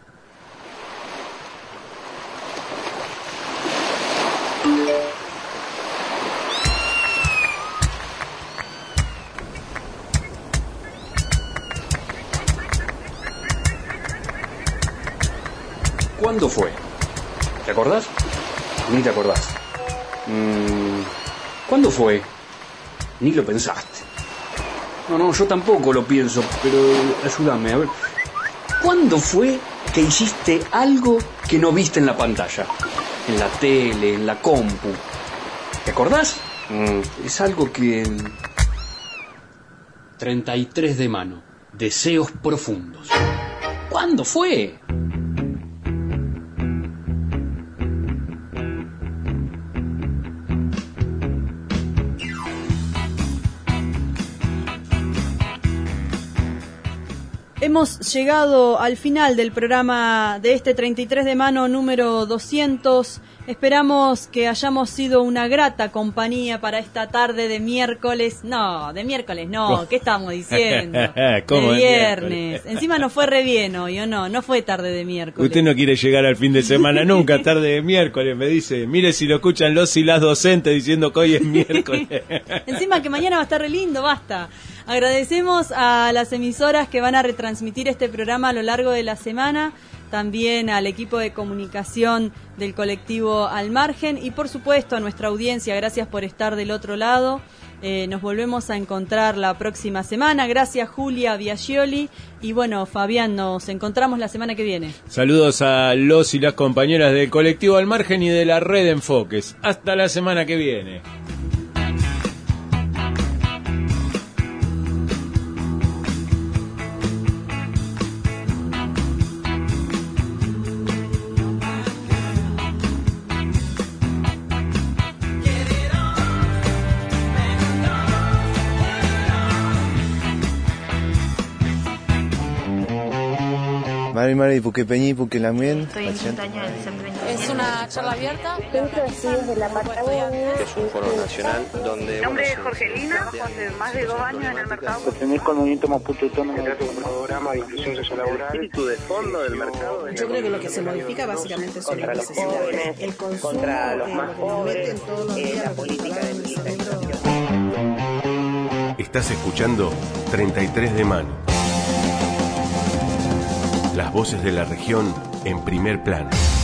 ¿Cuándo fue? ¿Te acordás? Ni te acordás. Mm, ¿Cuándo fue? Ni lo pensaste. No, no, yo tampoco lo pienso, pero ayúdame, a ver. ¿Cuándo fue que hiciste algo que no viste en la pantalla? En la tele, en la compu. ¿Te acordás? Mm, es algo que... treinta y tres de mano. Deseos profundos. ¿Cuándo fue? Hemos llegado al final del programa de este treinta y tres de mano número doscientos. Esperamos que hayamos sido una grata compañía para esta tarde de miércoles. No, de miércoles no, ¿qué estamos diciendo? ¿Cómo de de viernes. miércoles? Encima no fue re bien hoy, ¿o no? No fue tarde de miércoles. Usted no quiere llegar al fin de semana nunca, tarde de miércoles, me dice. Mire si lo escuchan los y las docentes diciendo que hoy es miércoles. Encima que mañana va a estar re lindo, basta. Agradecemos a las emisoras que van a retransmitir este programa a lo largo de la semana, también al equipo de comunicación del colectivo Al Margen y por supuesto a nuestra audiencia. Gracias por estar del otro lado. Eh, nos volvemos a encontrar la próxima semana. Gracias, Julia Biagioli. Y bueno, Fabián, nos encontramos la semana que viene. Saludos a los y las compañeras del colectivo Al Margen y de la red Enfoques. Hasta la semana que viene. Mari Mari Puquepeñí, Puquelamien. Estoy en quinto año del desempeño. Es una charla abierta. Centro de Estudios de la Patagonia. Es un foro nacional donde... Mi nombre es Jorgelina, hace más de dos años en el mercado. Pertenezco al movimiento Mapuche Autónomo. Se trata de un programa de inclusión sociolaboral. El espíritu de fondo del mercado. Yo creo que lo que se modifica básicamente son las necesidades. El consumo, contra los más pobres, eh, la política de militarización. Estás escuchando treinta y tres de mano. Las voces de la región en primer plano.